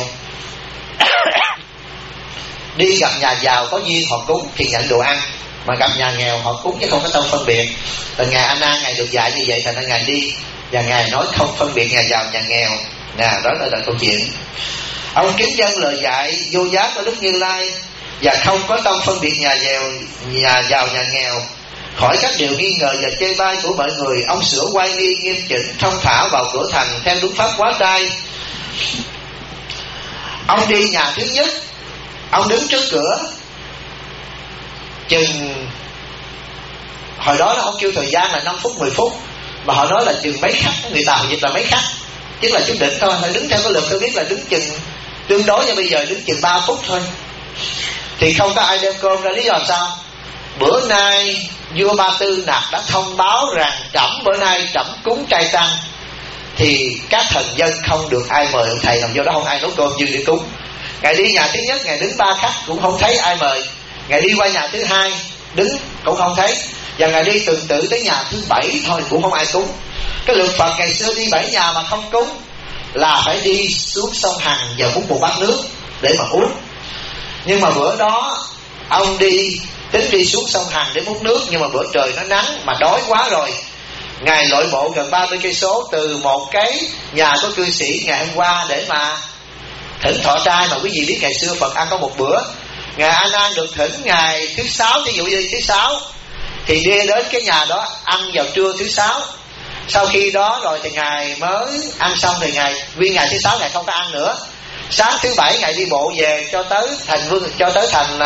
Đi gặp nhà giàu có duyên họ cúng thì nhận đồ ăn, mà gặp nhà nghèo họ cúng chứ không có tâm phân biệt. Là ngài A Nan ngài được dạy như vậy, thành ra ngài đi và ngài nói không phân biệt nhà giàu nhà nghèo. Đó là câu chuyện. Ông kính dân lời dạy vô giá của Đức Như Lai và không có tâm phân biệt nhà giàu nhà nghèo, khỏi các điều nghi ngờ và chê bai của mọi người. Ông sửa quay nghi nghiêm chỉnh thông thả vào cửa thành theo đúng pháp quá trai. Ông đi nhà thứ nhất, ông đứng trước cửa chừng, hồi đó là ông kêu thời gian là 5 phút 10 phút, mà họ nói là chừng mấy khắc, người Tàu dịch là mấy khắc, chứ là chút định thôi, phải đứng theo cái luật tôi biết là đứng chừng tương đối như bây giờ đứng chừng 3 phút thôi. Thì không có ai đem cơm ra, lý do sao? Bữa nay vua Ba Tư Nặc đã thông báo rằng trẫm bữa nay trẫm cúng trai tăng, thì các thần dân không được ai mời ông thầy, làm do đó không ai nấu cơm dư để cúng. Ngài đi nhà thứ nhất, Ngài đứng 3 khắc cũng không thấy ai mời. Ngài đi qua nhà thứ 2 đứng cũng không thấy. Và Ngài đi tuần tự tới nhà thứ 7 thôi cũng không ai cúng. Cái luật Phật ngày xưa đi 7 nhà mà không cúng là phải đi xuống sông Hằng và múc một bát nước để mà uống. Nhưng mà bữa đó ông tính đi xuống sông Hằng để múc nước, nhưng mà bữa trời nó nắng mà đói quá rồi. Ngài lội bộ gần 30 cây số từ một cái nhà của cư sĩ ngày hôm qua để mà thỉnh thọ trai. Mà quý vị biết ngày xưa Phật ăn có một bữa. Ngài A Nan được thỉnh ngày thứ 6, ví dụ như thứ 6 thì đi đến cái nhà đó ăn vào trưa thứ 6. Sau khi đó rồi thì Ngài mới ăn xong thì nguyên ngày thứ 6 Ngài không có ăn nữa. Sáng thứ 7 Ngài đi bộ về cho tới thành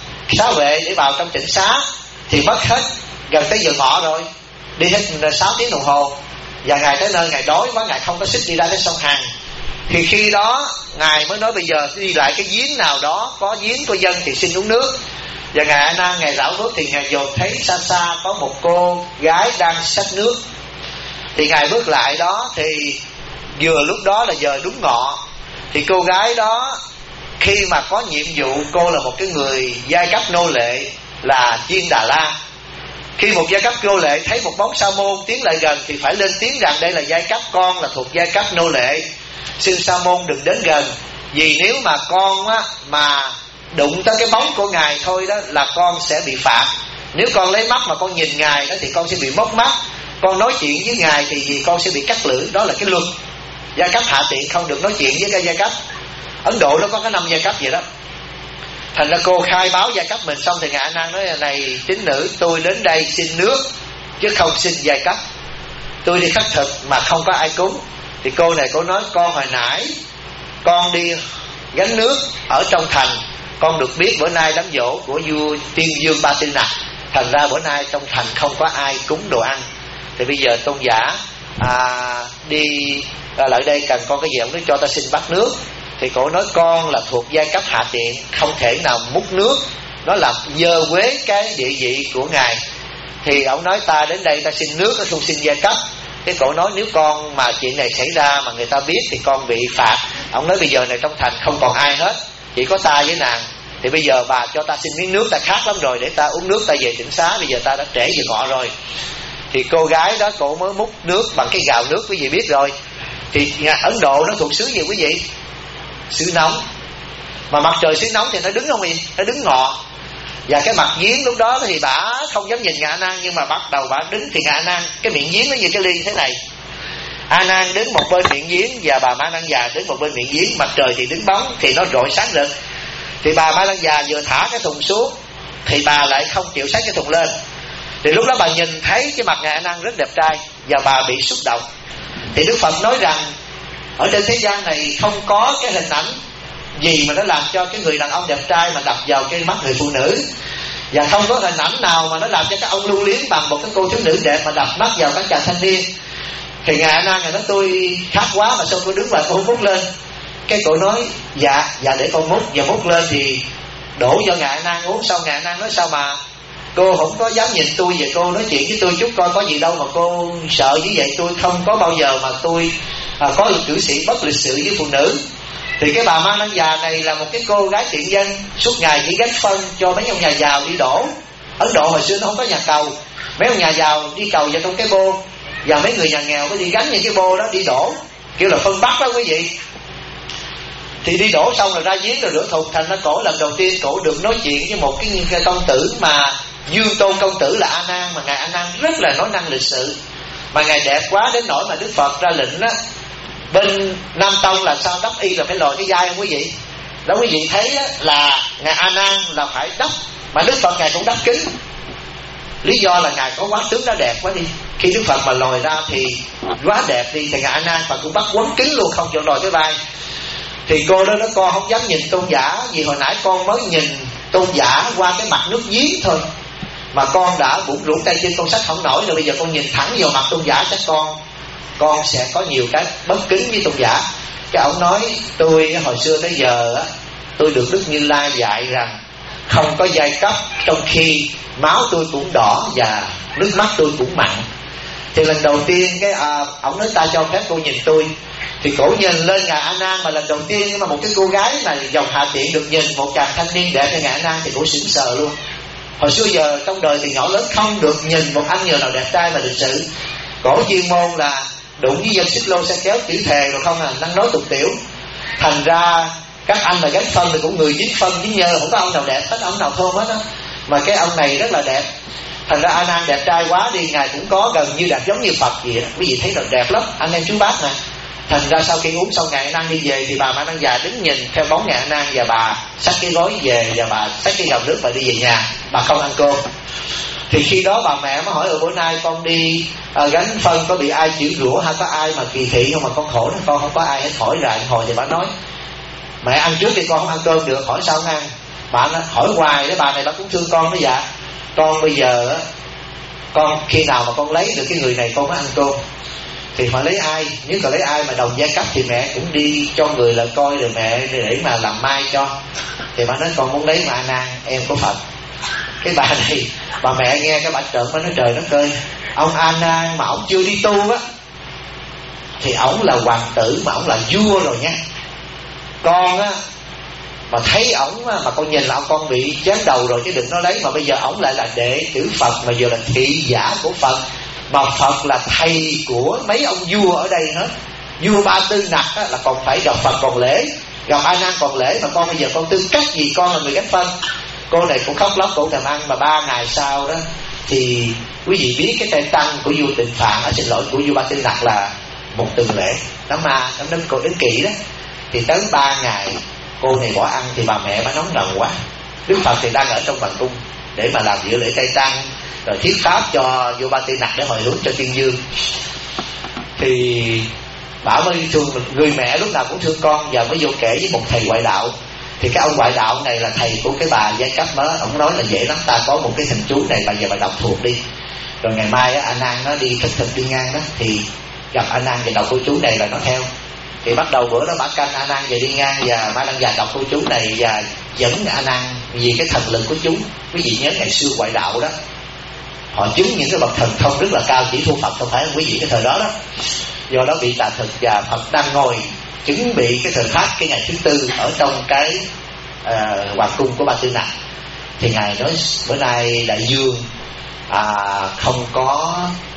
Xá Vệ để vào trong tịnh xá, thì mất hết gần tới giờ ngọ rồi, đi hết 6 tiếng đồng hồ. Và Ngài tới nơi Ngài đói quá, Ngài không có sức đi ra tới sông Hằng. Thì khi đó Ngài mới nói bây giờ đi lại cái giếng nào đó có giếng của dân thì xin uống nước. Và Ngài A Nan Ngài rảo bước thì Ngài dồn thấy xa xa có một cô gái đang xách nước. Thì Ngài bước lại đó thì vừa lúc đó là giờ đúng ngọ. Thì cô gái đó khi mà có nhiệm vụ, cô là một cái người giai cấp nô lệ là Chiên Đà La. Khi một giai cấp nô lệ thấy một bóng sa môn tiến lại gần thì phải lên tiếng rằng đây là giai cấp, con là thuộc giai cấp nô lệ, xin sa môn đừng đến gần. Vì nếu mà con mà đụng tới cái bóng của Ngài thôi đó là con sẽ bị phạt. Nếu con lấy mắt mà con nhìn Ngài đó thì con sẽ bị móc mắt. Con nói chuyện với Ngài thì con sẽ bị cắt lưỡi. Đó là cái luật. Giai cấp hạ tiện không được nói chuyện với cái giai cấp. Ấn Độ nó có cái 5 giai cấp vậy đó. Thành ra cô khai báo giai cấp mình xong thì Ngài A Nan nói: này tín nữ, tôi đến đây xin nước chứ không xin giai cấp. Tôi đi khất thực mà không có ai cúng. Thì cô này cô nói: con hồi nãy con đi gánh nước ở trong thành, con được biết bữa nay đám giỗ của vua Tiên Dương Ba Tư Nặc, thành ra bữa nay trong thành không có ai cúng đồ ăn. Thì bây giờ tôn giả đi lại đây cần con cái gì, ông nói cho ta xin bát nước. Thì cổ nói con là thuộc giai cấp hạ tiện, không thể nào múc nước, nó làm dơ quế cái địa vị của Ngài. Thì ông nói ta đến đây ta xin nước, nó không xin giai cấp. Cái cổ nói nếu con mà chuyện này xảy ra mà người ta biết thì con bị phạt. Ông nói bây giờ này trong thành không còn ai hết, chỉ có ta với nàng. Thì bây giờ bà cho ta xin miếng nước, ta khát lắm rồi, để ta uống nước ta về tịnh xá. Bây giờ ta đã trễ giờ ngọ rồi. Thì cô gái đó cổ mới múc nước bằng cái gạo nước, quý vị biết rồi. Thì Ấn Độ nó thuộc xứ gì quý vị? Xứ nóng. Mà mặt trời xứ nóng thì nó đứng không gì? Nó đứng ngọ. Và cái mặt giếng lúc đó thì bà không dám nhìn Ngài A Nan, nhưng mà bắt đầu bà đứng thì Ngài A Nan, cái miệng giếng nó như cái ly thế này. A Nan đứng một bên miệng giếng và bà Ma Năng Già đứng một bên miệng giếng. Mặt trời thì đứng bóng thì nó rọi sáng rực. Thì bà Ma Năng Già vừa thả cái thùng xuống thì bà lại không chịu xách cái thùng lên. Thì lúc đó bà nhìn thấy cái mặt Ngài A Nan rất đẹp trai và bà bị xúc động. Thì Đức Phật nói rằng ở trên thế gian này không có cái hình ảnh gì mà nó làm cho cái người đàn ông đẹp trai mà đập vào cái mắt người phụ nữ. Và không có hình ảnh nào mà nó làm cho các ông lưu luyến bằng một cái cô thiếu nữ đẹp mà đập mắt vào các chàng thanh niên. Thì Ngài A Nan Ngài nói tôi khát quá mà sao cô đứng lại cô không múc lên. Cái cô nói dạ để con múc. Và múc lên thì đổ cho Ngài A Nan uống. Sau Ngài A Nan nói sao mà cô không có dám nhìn tôi, về cô nói chuyện với tôi chút coi có gì đâu mà cô sợ như vậy. Tôi không có bao giờ mà tôi có cử sĩ bất lịch sự với phụ nữ. Thì cái bà Ma Năng Già này là một cái cô gái tiện dân, suốt ngày chỉ gánh phân cho mấy ông nhà giàu đi đổ. Ấn Độ hồi xưa nó không có nhà cầu, mấy ông nhà giàu đi cầu vào trong cái bô, và mấy người nhà nghèo mới đi gánh những cái bô đó đi đổ, kiểu là phân bắt đó quý vị. Thì đi đổ xong rồi ra giếng rồi rửa thùng. Thành ra cổ lần đầu tiên cổ được nói chuyện với một cái công tử mà Dương Tôn công tử là A Nan, mà Ngài A Nan rất là nói năng lịch sự, mà Ngài đẹp quá đến nỗi mà Đức Phật ra lệnh đó. Bên Nam Tông là sao đắp y là phải lòi cái vai không quý vị? Đó quý vị thấy đó, là Ngài A Nan là phải đắp, mà Đức Phật Ngài cũng đắp kính. Lý do là Ngài có quá tướng nó đẹp quá đi. Khi Đức Phật mà lòi ra thì quá đẹp đi, thì Ngài A Nan Phật cũng bắt quấn kính luôn, không chịu lòi cái vai. Thì cô đó con không dám nhìn tôn giả, vì hồi nãy con mới nhìn tôn giả qua cái mặt nước giếng thôi mà con đã bụng rũ tay chân, con xách không nổi rồi. Bây giờ con nhìn thẳng vào mặt tôn giả chắc con sẽ có nhiều cái bất kính với tôn giả. Cái ông nói tôi hồi xưa tới giờ tôi được Đức Như Lai dạy rằng không có giai cấp, trong khi máu tôi cũng đỏ và nước mắt tôi cũng mặn. Thì lần đầu tiên cái ổng nói ta cho phép cô nhìn tôi. Thì cổ nhìn lên ngài A Nan, mà lần đầu tiên mà một cái cô gái mà dòng Hà Tiện được nhìn một chàng thanh niên đẹp như ngài A Nan thì cổ sững sờ luôn. Hồi xưa giờ trong đời thì nhỏ lớn không được nhìn một anh người nào đẹp trai mà lịch sự. Cổ chuyên môn là đụng với dân xích lô xe kéo chữ thề rồi không à, năng nói tục tiểu. Thành ra các anh mà gánh phân thì cũng người dính phân dính nhơ, không có ông nào đẹp hết, ông nào thơm hết á. Mà cái ông này rất là đẹp. Thành ra A Nan đẹp trai quá đi, ngài cũng có gần như đẹp giống như Phật vậy đó. Quý vị thấy là đẹp lắm, anh em chú bác nè. Thành ra sau khi uống xong ngài A Nan đi về thì bà Ma Đăng Già đứng nhìn theo bóng ngài A Nan, và bà xách cái gói về và bà xách cái gầu nước và đi về nhà, bà không ăn cơm. Thì khi đó bà mẹ mới hỏi: bữa nay con đi gánh phân có bị ai chửi rủa hay có ai mà kỳ thị không mà con khổ đó? Con không có ai hết. Hỏi lại hồi thì bà nói: mẹ ăn trước thì con không ăn cơm được. Hỏi sao không ăn? Bà nói, hỏi hoài đó, bà này bà cũng thương con đó. Dạ con bây giờ con khi nào mà con lấy được cái người này con mới ăn cơm. Thì mà lấy ai? Nếu còn lấy ai mà đồng giai cấp thì mẹ cũng đi cho người là coi rồi mẹ để mà làm mai cho. Thì bà nói con muốn lấy mà A Nan em có Phật. Cái bà này, bà mẹ nghe cái bà trợn, bà nói trời đất ơi, ông A Nan mà ông chưa đi tu á thì ổng là hoàng tử, mà ổng là vua rồi nha. Con á mà thấy ổng mà con nhìn là ông con bị chém đầu rồi chứ đừng nói lấy. Mà bây giờ ổng lại là đệ tử Phật, mà giờ là thị giả của Phật, mà Phật là thầy của mấy ông vua ở đây hết. Vua Ba Tư Nặc á, là còn phải gặp Phật còn lễ, gặp A Nan còn lễ, mà con bây giờ con tư cách gì con là người gánh phân. Cô này cũng khóc lóc, cũng thèm ăn. Mà 3 ngày sau đó thì quý vị biết cái tay tăng của vua Tịnh Phạn, xin lỗi, của vua Ba Tư Nặc là một tuần lễ. Đám ma, đám cô đến kỵ đó. Thì tới 3 ngày cô này bỏ ăn thì bà mẹ bà nóng nồng quá. Đức Phật thì đang ở trong hoàng cung để mà làm dự lễ tây tăng, rồi thuyết pháp cho vua Ba Tư Nặc để hồi hướng cho tiên dương. Thì bảo mới thương người mẹ lúc nào cũng thương con, và mới vô kể với một thầy ngoại đạo. Thì cái ông ngoại đạo này là thầy của cái bà giai cấp mới. Ông nói là dễ lắm, ta có một cái thần chú này, bà giờ bà đọc thuộc đi, rồi ngày mai A Nan nó đi khất thực đi ngang đó thì gặp A Nan và đọc câu chú này là nó theo. Thì bắt đầu bữa đó bà canh A Nan về đi ngang, và Ma Đăng Già đọc câu chú này và dẫn A Nan vì cái thần lực của chú. Quý vị nhớ ngày xưa ngoại đạo đó, họ chứng những cái bậc thần thông rất là cao, chỉ thua Phật không phải không quý vị cái thời đó đó. Do đó bị tà thực, và Phật đang ngồi chuẩn bị cái thời khắc cái ngày thứ tư ở trong cái hoàng cung của Ba Tư Nặc. Thì ngài nói bữa nay đại vương không có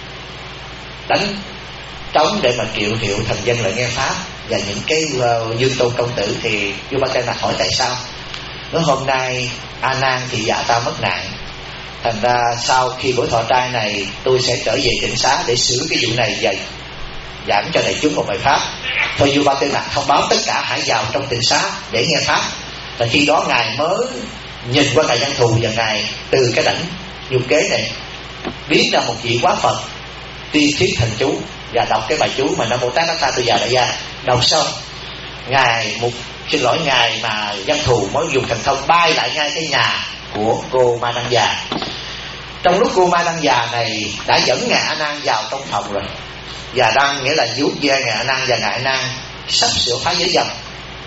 đánh trống để mà triệu hiệu thần dân lại nghe pháp và những cái dương tôn công tử. Thì vua Ba Tư Nặc hỏi tại sao? Nói hôm nay A Nan thì dạ ta mất nạn, thành ra sau khi buổi thọ trai này tôi sẽ trở về Tịnh Xá để xử cái vụ này và giảng cho đại chúng một bài pháp. Thôi vua Ba Tư Nặc thông báo tất cả hãy vào trong Tịnh Xá để nghe pháp. Và khi đó ngài mới nhìn qua ngài Văn Thù, và ngài từ cái đảnh du kế này biến ra một vị quá Phật tuyên thuyết thần chú và đọc cái bài chú mà Nam Mô Tát Đắc Ta Tư Già Đại Gia. Đọc xong ngài ngài mà Văn Thù mới dùng thần thông bay lại ngay cái nhà của cô Ma Đăng Già. Trong lúc cô Ma Đăng Già này đã dẫn ngài A Nan vào trong phòng rồi, và đang nghĩa là vuốt ve ngài A Nan, và ngài A Nan sắp sửa phá giới dâm.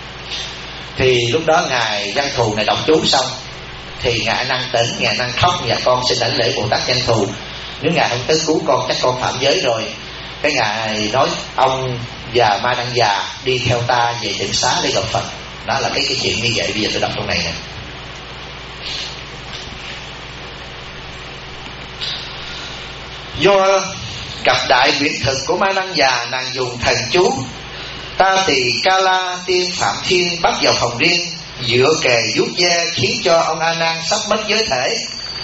Thì lúc đó ngài Văn Thù này đọc chú xong thì ngài A Nan tỉnh, ngài A Nan khóc: nhà con xin đảnh lễ Bồ Tát Văn Thù, nếu ngài không tới cứu con chắc con phạm giới rồi. Cái ngài nói ông và Ma Đăng Già đi theo ta về Tịnh Xá để gặp Phật. Đó là cái chuyện như vậy. Bây giờ tôi đọc trong này nè. Do gặp đại nguyện thực của Ma Đăng Già, nàng dùng thần chú Ta Tỳ Ca La Tiên Phạm Thiên bắt vào phòng riêng, dựa kề vuốt ve khiến cho ông A Nan sắp mất giới thể.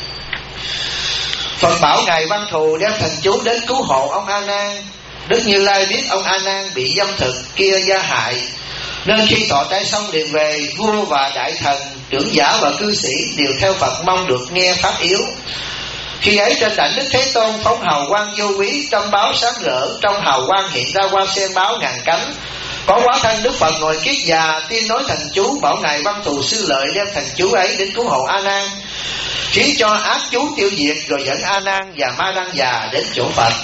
Phật bảo ngài Văn Thù đem thần chú đến cứu hộ ông A Nan. Đức Như Lai biết ông A Nan bị dâm thực kia gia hại, nên khi thọ trai xong liền về, vua và đại thần, trưởng giả và cư sĩ đều theo Phật mong được nghe pháp yếu. Khi ấy trên đảnh Đức Thế Tôn phóng hào quang vô quý, trong báo sáng rỡ, trong hào quang hiện ra hoa sen báo ngàn cánh. Có hóa thân Đức Phật ngồi kiết già, tiên nói thần chú, bảo ngài Văn Thù Sư Lợi đem thần chú ấy đến cứu hộ A Nan, khiến cho ác chú tiêu diệt, rồi dẫn A Nan và Ma Đăng Già đến chỗ Phật.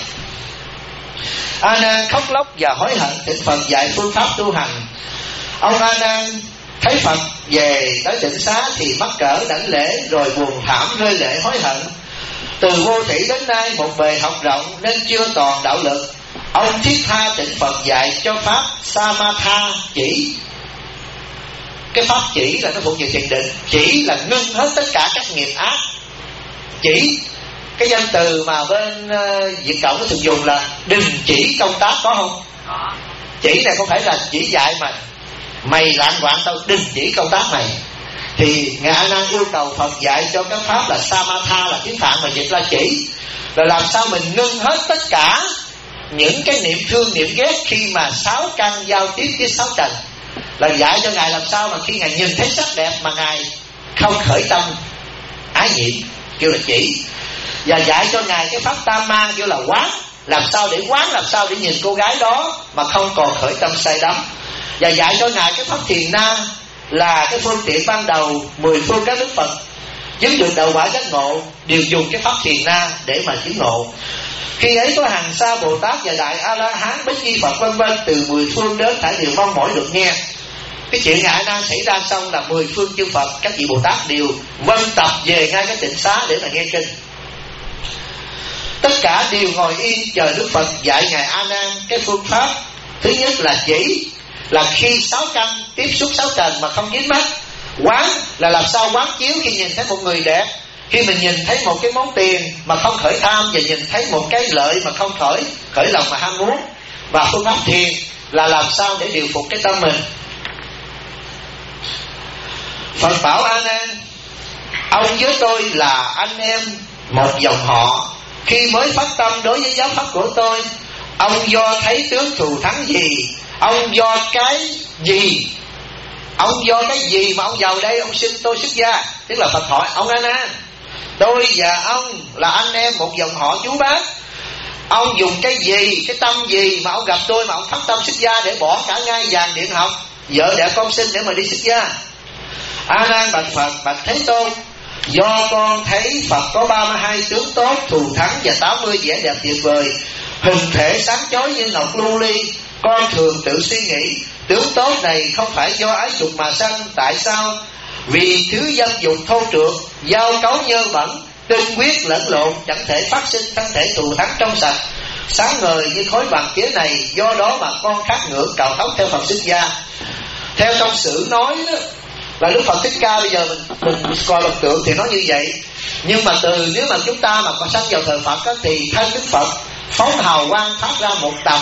A Nan khóc lóc và hối hận, thỉnh Phật dạy phương pháp tu hành. Ông A Nan thấy Phật về tới Tịnh Xá thì mắc cỡ đảnh lễ, rồi buồn thảm rơi lệ hối hận. Từ vô thủy đến nay một bề học rộng nên chưa toàn đạo lực. Ông thiết tha tỉnh Phật dạy cho pháp Samatha chỉ. Cái pháp chỉ là nó thuộc về thiền định. Chỉ là ngưng hết tất cả các nghiệp ác. Chỉ, cái danh từ mà bên Việt Cộng nó thường dùng là đình chỉ công tác, có không? Chỉ này không phải là chỉ dạy mà mày lạng quạng tao đình chỉ công tác mày. Thì Ngài A Nan yêu cầu Phật dạy cho cái pháp là Samatha, là tiếng Phạn mà dịch là chỉ. Là làm sao mình ngưng hết tất cả những cái niệm thương niệm ghét khi mà sáu căn giao tiếp với sáu trần. Là dạy cho Ngài làm sao mà khi Ngài nhìn thấy sắc đẹp mà Ngài không khởi tâm ái nhiễm, kêu là chỉ. Và dạy cho Ngài cái pháp tam ma, kêu là quán. Làm sao để quán, làm sao để nhìn cô gái đó mà không còn khởi tâm say đắm. Và dạy cho Ngài cái pháp thiền na, là cái phương tiện ban đầu 10 phương các đức Phật chứng được đạo quả giác ngộ đều dùng cái pháp thiền na để mà chứng ngộ. Khi ấy có hàng sa Bồ Tát và Đại A La Hán, Bích Chi Phật vân vân từ 10 phương đến, thảy đều mong mỏi được nghe. Cái chuyện Ngài A Nan xảy ra xong là 10 phương chư Phật, các vị Bồ Tát đều vân tập về ngay cái tịnh xá để mà nghe kinh. Tất cả đều ngồi yên chờ Đức Phật dạy Ngài A Nan cái phương pháp. Thứ nhất là chỉ, là khi sáu căn tiếp xúc sáu trần mà không dính mắc. Quán là làm sao quán chiếu khi nhìn thấy một người đẹp, khi mình nhìn thấy một cái món tiền mà không khởi tham, và nhìn thấy một cái lợi mà không khởi lòng mà ham muốn. Và phương pháp thiền là làm sao để điều phục cái tâm mình. Phật bảo A Nan, ông với tôi là anh em một dòng họ. Khi mới phát tâm đối với giáo pháp của tôi, ông do thấy tướng thù thắng gì, ông do cái gì, ông do cái gì mà ông vào đây ông xưng tôi xuất gia. Tức là Phật hỏi ông A Nan, tôi và ông là anh em một dòng họ chú bác, ông dùng cái gì, cái tâm gì mà ông gặp tôi mà ông phát tâm xuất gia, để bỏ cả ngai vàng điện học, vợ đẻ con sinh để mà đi xuất gia. A Nan bạch Phật, bạch Thế Tôn, do con thấy Phật có 32 tướng tốt, thù thắng và 80 vẻ đẹp tuyệt vời, hình thể sáng chói như ngọc lưu ly. Con thường tự suy nghĩ, tướng tốt này không phải do ái dục mà sanh. Tại sao? Vì thứ dâm dục thô trượt, giao cấu nhơ bẩn, tinh huyết lẫn lộn, chẳng thể phát sinh thân thể thù thắng trong sạch, sáng ngời như khối vàng tía này. Do đó mà con khát ngưỡng cạo tóc theo Phật xuất gia. Theo trong sử nói đó, là Đức Phật Thích Ca, bây giờ mình coi lập tượng thì nói như vậy. Nhưng mà nếu mà chúng ta mà còn sanh vào thời Phật đó, thì thân Đức Phật phóng hào quang phát ra một tầm.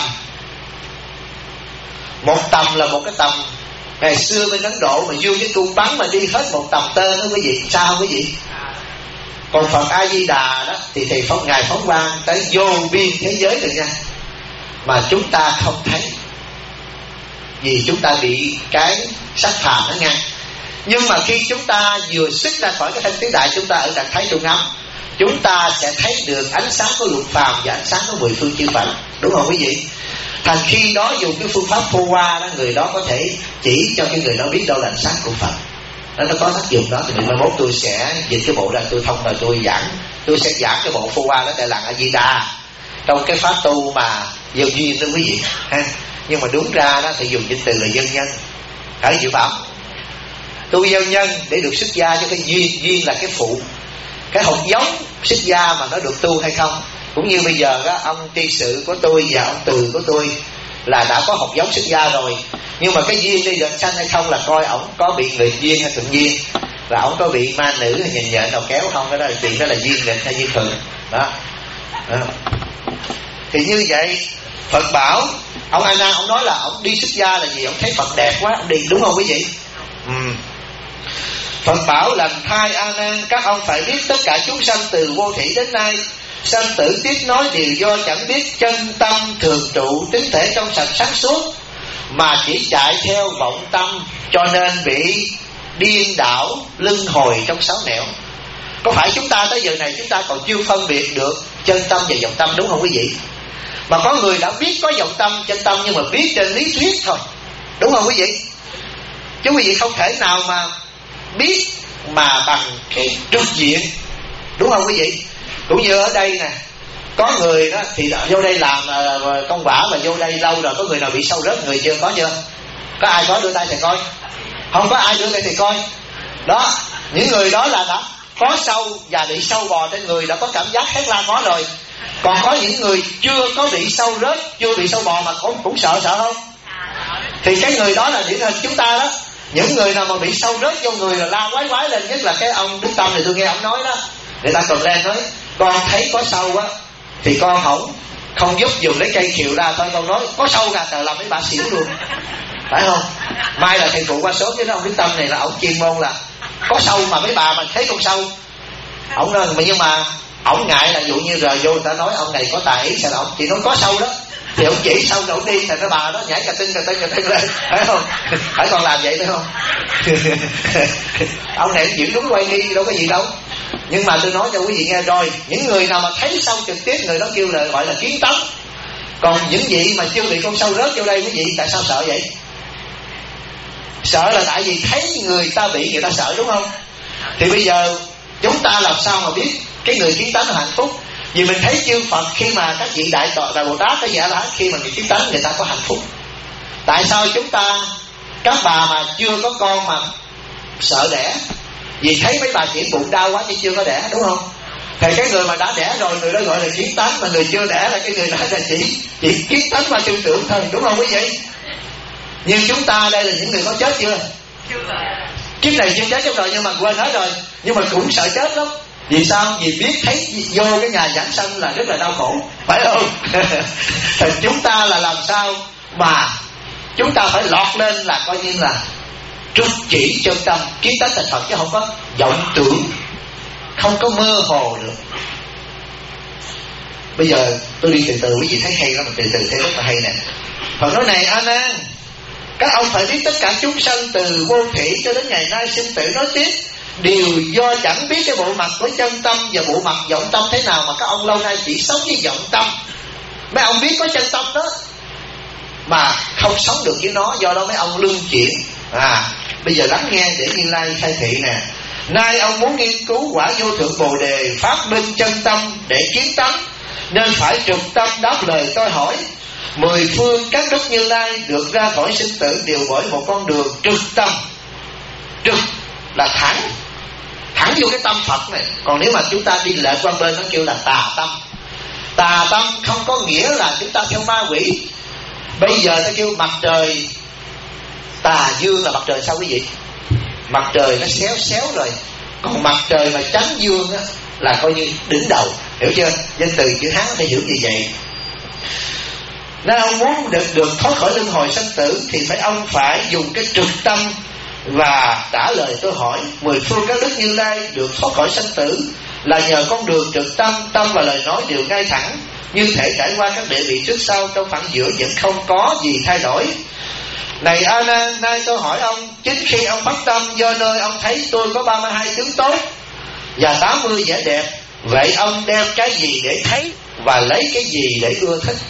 Một tầm là một cái tầm ngày xưa bên Ấn Độ mà vua cái cung bắn mà đi hết một tầm tên đó quý vị. Sao quý vị? Còn Phật A Di Đà đó thì Ngài phóng quang tới vô biên thế giới rồi nha, mà chúng ta không thấy, vì chúng ta bị cái sắc phàm nó ngăn. Nhưng mà khi chúng ta vừa xuất ra khỏi cái thân tứ đại, chúng ta ở trạng thái trung ấm, chúng ta sẽ thấy được ánh sáng của lục phàm và ánh sáng của 10 phương chư Phật. Đúng không quý vị? Thành khi đó dùng cái phương pháp phô qua đó, người đó có thể chỉ cho cái người đó biết đâu là ánh sáng của Phật. Nó có tác dụng đó. Thì mai mốt tôi sẽ dịch cái bộ ra, tôi thông rồi tôi sẽ giảng cái bộ phô qua đó tại làng A Di Đà trong cái pháp tu mà gieo duyên đó quý vị ha. Nhưng mà đúng ra đó thì dùng danh từ là dân nhân, ở dự phẩm tu gieo nhân để được xuất gia cho cái duyên là cái phụ. Cái hột giống xuất gia mà nó được tu hay không. Cũng như bây giờ đó, ông tri sự của tôi và ông Từ của tôi là đã có hột giống xuất gia rồi, nhưng mà cái duyên đi được sanh hay không là coi ổng có bị nghịch duyên hay thuận duyên, là ổng có bị ma nữ hay nhìn nhện nào kéo không. Cái đó là chuyện đó là duyên nghịch hay duyên thường đó. Thì như vậy Phật bảo ông A Nan, ông nói là ông đi xuất gia là gì? Ông thấy Phật đẹp quá ông đi, đúng không quý vị? Phật bảo lành thai A Nan, các ông phải biết tất cả chúng sanh từ vô thủy đến nay sanh tử tiếc nói đều do chẳng biết chân tâm thường trụ tính thể trong sạch sáng suốt, mà chỉ chạy theo vọng tâm, cho nên bị điên đảo luân hồi trong sáu nẻo. Có phải chúng ta tới giờ này chúng ta còn chưa phân biệt được chân tâm và vọng tâm, đúng không quý vị? Mà có người đã biết có vọng tâm chân tâm, nhưng mà biết trên lý thuyết thôi, đúng không quý vị? Chứ quý vị không thể nào mà biết mà bằng cái trực diện, đúng không quý vị? Cũng như ở đây nè, có người đó thì vô đây làm công quả mà vô đây lâu rồi, có người nào bị sâu rớt người chưa? Có chưa? Có ai có đưa tay thầy coi? Không có ai đưa tay thầy coi. Đó, những người đó là đã có sâu và bị sâu bò trên người đã có cảm giác hét la có rồi. Còn có những người chưa có bị sâu rớt, chưa bị sâu bò mà cũng sợ không? Thì cái người đó là điển hình chúng ta đó. Những người nào mà bị sâu rớt vô người là la quái quái lên. Nhất là cái ông Đức Tâm này, tôi nghe ông nói đó, người ta còn lên nói con thấy có sâu á thì con không giúp dùng lấy cây khều ra thôi. Con nói có sâu ra tờ làm mấy bà xỉu luôn, phải không? Mai là thầy phụ qua sớm với ông Đức Tâm này là ông chuyên môn là có sâu mà mấy bà mà thấy con sâu. Ông nói nhưng mà ông ngại là dụ như rồi vô người ta nói ông này có tài ý, sao ông chỉ nói có sâu đó thì ông chỉ sâu rồi ông đi, thành cái bà đó nhảy cà tưng lên, phải không? Phải còn làm vậy phải không? Ông này chịu đúng quay nghi đâu có gì đâu. Nhưng mà tôi nói cho quý vị nghe rồi, những người nào mà thấy sâu trực tiếp người đó kêu là gọi là kiến tấn. Còn những vị mà chưa bị con sâu rớt vô đây quý vị tại sao sợ vậy? Sợ là tại vì thấy người ta bị người ta sợ, đúng không? Thì bây giờ chúng ta làm sao mà biết cái người kiến tánh là hạnh phúc? Vì mình thấy chư Phật khi mà các vị đại Bồ Tát, cái giả là khi mà người kiến tánh người ta có hạnh phúc. Tại sao chúng ta, các bà mà chưa có con mà sợ đẻ? Vì thấy mấy bà chỉ bụng đau quá chứ chưa có đẻ, đúng không? Thì cái người mà đã đẻ rồi người đó gọi là kiến tánh, mà người chưa đẻ là cái người đó là chỉ kiến tánh và tư tưởng thôi, đúng không quý vị? Nhưng chúng ta đây là những người có chết chưa? Kiếp này chưa chết rồi nhưng mà quên hết rồi, nhưng mà cũng sợ chết lắm. Vì sao? Vì biết thấy vô cái nhà giảng sanh là rất là đau khổ, phải không? Thì chúng ta là làm sao mà chúng ta phải lọt lên là coi như là trực chỉ chân tâm kiến tánh thành Phật, chứ không có vọng tưởng, không có mơ hồ được. Bây giờ tôi đi từ từ, quý vị thấy hay lắm, từ từ thấy rất là hay nè. Phật nói này A Nan, các ông phải biết tất cả chúng sanh từ vô thủy cho đến ngày nay sinh tử nói tiếp đều do chẳng biết cái bộ mặt của chân tâm và bộ mặt vọng tâm thế nào, mà các ông lâu nay chỉ sống với vọng tâm. Mấy ông biết có chân tâm đó mà không sống được với nó, do đó mấy ông luân chuyển. Bây giờ lắng nghe để Như Lai khai thị nè. Nay ông muốn nghiên cứu quả vô thượng Bồ Đề, phát minh chân tâm để kiến tánh, nên phải trực tâm đáp lời tôi hỏi. 10 phương các đức Như Lai được ra khỏi sinh tử đều bởi một con đường trực tâm. Trực là thẳng vô cái tâm Phật này. Còn nếu mà chúng ta đi lệch qua bên nó kêu là tà tâm. Tà tâm không có nghĩa là chúng ta theo ma quỷ. Bây giờ ta kêu mặt trời tà dương là mặt trời sao quý vị? Mặt trời nó xéo rồi. Còn mặt trời mà chánh dương á là coi như đỉnh đầu, hiểu chưa? Danh từ chữ Hán phải hiểu như vậy. Nếu ông muốn được thoát khỏi luân hồi sanh tử thì ông phải dùng cái trực tâm và trả lời tôi hỏi. 10 phương các đức Như Lai được thoát khỏi sanh tử là nhờ con đường trực tâm, tâm và lời nói đều ngay thẳng, như thể trải qua các địa vị trước sau, trong phẳng giữa vẫn không có gì thay đổi. Này A Nan, nay tôi hỏi ông, chính khi ông phát tâm do nơi ông thấy tôi có 32 tướng tốt và 80 vẻ đẹp, vậy ông đem cái gì để thấy và lấy cái gì để ưa thích?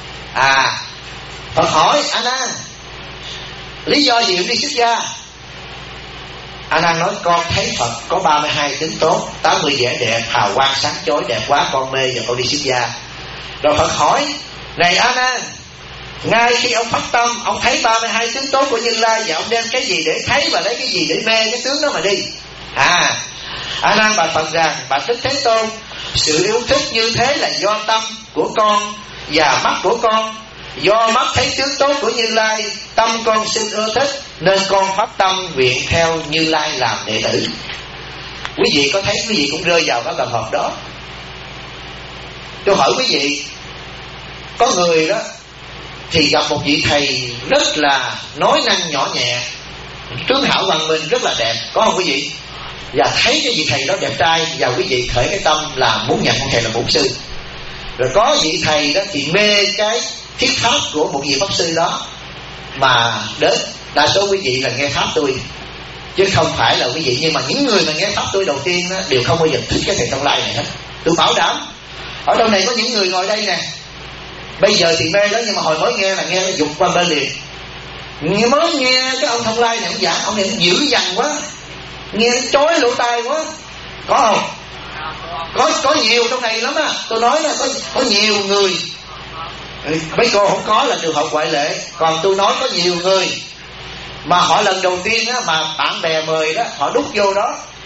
Phật hỏi A Nan, lý do gì đi xuất gia? A Nan nói con thấy Phật có 32 tướng tốt, 80 vẻ đẹp, hào quang sáng chói đẹp quá, con mê và con đi xuất gia. Rồi Phật hỏi, này A Nan, ngay khi ông phát tâm, ông thấy 32 tướng tốt của Như Lai, và ông đem cái gì để thấy và lấy cái gì để mê cái tướng đó mà đi? A Nan bạch Phật rằng, bạch Đức Thế Tôn, sự yêu thích như thế là do tâm của con và mắt của con. Do mắt thấy tướng tốt của Như Lai, tâm con xin ưa thích, nên con phát tâm nguyện theo Như Lai làm đệ tử. Quý vị có thấy quý vị cũng rơi vào cái trường hợp đó? Tôi hỏi quý vị, có người đó thì gặp một vị thầy rất là nói năng nhỏ nhẹ, tướng hảo văn minh, rất là đẹp, có không quý vị? Và thấy cái vị thầy đó đẹp trai, và quý vị khởi cái tâm là muốn nhận thầy là bổn sư. Rồi có vị thầy đó thì mê cái thuyết pháp của một vị pháp sư đó, mà đến đa số quý vị là nghe pháp tôi, chứ không phải là quý vị. Nhưng mà những người mà nghe pháp tôi đầu tiên đó, đều không bao giờ thích cái thầy Thông Lai này hết. Tôi bảo đảm ở trong này có những người ngồi đây nè, bây giờ thì mê đó, nhưng mà hồi mới nghe là nghe nó dục qua bên liền. Mới nghe cái ông Thông Lai này ông giảng, ông này nó dữ dằn quá, nghe nó chói lỗ tai quá, có không? Có nhiều trong này lắm á. Tôi nói là có nhiều người. Mấy cô không có là trường hợp ngoại lệ. Còn tôi nói có nhiều người mà họ lần đầu tiên á, mà bạn bè mời đó, họ đút vô đó,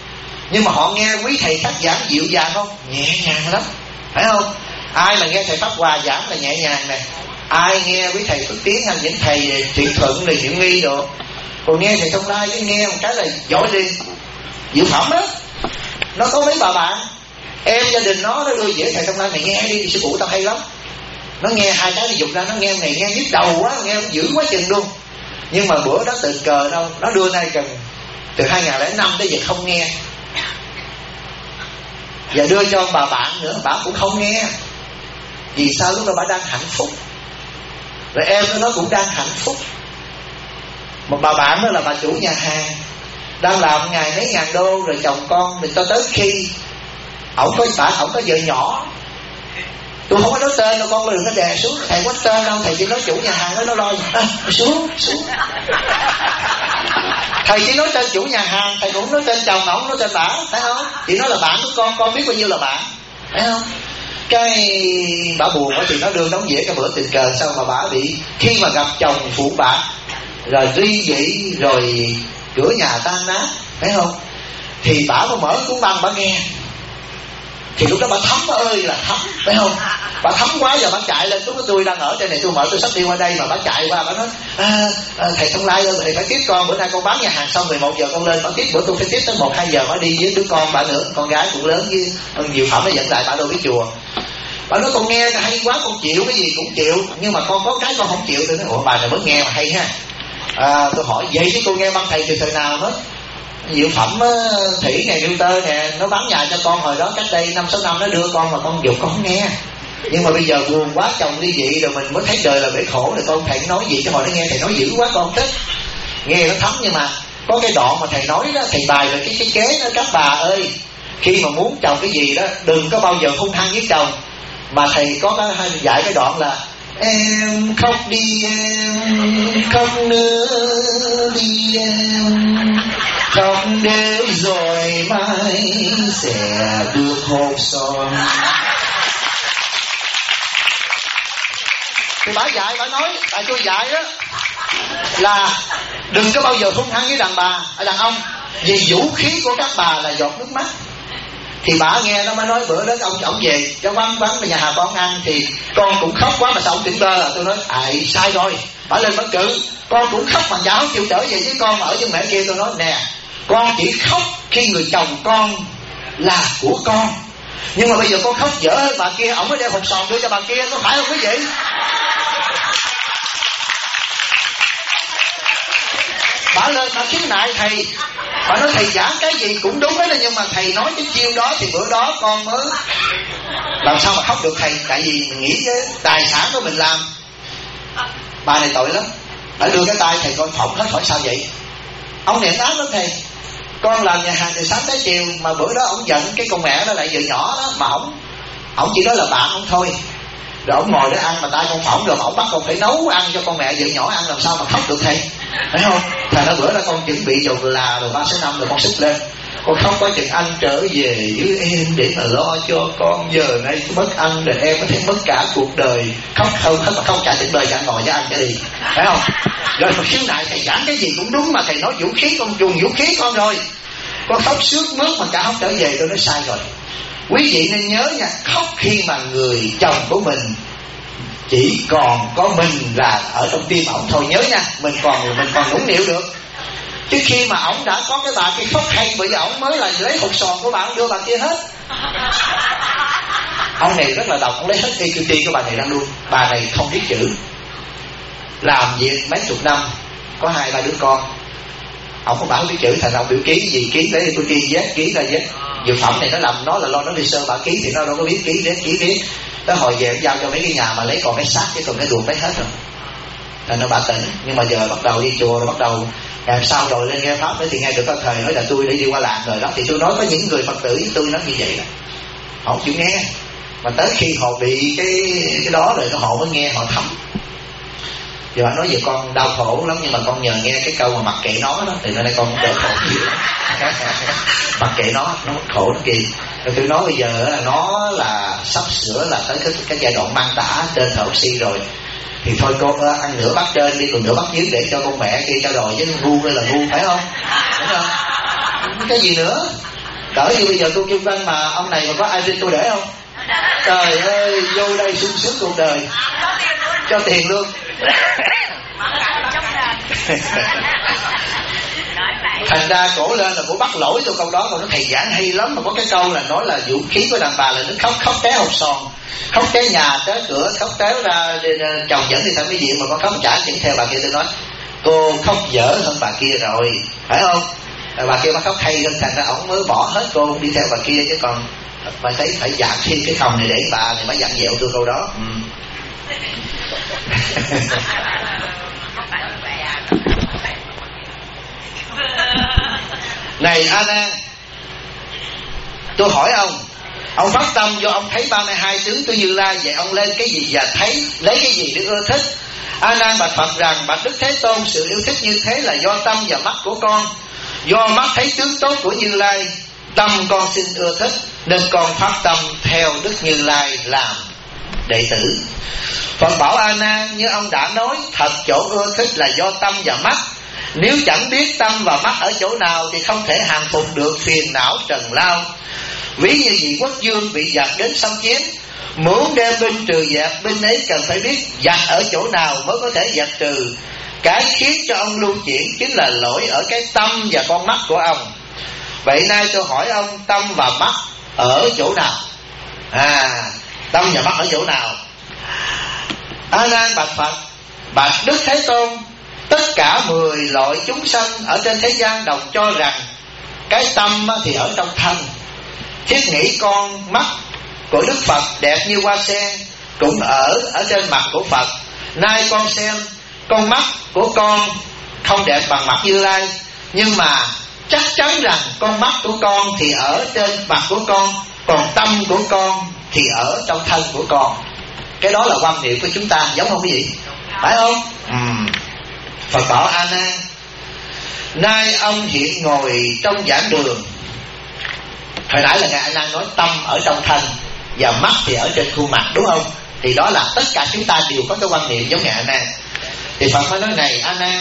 Nhưng mà họ nghe quý thầy Pháp giảng dịu dàng không? Nhẹ nhàng lắm, phải không? Ai mà nghe thầy Pháp Hòa giảng là nhẹ nhàng nè. Ai nghe quý thầy Phước Tiến hay những thầy Thiện Thuận này, Thiện Nghi đồ, còn nghe thầy Thông Lai cái nghe một cái là giỏi liền. Diệu Phẩm á, nó có mấy bà bạn em gia đình nó đưa về thầy Thông Lai, mày nghe đi, sư phụ tao hay lắm. Nó nghe hai cái nó dục ra, nó nghe này nghe nhức đầu quá, nghe dữ quá chừng luôn. Nhưng mà bữa đó tình cờ đâu, nó đưa nay gần từ 2005 tới giờ không nghe. Và đưa cho bà bạn nữa, bà cũng không nghe. Vì sao? Lúc đó bà đang hạnh phúc, rồi em nó cũng đang hạnh phúc. Một bà bạn đó là bà chủ nhà hàng, đang làm ngày mấy ngàn đô, rồi chồng con mình cho tới khi ổng có vợ nhỏ. Tôi không có nói tên đâu, con đừng có đè xuống. Thầy có tên đâu, thầy chỉ nói chủ nhà hàng đó, nó lo xuống. Thầy chỉ nói tên chủ nhà hàng, thầy cũng nói tên chồng ổng, nói tên bả, phải không? Chỉ nói là bạn của con biết bao nhiêu là bạn, phải không? Cái bả buồn quá thì nó đưa đóng dĩa cái bữa tình cờ sao mà bả bị, khi mà gặp chồng phụ bả rồi ly dị, rồi cửa nhà tan nát, phải không? Thì bả mà mở cuốn băng bả nghe, thì lúc đó bà thấm ơi là thấm, phải không? Bà thấm quá giờ bà chạy lên. Lúc đó tôi đang ở trên này, tôi mở tôi sắp đi qua đây mà bà chạy qua, bà nói thầy Thông Lai ơi, thầy phải tiếp con, bữa nay con bán nhà hàng xong 11 giờ con lên, bà tiếp bữa tôi phải tiếp tới 1-2 giờ mới đi với đứa con bà nữa, con gái cũng lớn với Diệu Phẩm nó dẫn lại bà đâu biết chùa. Bà nói con nghe hay quá, con chịu cái gì cũng chịu, nhưng mà con có cái con không chịu. Tôi nói ủa bà này mới nghe mà hay ha. Tôi hỏi vậy chứ cô nghe băng thầy từ thời nào hết? Diệu Phẩm Thủy này Newton nè, nó bán nhà cho con hồi đó cách đây 5-6 năm, nó đưa con mà con dục con không nghe. Nhưng mà bây giờ buồn quá, chồng ly dị rồi mình mới thấy đời là bể khổ, rồi con thầy nói gì chứ hồi nó nghe thầy nói dữ quá con thích nghe nó thấm. Nhưng mà có cái đoạn mà thầy nói đó, thầy bài về cái kế đó, các bà ơi, khi mà muốn chồng cái gì đó đừng có bao giờ hung hăng với chồng. Mà thầy có cái dạy cái đoạn là em khóc đi em khóc nữa đi em khóc để rồi mai sẽ được hộp son. Thì bà dạy, bà nói, tại tôi dạy đó là đừng có bao giờ hung hăng với đàn bà, đàn ông, vì vũ khí của các bà là giọt nước mắt. Thì bà nghe nó mới nói bữa đó ông về cho vắng nhà hàng con ăn, thì con cũng khóc quá mà sao ông tỉnh bơ. Tôi nói sai rồi. Bà lên bất cự, con cũng khóc mà cháu chịu trở về với con ở với mẹ kia. Tôi nói nè, con chỉ khóc khi người chồng con là của con, nhưng mà bây giờ con khóc dở hơn bà kia, ổng mới đeo hộp sòn đưa cho bà kia, có phải không quý vị? Bà lên bà khiếu nại thầy, bà nói thầy giảng cái gì cũng đúng hết, nhưng mà thầy nói cái chiêu đó thì bữa đó con mới làm sao mà khóc được thầy. Tại vì mình nghĩ cái tài sản của mình làm. Bà này tội lắm, bà đưa cái tay thầy coi phỏng hết, hỏi sao vậy? Ông này ác lắm thầy, con làm nhà hàng từ sáng tới chiều, mà bữa đó ông giận cái con mẹ đó lại vợ nhỏ đó, mà ổng chỉ nói là bạn ông thôi. Rồi ổng ngồi để ăn mà tay con phỏng, rồi ổng bắt con phải nấu ăn cho con mẹ vợ nhỏ ăn, làm sao mà khóc được thầy, phải không? Thầy nói bữa đó con chuẩn bị dầu là rồi 3-6 năm rồi con sức lên, con không có chừng anh trở về với em để mà lo cho con, giờ này mất ăn rồi em có thể mất cả cuộc đời. Khóc không hết mà không trả tiền đời, chẳng ngồi với anh cái đi, phải không? Rồi mà khiếu nại thầy giảng cái gì cũng đúng, mà thầy nói vũ khí con dùng vũ khí con rồi, con khóc sướt mướt mà cả không trở về. Tôi nói sai rồi. Quý vị nên nhớ nha, khóc khi mà người chồng của mình chỉ còn có mình là ở trong tim ổng thôi, nhớ nha, mình còn nũng nịu được. Chứ khi mà ổng đã có cái bà kia khóc hay, bây giờ ổng mới là lấy hộp sòn của bà đưa bà kia hết. Ông này rất là độc, ông lấy hết EQT của bà này ra luôn. Bà này không biết chữ, làm việc mấy chục năm, có 2-3 đứa con. Ông không bảo biết chữ, thành ông biểu ký gì ký để tôi ký Z, ký ra Z. Dược phẩm này nó làm nó là lo nó đi sơ bà ký thì nó đâu có biết ký đến ký viết. Tới hồi về giao cho mấy cái nhà mà lấy còn cái xác chứ còn cái ruột lấy hết rồi. Nên nó bà tỉnh. Nhưng mà giờ bắt đầu đi chùa rồi, bắt đầu ngày sau rồi lên nghe pháp nữa thì nghe được có thời nói là tôi để đi qua làng rồi đó. Thì tôi nói có những người Phật tử với tôi nói như vậy đó, họ không chịu nghe. Mà tới khi họ bị cái đó rồi họ mới nghe, họ thấm. Giờ anh nói về con đau khổ lắm, nhưng mà con nhờ nghe cái câu mà mặc kệ nó đó, thì nay con cũng đỡ khổ nhiều. Mặc kệ nó khổ nó kì. Rồi tôi nói bây giờ là nó là sắp sửa là tới cái giai đoạn mang tả trên thở oxy rồi, thì thôi con ăn nửa bát trên đi, còn nửa bát dưới để cho con mẹ kia trao đổi với ngu đây là ngu, phải không? Đúng không? Cái gì nữa? Đỡ như bây giờ tôi kêu quanh mà ông này mà có ai tin tôi để không? Trời ơi, vô đây sung sướng cuộc đời, cho tiền luôn. Thành ra cổ lên là cổ bắt lỗi tôi câu đó, còn nó thầy giảng hay lắm, mà có cái câu là nói là vũ khí của đàn bà là nó khóc té hột sòn, khóc té nhà té cửa, khóc téo ra chồng dẫn đi thăm cái diện mà con khóc trả dẫn theo bà kia. Tôi nói cô khóc dở hơn bà kia rồi, phải không? Bà kia bà khóc hay hơn, thành ra ổng mới bỏ hết cô đi theo bà kia, chứ còn bà thấy phải dạt thêm cái phòng này để bà thì mới dặn dẹo tôi câu đó. Này A Nan, tôi hỏi ông phát tâm do ông thấy 32 tướng của Như Lai, vậy ông lên cái gì và thấy lấy cái gì để ưa thích? A Nan bạch Phật rằng bạch Đức Thế Tôn, sự yêu thích như thế là do tâm và mắt của con. Do mắt thấy tướng tốt của Như Lai, tâm con xin ưa thích, nên con phát tâm theo Đức Như Lai làm đệ tử. Phật bảo A Nan, như ông đã nói, thật chỗ ưa thích là do tâm và mắt. Nếu chẳng biết tâm và mắt ở chỗ nào thì không thể hàng phục được phiền não trần lao. Ví như vị quốc vương bị giặc đến xâm chiếm, muốn đem binh trừ giặc, binh ấy cần phải biết giặc ở chỗ nào mới có thể giặc trừ. Cái khiến cho ông lưu chuyển chính là lỗi ở cái tâm và con mắt của ông. Vậy nay tôi hỏi ông, tâm và mắt ở chỗ nào? Tâm và mắt ở chỗ nào? A Nan bạch Phật, bạch Đức Thế Tôn, tất cả 10 loại chúng sanh ở trên thế gian đồng cho rằng cái tâm thì ở trong thân. Thiết nghĩ con mắt của Đức Phật đẹp như hoa sen cũng ở trên mặt của Phật. Nay con xem con mắt của con không đẹp bằng mặt Như Lai, nhưng mà chắc chắn rằng con mắt của con thì ở trên mặt của con, còn tâm của con thì ở trong thân của con. Cái đó là quan niệm của chúng ta, giống không quý vị? Phải không? Phật bảo A Nan, nay ông hiện ngồi trong giảng đường. Hồi nãy là ngài A Nan nói tâm ở trong thân và mắt thì ở trên khuôn mặt, đúng không? Thì đó là tất cả chúng ta đều có cái quan niệm giống ngài A Nan. Thì Phật mới nói này A Nan,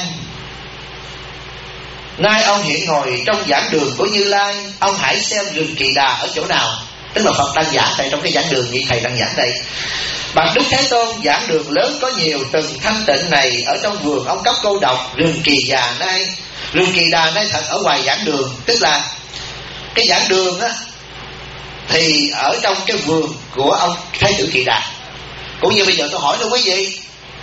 nay ông hiện ngồi trong giảng đường của Như Lai, ông hãy xem rừng Kỳ Đà ở chỗ nào. Tức là Phật đang giảng tại trong cái giảng đường như thầy đang giảng đây. Bạch Đức Thế Tôn, giảng đường lớn có nhiều từng thanh tịnh này ở trong vườn ông cấp cô độc rừng Kỳ Đà nay. Rừng Kỳ Đà nay thật ở ngoài giảng đường, tức là cái giảng đường á thì ở trong cái vườn của ông Thái tử Kỳ Đà. Cũng như bây giờ tôi hỏi luôn quý vị,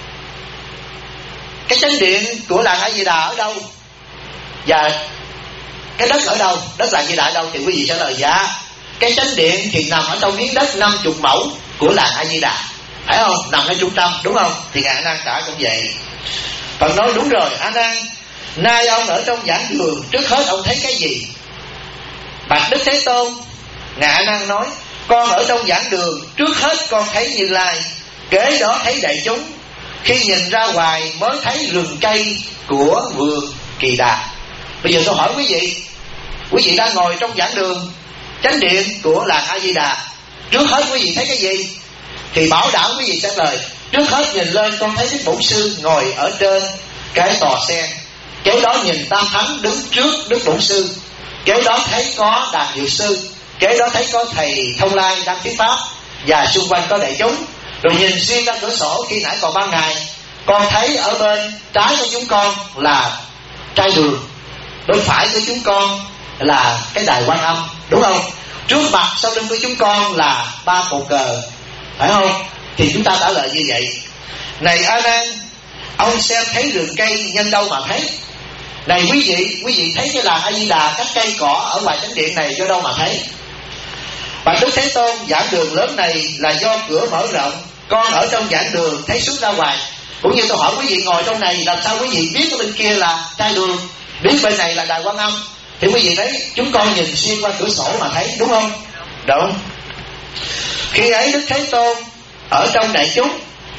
cái chánh điện của làng A Di Đà ở đâu và cái đất ở đâu, đất làng A Di Đà ở đâu? Thì quý vị trả lời dạ, cái chánh điện thì nằm ở trong miếng đất 50 mẫu của làng A Di Đà, phải không? Nằm ở trung tâm, đúng không? Thì ngài A Nan trả cũng vậy. Phật nói đúng rồi A Nan, nay ông ở trong giảng đường, trước hết ông thấy cái gì? Bạch Đức Thế Tôn, ngài A Nan nói, con ở trong giảng đường, trước hết con thấy Như Lai, kế đó thấy đại chúng, khi nhìn ra ngoài mới thấy rừng cây của vườn Kỳ Đà. Bây giờ tôi hỏi quý vị đang ngồi trong giảng đường chánh điện của làng A Di Đà, trước hết quý vị thấy cái gì? Thì bảo đảm quý vị trả lời, trước hết nhìn lên con thấy Đức Bổn Sư ngồi ở trên cái tòa sen, kế đó nhìn Tam Thánh đứng trước Đức Bổn Sư, kế đó thấy có Đàn Dược Sư, kế đó thấy có thầy Thông Lai đang thuyết pháp, và xung quanh có đại chúng. Rồi nhìn xuyên ra cửa sổ khi nãy còn ban ngày, con thấy ở bên trái của chúng con là trai đường, bên phải của chúng con là cái đài Quan Âm, đúng không? Trước mặt sau lưng của chúng con là 3 cột cờ, phải không? Thì chúng ta trả lời như vậy. Này A Nan, ông xem thấy rừng cây nhân đâu mà thấy? Này quý vị thấy cái làng A Di Đà các cây cỏ ở ngoài chánh điện này do đâu mà thấy? Bạch Đức Thế Tôn, giảng đường lớn này là do cửa mở rộng, con ở trong giảng đường thấy xuống ra ngoài. Cũng như tôi hỏi quý vị ngồi trong này, làm sao quý vị biết ở bên kia là trai đường, biết bên này là đài Quan Âm? Thì quý vị thấy chúng con nhìn xuyên qua cửa sổ mà thấy, đúng không? Đúng. Khi ấy Đức Thế Tôn ở trong đại chúng,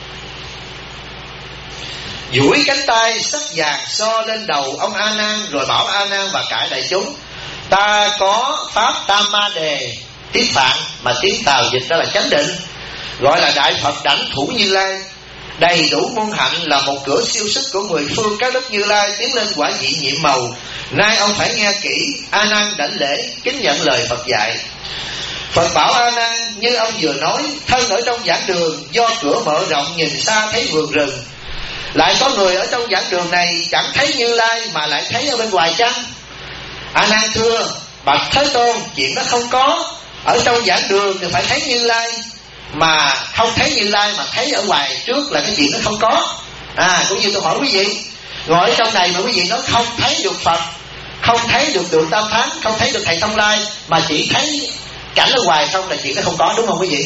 duỗi cánh tay sắc vàng so lên đầu ông A Nan, rồi bảo A Nan và cả đại chúng, ta có pháp Tam Ma Đề, tiếng Phạn mà tiếng Tàu dịch ra là chánh định, gọi là Đại Phật Đảnh Thủ Như Lai. đầy đủ muôn hạnh, là một cửa siêu sức của mười phương các đức Như Lai, tiến lên quả vị nhiệm màu. Nay ông phải nghe kỹ. A Nan đảnh lễ kính nhận lời Phật dạy. Phật bảo A Nan, như ông vừa nói, thân ở trong giảng đường, do cửa mở rộng nhìn xa thấy vườn rừng. Lại có người ở trong giảng đường này chẳng thấy Như Lai mà lại thấy ở bên ngoài chăng? A Nan thưa: bạch Thế Tôn, chuyện đó không có. Ở trong giảng đường thì phải thấy Như Lai, mà không thấy Như Lai mà thấy ở ngoài trước là cái chuyện đó không có. Cũng như tôi hỏi quý vị, ngồi ở trong này mà quý vị nói không thấy được Phật, không thấy được Tượng Tam Thắng, không thấy được Thầy Thông Lai, mà chỉ thấy cảnh ở ngoài không, là chuyện đó không có, đúng không quý vị?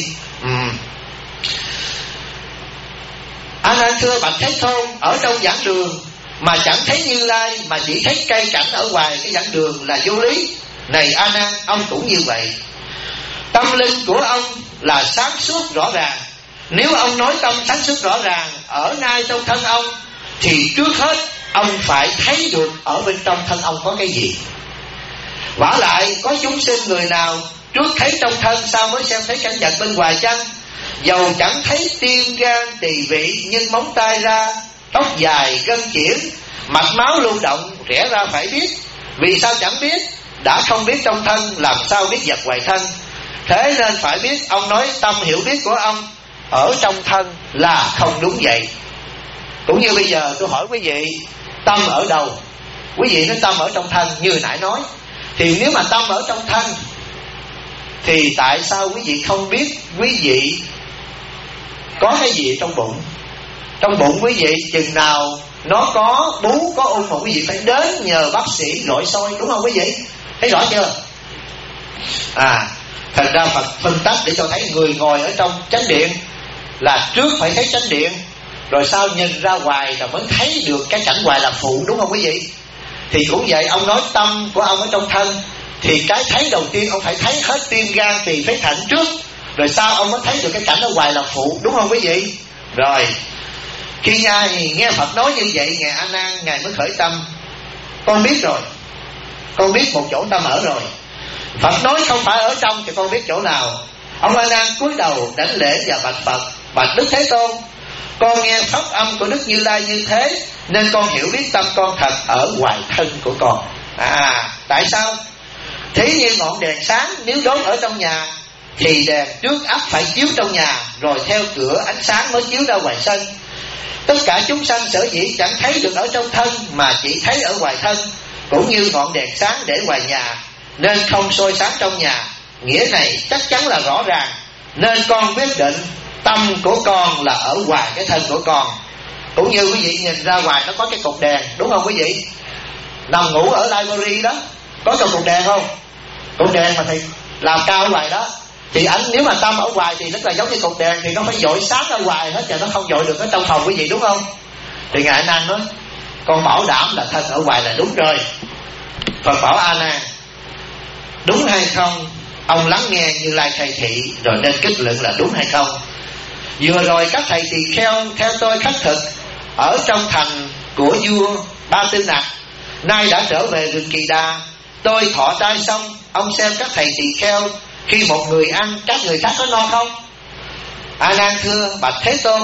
A Nan thưa: bạch Thế Tôn, ở trong giảng đường mà chẳng thấy Như Lai, mà chỉ thấy cây cảnh ở ngoài cái giảng đường là vô lý. Này A Nan, ông cũng như vậy. Tâm linh của ông là sáng suốt rõ ràng. Nếu ông nói tâm sáng suốt rõ ràng ở ngay trong thân ông, thì trước hết ông phải thấy được ở bên trong thân ông có cái gì. Vả lại có chúng sinh người nào trước thấy trong thân, sau mới xem thấy cảnh vật bên ngoài chăng? Dầu chẳng thấy tim gan tỳ vị, nhưng móng tay ra, tóc dài gân kiển, mạch máu lưu động, rẽ ra phải biết. Vì sao chẳng biết? Đã không biết trong thân, làm sao biết vật ngoài thân? Thế nên phải biết, ông nói tâm hiểu biết của ông ở trong thân là không đúng vậy. Cũng như bây giờ tôi hỏi quý vị, tâm ở đâu? Quý vị nói tâm ở trong thân như nãy nói. Thì nếu mà tâm ở trong thân, thì tại sao quý vị không biết quý vị có cái gì trong bụng? Trong bụng quý vị chừng nào nó có bú, có ung mà quý vị phải đến nhờ bác sĩ nội soi, đúng không quý vị? Thấy rõ chưa? Thành ra Phật phân tách để cho thấy người ngồi ở trong chánh điện là trước phải thấy chánh điện, rồi sau nhìn ra ngoài là mới thấy được cái cảnh ngoài là phụ, đúng không quý vị? Thì cũng vậy, ông nói tâm của ông ở trong thân, thì cái thấy đầu tiên ông phải thấy hết tim gan tỳ phế thận trước, rồi sau ông mới thấy được cái cảnh ở ngoài là phụ, đúng không quý vị? Rồi khi nghe Phật nói như vậy, ngài A Nan ngài mới khởi tâm: con biết rồi, con biết một chỗ tâm ở rồi. Phật nói không phải ở trong thì con biết chỗ nào? Ông A Nan cúi đầu đảnh lễ và bạch Phật: bạch Đức Thế Tôn, con nghe pháp âm của Đức Như Lai như thế, nên con hiểu biết tâm con thật ở ngoài thân của con. Tại sao? Thế như ngọn đèn sáng, nếu đốt ở trong nhà thì đèn trước ắt phải chiếu trong nhà, rồi theo cửa ánh sáng mới chiếu ra ngoài sân. Tất cả chúng sanh sở dĩ chẳng thấy được ở trong thân, mà chỉ thấy ở ngoài thân, cũng như ngọn đèn sáng để ngoài nhà, nên không soi sáng trong nhà. Nghĩa này chắc chắn là rõ ràng, nên con quyết định tâm của con là ở ngoài cái thân của con. Cũng như quý vị nhìn ra ngoài nó có cái cục đèn, đúng không quý vị? Nằm ngủ ở library đó, có cái cục đèn không? Cục đèn mà thầy làm cao ở ngoài đó, thì ảnh nếu mà tâm ở ngoài thì rất là giống như cục đèn, thì nó phải dội sáng ở ngoài hết, và nó không dội được ở trong phòng quý vị, đúng không? Thì ngài A Nan nói con bảo đảm là thân ở ngoài là đúng rồi. Phật bảo A Nan: đúng hay không? Ông lắng nghe Như Lai khai thị rồi nên kết luận là đúng hay không. Vừa rồi các thầy tỳ kheo theo tôi khất thực ở trong thành của vua Ba Tư Nặc, nay đã trở về rừng Kỳ Đà. Tôi thọ trai xong, ông xem các thầy tỳ kheo khi một người ăn, các người khác có no không? A Nan thưa: bạch Thế Tôn,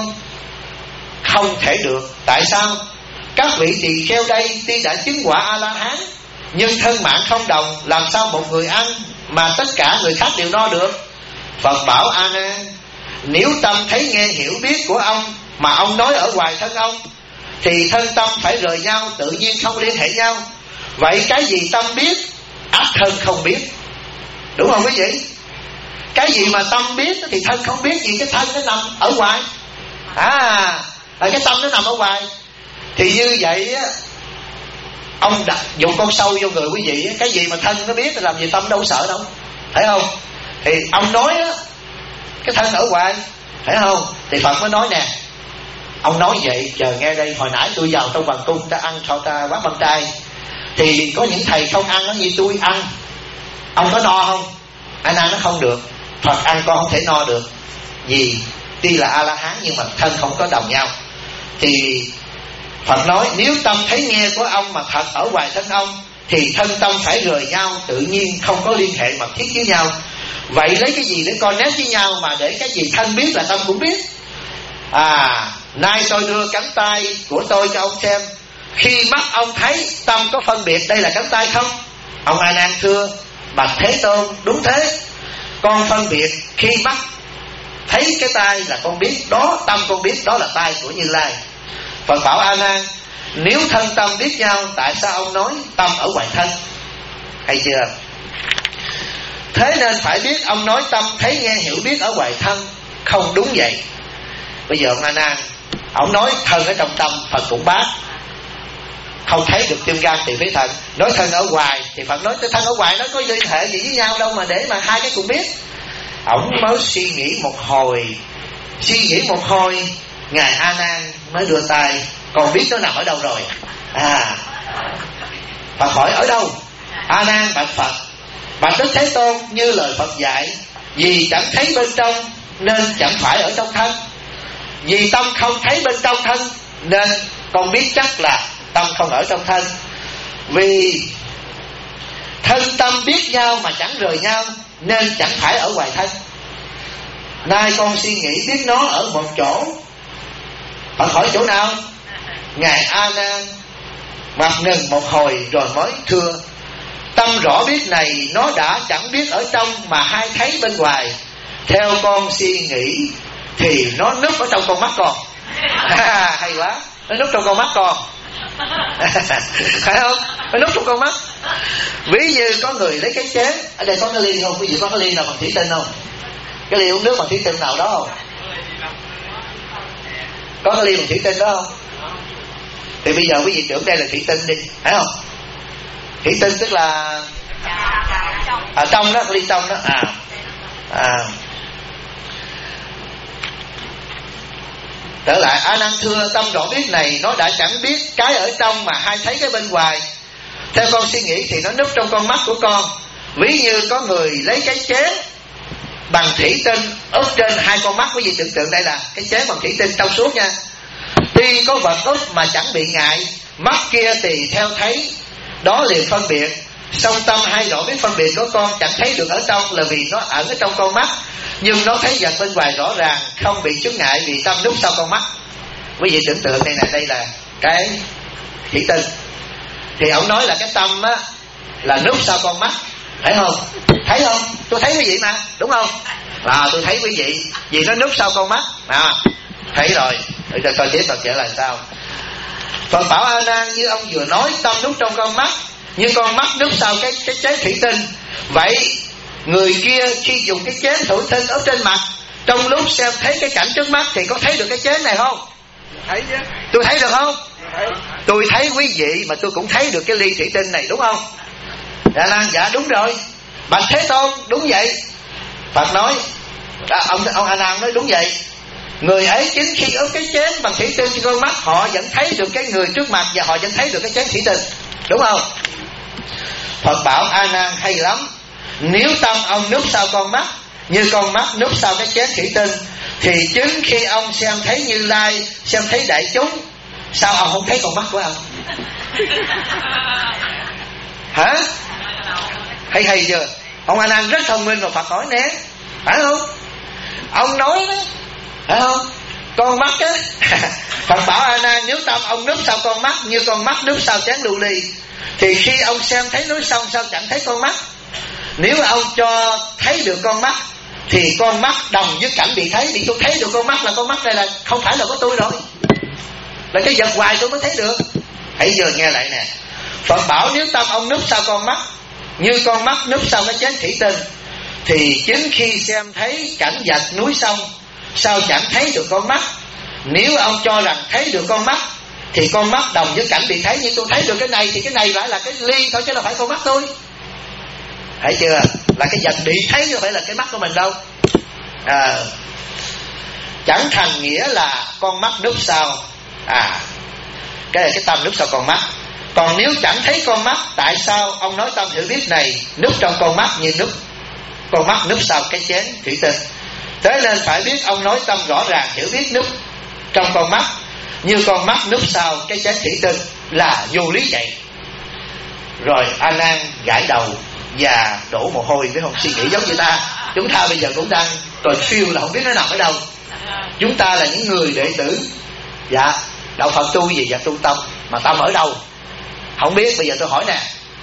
không thể được. Tại sao? Các vị tỳ kheo đây tuy đã chứng quả A La Hán, nhưng thân mạng không đồng, làm sao một người ăn mà tất cả người khác đều no được? Phật bảo A Nan: nếu tâm thấy nghe hiểu biết của ông mà ông nói ở ngoài thân ông, thì thân tâm phải rời nhau, tự nhiên không liên hệ nhau. Vậy cái gì tâm biết, ắt thân không biết, đúng không quý vị? Cái gì mà tâm biết thì thân không biết, vì cái thân nó nằm ở ngoài. Cái tâm nó nằm ở ngoài. Thì như vậy á, ông đặt dụng con sâu vô người quý vị, cái gì mà thân nó biết thì làm gì tâm đâu sợ đâu, phải không? Thì ông nói á, cái thân ở ngoài, phải không? Thì Phật mới nói nè, ông nói vậy chờ nghe đây. Hồi nãy tôi vào trong hoàng cung, ta ăn sao ta quát băng trai, thì có những thầy không ăn, nó như tôi ăn, ông có no không? A Nan nó không được. Phật ăn con không thể no được, vì tuy là A La Hán nhưng mà thân không có đồng nhau. Thì Phật nói nếu tâm thấy nghe của ông mà thật ở ngoài thân ông, thì thân tâm phải rời nhau, tự nhiên không có liên hệ mật thiết với nhau. Vậy lấy cái gì để connect với nhau mà để cái gì thân biết là tâm cũng biết? nay tôi đưa cánh tay của tôi cho ông xem. Khi mắt ông thấy, tâm có phân biệt đây là cánh tay không? Ông A Nan thưa: bạch Thế Tôn, đúng thế. Con phân biệt, khi mắt thấy cái tay là con biết đó, tâm con biết đó là tay của Như Lai. Phật bảo A Nan: nếu thân tâm biết nhau, tại sao ông nói tâm ở ngoài thân? Hay chưa? Thế nên phải biết ông nói tâm thấy nghe hiểu biết ở ngoài thân không đúng vậy. Bây giờ ông A Nan, ông nói thân ở trong tâm, Phật cũng bác. Không thấy được tim gan tỳ phế thận. Nói thân ở ngoài thì Phật nói cái thân ở ngoài nó có liên hệ gì với nhau đâu mà để mà hai cái cùng biết. Ông mới suy nghĩ một hồi, Ngài A Nan mới đưa tay: còn biết nó nằm ở đâu rồi? Phật hỏi ở đâu? A Nan bạch Phật: bạch Đức Thế Tôn, như lời Phật dạy, vì chẳng thấy bên trong nên chẳng phải ở trong thân. Vì tâm không thấy bên trong thân nên con biết chắc là tâm không ở trong thân. Vì thân tâm biết nhau mà chẳng rời nhau nên chẳng phải ở ngoài thân. Nay con suy nghĩ biết nó ở một chỗ. Phật hỏi chỗ nào? Ngài A Nan mặc ngừng một hồi rồi mới thưa: tâm rõ biết này nó đã chẳng biết ở trong mà hay thấy bên ngoài. Theo con suy nghĩ thì nó núp ở trong con mắt con. Hay quá, nó núp trong con mắt con. Phải không? Nó núp trong con mắt. Ví như có người lấy cái chén. Ở đây có cái ly không? Quý vị có cái ly nào bằng thủy tinh không? Cái ly uống nước bằng thủy tinh nào đó không? Có cái ly bằng thủy tinh đó không? Thì bây giờ quý vị tưởng đây là thủy tinh đi, phải không? Thủy tinh tức là ở trong đó, ly trong đó. Trở lại, A Nan thưa: tâm rõ biết này nó đã chẳng biết cái ở trong mà hay thấy cái bên ngoài. Theo con suy nghĩ thì nó núp trong con mắt của con. Ví như có người lấy cái chén bằng thủy tinh úp trên hai con mắt. Quý vị tưởng tượng đây là cái chén bằng thủy tinh trong suốt nha. Tuy có vật úp mà chẳng bị ngại, mắt kia tùy theo thấy, đó liền phân biệt. Song tâm hay rõ biết phân biệt của con chẳng thấy được ở trong là vì nó ẩn ở trong con mắt, nhưng nó thấy vật bên ngoài rõ ràng, không bị chướng ngại vì tâm núp sau con mắt. Quý vị tưởng tượng đây này, đây là cái thủy tinh. Thì ông nói là cái tâm á là núp sau con mắt, phải không? Thấy không? Tôi thấy quý vị mà, đúng không? Tôi thấy quý vị, vì nó núp sau con mắt. Thấy rồi. Để cho coi tiếp Phật trả lời sao. Phật bảo A Nan, như ông vừa nói tâm núp trong con mắt, như con mắt núp sau cái chén thủy tinh. Vậy người kia khi dùng cái chén thủy tinh ở trên mặt, trong lúc xem thấy cái cảnh trước mắt thì có thấy được cái chén này không? Thấy chứ. Tôi thấy được không? Tôi thấy quý vị mà tôi cũng thấy được cái ly thủy tinh này, đúng không? A Nan: dạ đúng rồi. Bạch Thế Tôn, đúng vậy. Phật nói, ông A Nan nói đúng vậy. Người ấy chính khi ướp cái chén bằng thủy tinh trên con mắt, họ vẫn thấy được cái người trước mặt và họ vẫn thấy được cái chén thủy tinh, đúng không? Phật bảo A Nan hay lắm. Nếu tâm ông núp sau con mắt, như con mắt núp sau cái chén thủy tinh, thì chính khi ông xem thấy Như Lai, xem thấy đại chúng, sao ông không thấy con mắt của ông? Hả? Hay chưa? Ông A Nan rất thông minh mà Phật hỏi nè, phải không? Ông nói đó, phải không? Con mắt á. Phật bảo A Nan, nếu tâm ông núp sau con mắt như con mắt núp sau chén lưu ly, thì khi ông xem thấy núi sông sao chẳng thấy con mắt? Nếu ông cho thấy được con mắt thì con mắt đồng với cảnh bị thấy. Thì tôi thấy được con mắt là con mắt này là không phải là của tôi rồi, là cái vật ngoài tôi mới thấy được. Hãy giờ nghe lại nè. Phật bảo nếu tâm ông núp sau con mắt như con mắt núp sau cái chén thủy tinh, thì chính khi xem thấy cảnh vật núi sông sao chẳng thấy được con mắt? Nếu ông cho rằng thấy được con mắt thì con mắt đồng với cảnh bị thấy. Như tôi thấy được cái này thì cái này phải là cái ly thôi chứ đâu phải con mắt tôi. Thấy chưa? Là cái vật bị thấy chứ không phải là cái mắt của mình đâu. Chẳng thành nghĩa là con mắt núp sau. Cái tâm núp sau con mắt. Còn nếu chẳng thấy con mắt, tại sao ông nói tâm hiểu biết này núp trong con mắt như núp con mắt núp sau cái chén thủy tinh? Thế nên phải biết ông nói tâm rõ ràng hiểu biết núp trong con mắt như con mắt núp sau cái chén thủy tinh là vô lý vậy. Rồi A Nan gãi đầu và đổ mồ hôi, với không suy nghĩ giống như ta. Chúng ta bây giờ cũng đang còn phiêu là không biết nó nằm ở đâu. Chúng ta là những người đệ tử Dạ đạo Phật tu gì? Dạ tu tâm. Mà tâm ở đâu? Không biết. Bây giờ tôi hỏi nè,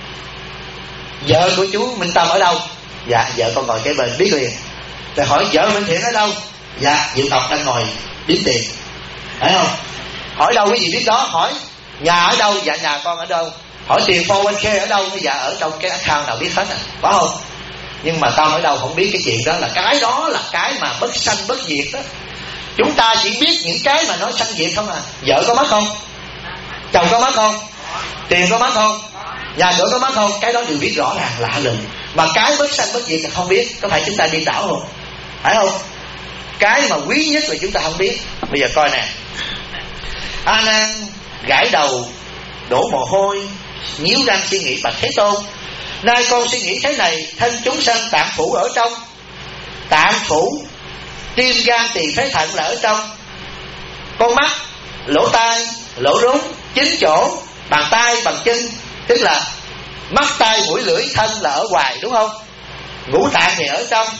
vợ của chú Minh Tâm ở đâu? Dạ vợ con ngồi kế bên, biết liền. Tôi hỏi vợ Minh Thiện ở đâu? Dạ Diệu Ngọc đang ngồi đếm tiền, phải không? Hỏi đâu quý vị biết đó. Hỏi nhà ở đâu? Dạ nhà con ở đâu. Hỏi tiền 401k ở đâu? Dạ ở trong cái account nào biết hết à, phải không? Nhưng mà tâm ở đâu không biết. Cái chuyện đó là cái mà bất sanh bất diệt đó. Chúng ta chỉ biết những cái mà nó sanh diệt không à. Vợ có mất không? Chồng có mất không? Tiền có mất không? Nhà cửa có mất không? Cái đó đều biết rõ ràng lạ lùng. Mà cái bất sanh bất diệt là không biết. Có phải chúng ta điên đảo không? Phải không? Cái mà quý nhất là chúng ta không biết. Bây giờ coi nè. A Nan gãi đầu đổ mồ hôi, nhíu răng suy nghĩ: bạch Thế Tôn, nay con suy nghĩ thế này, thân chúng sanh tạng phủ ở trong. Tạng phủ tim gan tỳ phế thận là ở trong. Con mắt, lỗ tai, lỗ rốn, 9 chỗ, bàn tay, bàn chân, tức là mắt, tai, mũi, lưỡi, thân là ở ngoài, đúng không? Ngũ tạng thì ở trong.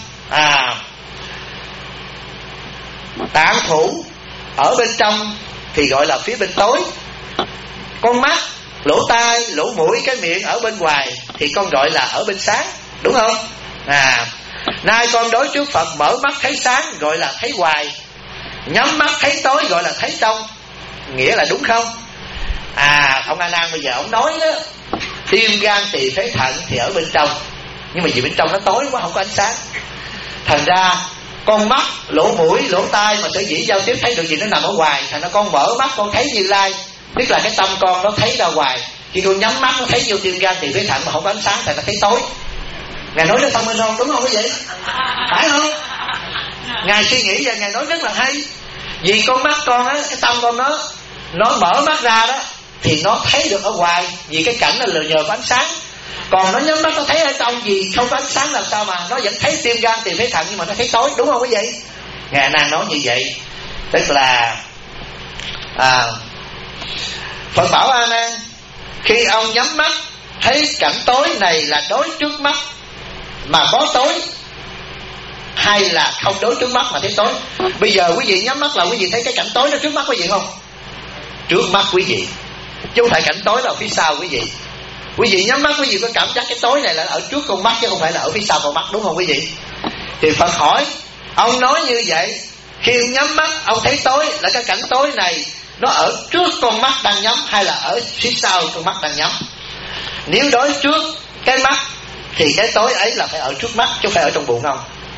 Tạng phủ ở bên trong thì gọi là phía bên tối. Con mắt, lỗ tai, lỗ mũi, cái miệng ở bên ngoài thì con gọi là ở bên sáng, đúng không? Nay con đối trước Phật mở mắt thấy sáng gọi là thấy hoài, nhắm mắt thấy tối gọi là thấy trong. Nghĩa là đúng không? Ông A Nan bây giờ ông nói đó, tim gan tỳ phế thận thì ở bên trong, nhưng mà vì bên trong nó tối quá không có ánh sáng, thành ra con mắt, lỗ mũi, lỗ tai mà sở dĩ giao tiếp thấy được gì nó nằm ở ngoài. Thành ra con mở mắt con thấy Như Lai, tức là cái tâm con nó thấy ra ngoài. Khi con nhắm mắt nó thấy vô tim gan tỳ phế thận mà không có ánh sáng, thành nó thấy tối. Ngài nói nó thông minh không? Đúng không quý vị? Phải không? Ngài suy nghĩ và Ngài nói rất là hay. Vì con mắt con á, cái tâm con nó mở mắt ra đó thì nó thấy được ở ngoài, vì cái cảnh là nhờ có ánh sáng. Còn nó nhắm mắt nó thấy ở trong, vì không có ánh sáng làm sao mà nó vẫn thấy tim gan tỳ phế thận, nhưng mà nó thấy tối, đúng không quý vị? Ngài Nan nói như vậy, tức là Phật bảo A Nan, khi ông nhắm mắt thấy cảnh tối này là đối trước mắt mà có tối, hay là không đối trước mắt mà thấy tối? Bây giờ quý vị nhắm mắt là quý vị thấy cái cảnh tối nó trước mắt quý vị không? Trước mắt quý vị, chứ không phải cảnh tối là ở phía sau quý vị. Quý vị nhắm mắt quý vị có cảm giác cái tối này là ở trước con mắt chứ không phải là ở phía sau con mắt, đúng không quý vị? Thì Phật hỏi, ông nói như vậy, khi ông nhắm mắt ông thấy tối là cái cảnh tối này nó ở trước con mắt đang nhắm hay là ở phía sau con mắt đang nhắm? Nếu đối trước cái mắt thì cái tối ấy là phải ở trước mắt chứ không phải ở trong bụng không?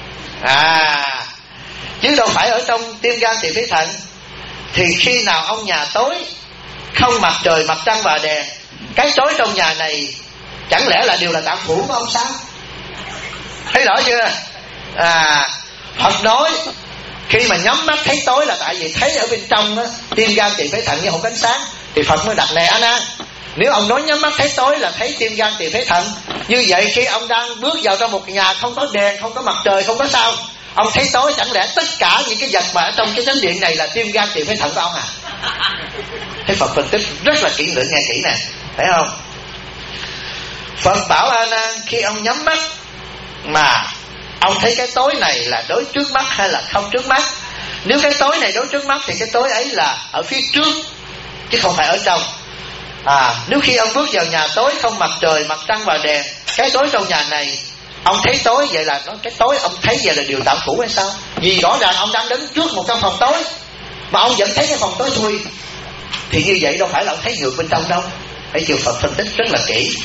Chứ đâu phải ở trong tim gan tỳ phế thận. Thì khi nào ông nhà tối, không mặt trời mặt trăng và đèn, cái tối trong nhà này chẳng lẽ là đều là tạng phủ của ông sao? Thấy rõ chưa? Phật nói khi mà nhắm mắt thấy tối là tại vì thấy ở bên trong đó, tim gan tỳ phế thận nhưng không có ánh sáng. Thì Phật mới đặt này A Nan, nếu ông nói nhắm mắt thấy tối là thấy tim gan tỳ phế thận, như vậy khi ông đang bước vào trong một nhà không có đèn, không có mặt trời, không có sao, ông thấy tối, chẳng lẽ tất cả những cái vật mà ở trong cái chánh điện này là tim gan tỳ phế thận của ông à? Thấy Phật phân tích rất là kỹ lưỡng, nghe kỹ nè, thấy không? Phật bảo A Nan, khi ông nhắm mắt mà ông thấy cái tối này là đối trước mắt hay là không trước mắt? Nếu cái tối này đối trước mắt thì cái tối ấy là ở phía trước chứ không phải ở trong. Nếu khi ông bước vào nhà tối không mặt trời, mặt trăng và đèn, cái tối trong nhà này ông thấy tối, vậy là cái tối ông thấy vậy là điều tạm phủ hay sao? Vì rõ ràng ông đang đứng trước một căn phòng tối mà ông vẫn thấy cái phòng tối thui, thì như vậy đâu phải là ông thấy ngược bên trong đâu. Hãy chịu Phật phân tích rất là kỹ.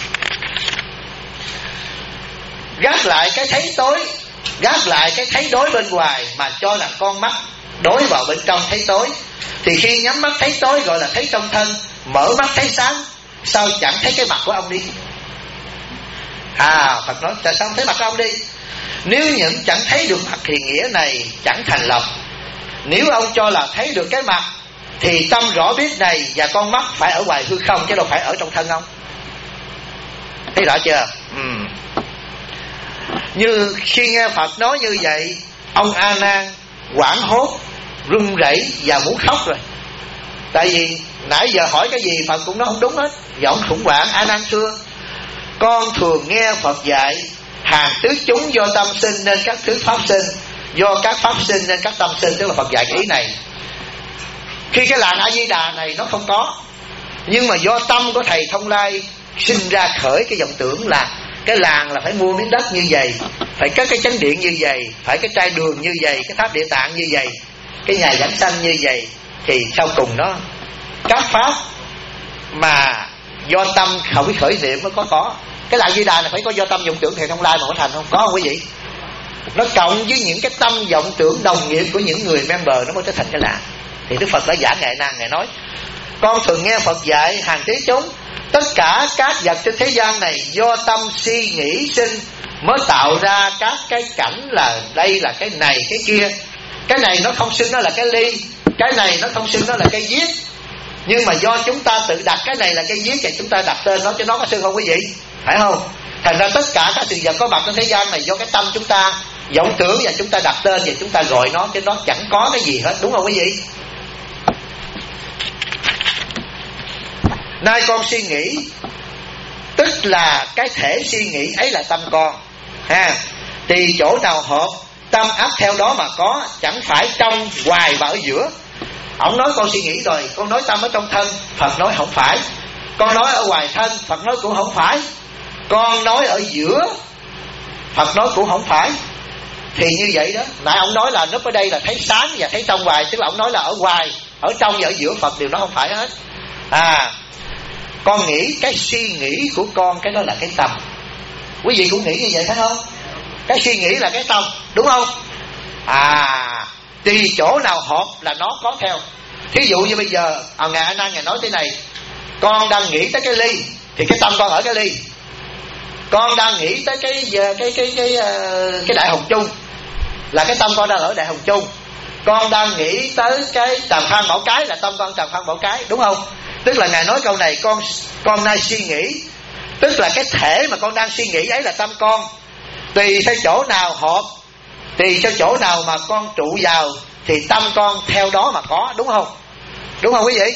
Gác lại cái thấy tối, gác lại cái thấy đối bên ngoài mà cho là con mắt đối vào bên trong thấy tối, thì khi nhắm mắt thấy tối gọi là thấy trong thân, mở mắt thấy sáng, sao chẳng thấy cái mặt của ông đi? Phật nói tại sao không thấy mặt của ông đi? Nếu những chẳng thấy được mặt thì nghĩa này chẳng thành lập. Nếu ông cho là thấy được cái mặt thì tâm rõ biết này và con mắt phải ở ngoài hư không chứ đâu phải ở trong thân ông. Thấy rõ chưa? Như khi nghe Phật nói như vậy, ông A Nan hoảng hốt, run rẩy và muốn khóc rồi. Tại vì nãy giờ hỏi cái gì Phật cũng nói không đúng hết, giọng khủng hoảng. A Nan xưa, con thường nghe Phật dạy, hàng tứ chúng do tâm sinh nên các thứ pháp sinh, do các pháp sinh nên các tâm sinh, tức là Phật dạy cái ý này. Khi cái làng A Di Đà này nó không có, nhưng mà do tâm của thầy Thông Lai sinh ra khởi cái vọng tưởng là cái làng là phải mua miếng đất như vậy, phải cất cái chánh điện như vậy, phải cái trai đường như vậy, cái tháp địa tạng như vậy, cái nhà giảng sanh như vậy, thì sau cùng nó các pháp mà do tâm không biết khởi niệm mới có. Cái làng Di Đà là phải có do tâm vọng tưởng thầy Thông Lai mà mới thành, không có không quý vị? Nó cộng với những cái tâm vọng tưởng đồng nghiệp của những người member nó mới trở thành cái làng. Thì Đức Phật đã giảng Ngài Nan, Ngài nói: con thường nghe Phật dạy hàng trí chúng, tất cả các vật trên thế gian này do tâm suy nghĩ sinh mới tạo ra các cái cảnh, là đây là cái này cái kia. Cái này nó không xưng nó là cái ly, cái này nó không xưng nó là cái viết, nhưng mà do chúng ta tự đặt cái này là cái viết thì chúng ta đặt tên nó, chứ nó có xưng không quý vị? Phải không? Thành ra tất cả các sự vật có mặt trên thế gian này do cái tâm chúng ta vọng tưởng và chúng ta đặt tên và chúng ta gọi nó, chứ nó chẳng có cái gì hết, đúng không quý vị? Nay con suy nghĩ, tức là cái thể suy nghĩ ấy là tâm con ha. Thì chỗ nào hợp, tâm áp theo đó mà có, chẳng phải trong hoài và ở giữa. Ông nói con suy nghĩ rồi, con nói tâm ở trong thân, Phật nói không phải. Con nói ở ngoài thân, Phật nói cũng không phải. Con nói ở giữa, Phật nói cũng không phải. Thì như vậy đó, nãy ông nói là núp ở đây là thấy sáng và thấy trong ngoài, tức là ông nói là ở ngoài, ở trong và ở giữa Phật đều nó không phải hết. Con nghĩ cái suy nghĩ của con, cái đó là cái tâm. Quý vị cũng nghĩ như vậy phải không? Cái suy nghĩ là cái tâm, đúng không? Tùy chỗ nào hợp là nó có theo. Thí dụ như bây giờ Ngài A Nan Ngài nói thế này: con đang nghĩ tới cái ly thì cái tâm con ở cái ly. Con đang nghĩ tới cái đại hồng chung là cái tâm con đang ở đại hồng chung. Con đang nghĩ tới cái Tràng Phan Bảo Cái là tâm con Tràng Phan Bảo Cái, đúng không? Tức là Ngài nói câu này, con nay suy nghĩ, tức là cái thể mà con đang suy nghĩ ấy là tâm con. Tùy theo chỗ nào hợp, tùy theo chỗ nào mà con trụ vào thì tâm con theo đó mà có, đúng không? Đúng không quý vị?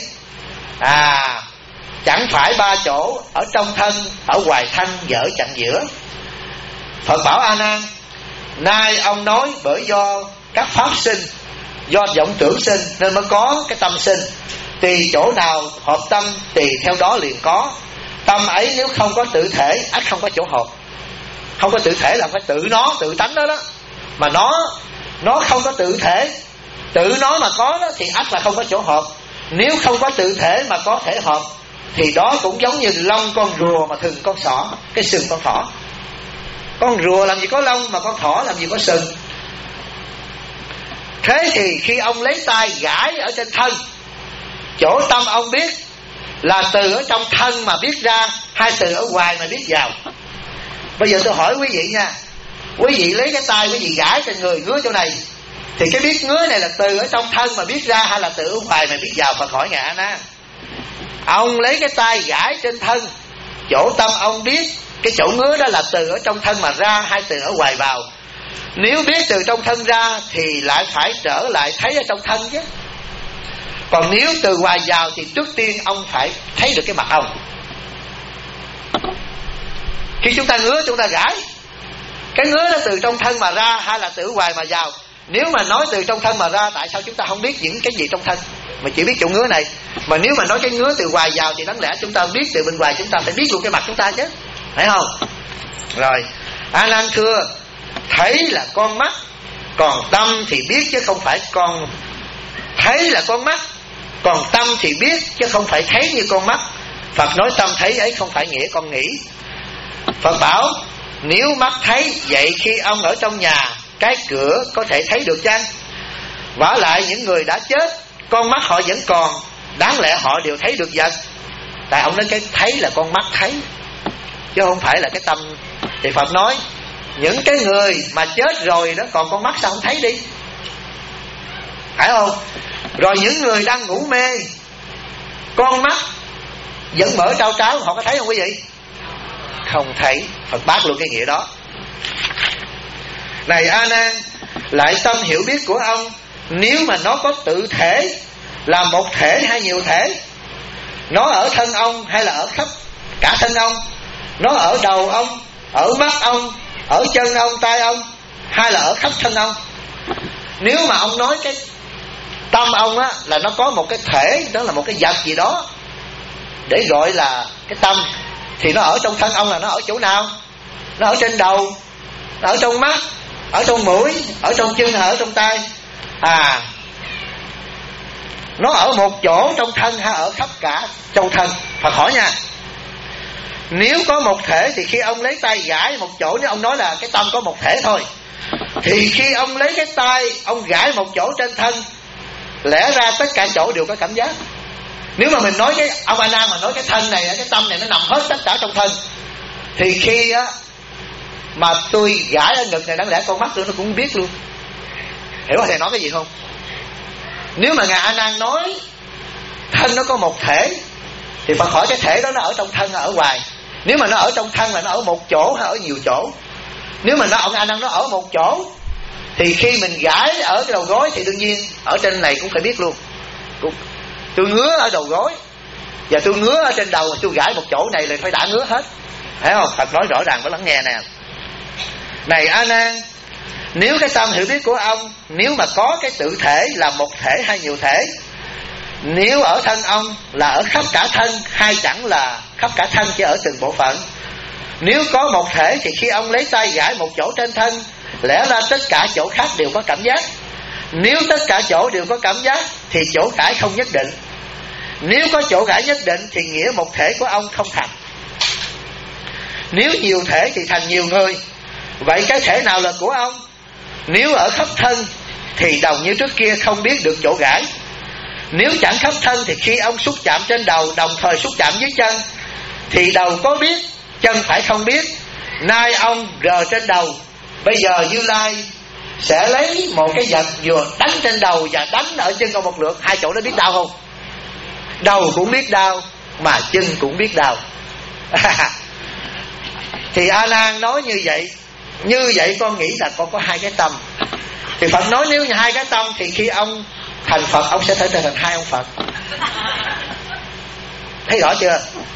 Chẳng phải ba chỗ, ở trong thân, ở ngoài thân và ở chặng giữa. Phật bảo A Nan: nay ông nói bởi do các pháp sinh, do vọng tưởng sinh nên mới có cái tâm sinh. Tùy chỗ nào hợp tâm tùy theo đó liền có. Tâm ấy nếu không có tự thể, ắt không có chỗ hợp. Không có tự thể là phải tự nó, tự tánh đó đó. Mà nó không có tự thể, tự nó mà có đó thì ắt là không có chỗ hợp. Nếu không có tự thể mà có thể hợp thì đó cũng giống như lông con rùa mà thừng con sỏ, cái sừng con thỏ. Con rùa làm gì có lông, mà con thỏ làm gì có sừng. Thế thì khi ông lấy tay gãi ở trên thân, chỗ tâm ông biết là từ ở trong thân mà biết ra, hay từ ở ngoài mà biết vào? Bây giờ tôi hỏi quý vị nha, quý vị lấy cái tay quý vị gãi trên người, ngứa chỗ này, thì cái biết ngứa này là từ ở trong thân mà biết ra, hay là từ ở ngoài mà biết vào? Phật hỏi Ngài A Nan. Ông lấy cái tay gãi trên thân, chỗ tâm ông biết cái chỗ ngứa đó là từ ở trong thân mà ra, hay từ ở ngoài vào? Nếu biết từ trong thân ra thì lại phải trở lại thấy ở trong thân chứ. Còn nếu từ ngoài vào thì trước tiên ông phải thấy được cái mặt ông. Khi chúng ta ngứa chúng ta gãi, cái ngứa đó từ trong thân mà ra hay là từ ngoài mà vào? Nếu mà nói từ trong thân mà ra, tại sao chúng ta không biết những cái gì trong thân mà chỉ biết chỗ ngứa này? Mà nếu mà nói cái ngứa từ ngoài vào thì đáng lẽ chúng ta biết từ bên ngoài, chúng ta phải biết luôn cái mặt chúng ta chứ, phải không? Rồi, A Nan thưa: thấy là con mắt, còn tâm thì biết chứ không phải con thấy là con mắt, còn tâm thì biết chứ không phải thấy như con mắt. Phật nói tâm thấy ấy không phải nghĩa con nghĩ. Phật bảo: nếu mắt thấy, vậy khi ông ở trong nhà, cái cửa có thể thấy được chăng? Vả lại những người đã chết, con mắt họ vẫn còn, đáng lẽ họ đều thấy được vật. Tại ông nói cái thấy là con mắt thấy, chứ không phải là cái tâm. Thì Phật nói những cái người mà chết rồi đó, còn con mắt sao không thấy đi, phải không? Rồi những người đang ngủ mê, con mắt vẫn mở trao tráo, họ có thấy không quý vị? Không thấy. Phật bác luôn cái nghĩa đó. Này A Nan, lại tâm hiểu biết của ông, nếu mà nó có tự thể là một thể hay nhiều thể, nó ở thân ông hay là ở khắp cả thân ông, nó ở đầu ông, ở mắt ông, ở chân ông, tay ông, hay là ở khắp thân ông? Nếu mà ông nói Tâm ông á là nó có một cái thể, đó là một cái vật gì đó để gọi là cái tâm. Thì nó ở trong thân ông là nó ở chỗ nào? Nó ở trên đầu, nó ở trong mắt, ở trong mũi, ở trong chân, ở trong tay. Nó ở một chỗ trong thân hay ở khắp cả trong thân? Phật hỏi nha. Nếu có một thể thì khi ông lấy tay gãi một chỗ, nếu ông nói là cái tâm có một thể thôi, thì khi ông lấy cái tay ông gãi một chỗ trên thân, lẽ ra tất cả chỗ đều có cảm giác. Nếu mà mình nói cái ông A Nan mà nói cái thân này, cái tâm này nó nằm hết tất cả trong thân, thì khi á mà tôi gãi ở ngực này, đáng lẽ con mắt tôi nó cũng biết luôn. Hiểu thầy nói cái gì không? Nếu mà ngài A Nan nói thân nó có một thể, thì Phật hỏi cái thể đó nó ở trong thân hay ở ngoài? Nếu mà nó ở trong thân là nó ở một chỗ hay ở nhiều chỗ? Nếu mà ông A Nan nó ở một chỗ, thì khi mình gãi ở cái đầu gối thì đương nhiên ở trên này cũng phải biết luôn. Tôi ngứa ở đầu gối và tôi ngứa ở trên đầu, tôi gãi một chỗ này là phải đã ngứa hết. Thấy không? Phật nói rõ ràng, phải lắng nghe nè. Này A Nan, nếu cái tâm hiểu biết của ông, nếu mà có cái tự thể là một thể hay nhiều thể, nếu ở thân ông là ở khắp cả thân hay chẳng là khắp cả thân, chỉ ở từng bộ phận. Nếu có một thể thì khi ông lấy tay gãi một chỗ trên thân, lẽ ra tất cả chỗ khác đều có cảm giác. Nếu tất cả chỗ đều có cảm giác thì chỗ gãi không nhất định. Nếu có chỗ gãi nhất định thì nghĩa một thể của ông không thành. Nếu nhiều thể thì thành nhiều người. Vậy cái thể nào là của ông? Nếu ở khắp thân thì đồng như trước kia không biết được chỗ gãi. Nếu chẳng khắp thân thì khi ông xúc chạm trên đầu, đồng thời xúc chạm dưới chân, thì đầu có biết, chân phải không biết. Nay ông rờ trên đầu, bây giờ Như Lai sẽ lấy một cái vật vừa đánh trên đầu và đánh ở chân con một lượt. Hai chỗ đó biết đau không? Đầu cũng biết đau mà chân cũng biết đau. Thì A Nan nói như vậy. Như vậy con nghĩ là con có hai cái tâm. Thì Phật nói nếu như hai cái tâm thì khi ông thành Phật, ông sẽ trở thành hai ông Phật. Thấy rõ chưa?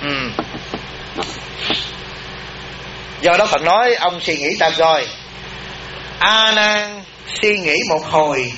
Do đó Phật nói ông suy nghĩ tạm rồi. A Nan suy nghĩ một hồi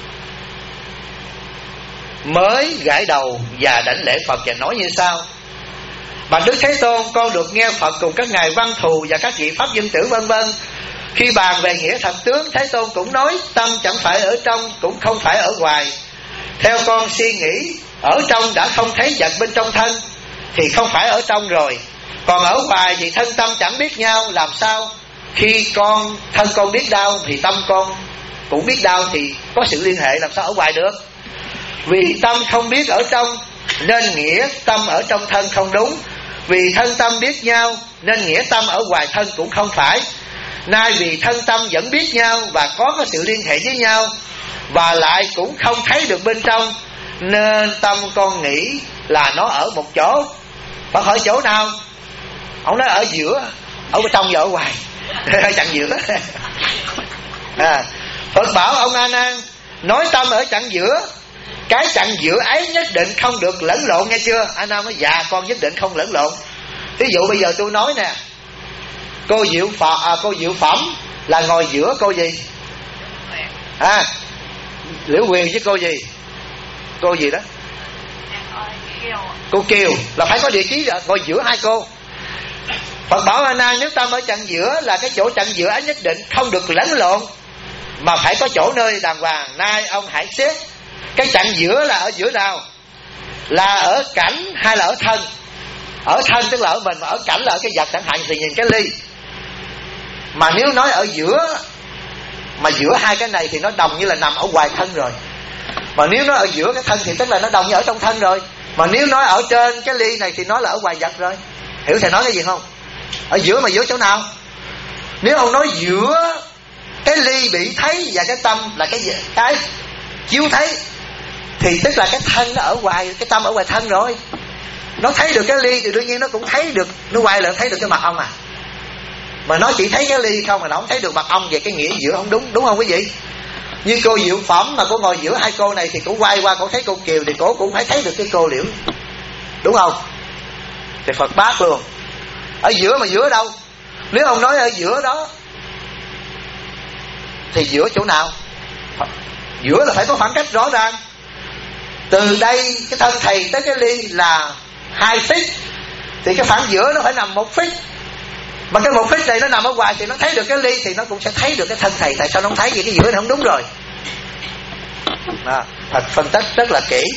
mới gãi đầu và đảnh lễ Phật và nói như sau: Bạch Đức Thế Tôn, con được nghe Phật cùng các ngài Văn Thù và các vị Pháp Dân Tử vân vân khi bàn về nghĩa thật tướng, Thế Tôn cũng nói tâm chẳng phải ở trong, cũng không phải ở ngoài. Theo con suy nghĩ, ở trong đã không thấy vật bên trong thân thì không phải ở trong rồi. Còn ở ngoài thì thân tâm chẳng biết nhau, làm sao khi thân con biết đau thì tâm con cũng biết đau, thì có sự liên hệ làm sao ở ngoài được? Vì tâm không biết ở trong nên nghĩa tâm ở trong thân không đúng. Vì thân tâm biết nhau nên nghĩa tâm ở ngoài thân cũng không phải. Nay vì thân tâm vẫn biết nhau và có sự liên hệ với nhau, và lại cũng không thấy được bên trong, nên tâm con nghĩ là nó ở một chỗ. Bạn hỏi chỗ nào? Ông nói ở giữa, ở bên trong và ở ngoài. Chặng giữa. Phật bảo ông A Nan, nói tâm ở chặng giữa, cái chặng giữa ấy nhất định không được lẫn lộn, nghe chưa? A Nan nói dạ con nhất định không lẫn lộn. Ví dụ bây giờ tôi nói nè, cô Diệu Phẩm là ngồi giữa cô gì? Liễu Huyền với cô gì? Cô gì đó? Cô Kiều. Là phải có địa chí ngồi giữa hai cô. Phật bảo A Nan, nếu tâm ở chặng giữa là cái chỗ chặng giữa ấy nhất định không được lẫn lộn, mà phải có chỗ nơi đàng hoàng. Nay ông hãy xét cái chặng giữa là ở giữa nào? Là ở cảnh hay là ở thân? Ở thân tức là ở mình, mà ở cảnh là ở cái vật, chẳng hạn thì nhìn cái ly. Mà nếu nói ở giữa, mà giữa hai cái này thì nó đồng như là nằm ở ngoài thân rồi. Mà nếu nói ở giữa cái thân thì tức là nó đồng như ở trong thân rồi. Mà nếu nói ở trên cái ly này thì nó là ở ngoài vật rồi. Hiểu thầy nói cái gì không? Ở giữa mà giữa chỗ nào? Nếu ông nói giữa cái ly bị thấy và cái tâm là cái gì? Cái chiếu thấy, thì tức là cái thân nó ở ngoài, cái tâm ở ngoài thân rồi. Nó thấy được cái ly thì đương nhiên nó cũng thấy được, nó quay lại thấy được cái mặt ông à. Mà nó chỉ thấy cái ly không mà nó không thấy được mặt ông, về cái nghĩa giữa không đúng, đúng không quý vị? Như cô Diệu Phẩm mà cô ngồi giữa hai cô này thì cô quay qua cô thấy cô Kiều thì cô cũng phải thấy được cái cô Liễu, đúng không? Thì Phật bác luôn. Ở giữa mà giữa đâu? Nếu ông nói ở giữa đó thì giữa chỗ nào? Giữa là phải có khoảng cách rõ ràng. Từ đây cái thân thầy tới cái ly là 2 feet, thì cái khoảng giữa nó phải nằm 1 feet. Mà cái 1 feet này nó nằm ở ngoài thì nó thấy được cái ly, thì nó cũng sẽ thấy được cái thân thầy. Tại sao nó không thấy? Vì cái giữa này không đúng rồi. Thật phân tích rất là kỹ.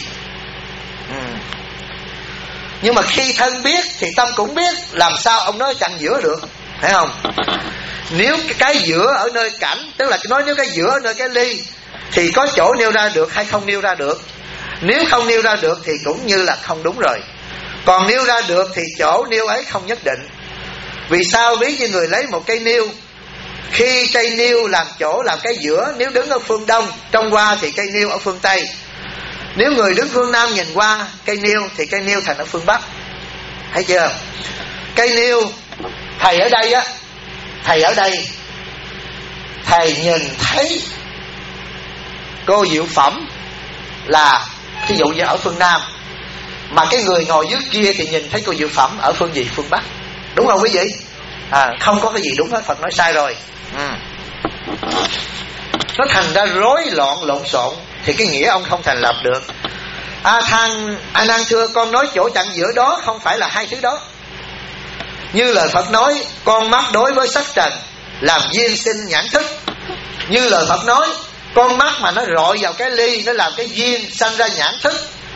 Nhưng mà khi thân biết thì tâm cũng biết, làm sao ông nói chặn giữa được, thấy không? Nếu cái giữa ở nơi cảnh, tức là nói nếu cái giữa ở nơi cái ly thì có chỗ nêu ra được hay không nêu ra được. Nếu không nêu ra được thì cũng như là không đúng rồi. Còn nêu ra được thì chỗ nêu ấy không nhất định. Vì sao? Ví như người lấy một cây niêu, khi cây niêu làm chỗ làm cái giữa, nếu đứng ở phương đông trông qua thì cây niêu ở phương tây. Nếu người đứng phương nam nhìn qua cây niêu thì cây niêu thành ở phương bắc. Thấy chưa? Cây niêu, thầy ở đây á, thầy ở đây, thầy nhìn thấy cô Diệu Phẩm là ví dụ như ở phương nam, mà cái người ngồi dưới kia thì nhìn thấy cô Diệu Phẩm ở phương gì? Phương bắc. Đúng không quý vị? Không có cái gì đúng hết, Phật nói sai rồi. Nó thành ra rối loạn lộn xộn thì cái nghĩa ông không thành lập được. A Nan thưa, con nói chỗ chặn giữa đó không phải là hai thứ đó. Như lời Phật nói, con mắt đối với sắc trần làm duyên sinh nhãn thức. Như lời Phật nói, con mắt mà nó rọi vào cái ly, nó làm cái duyên sanh ra nhãn thức.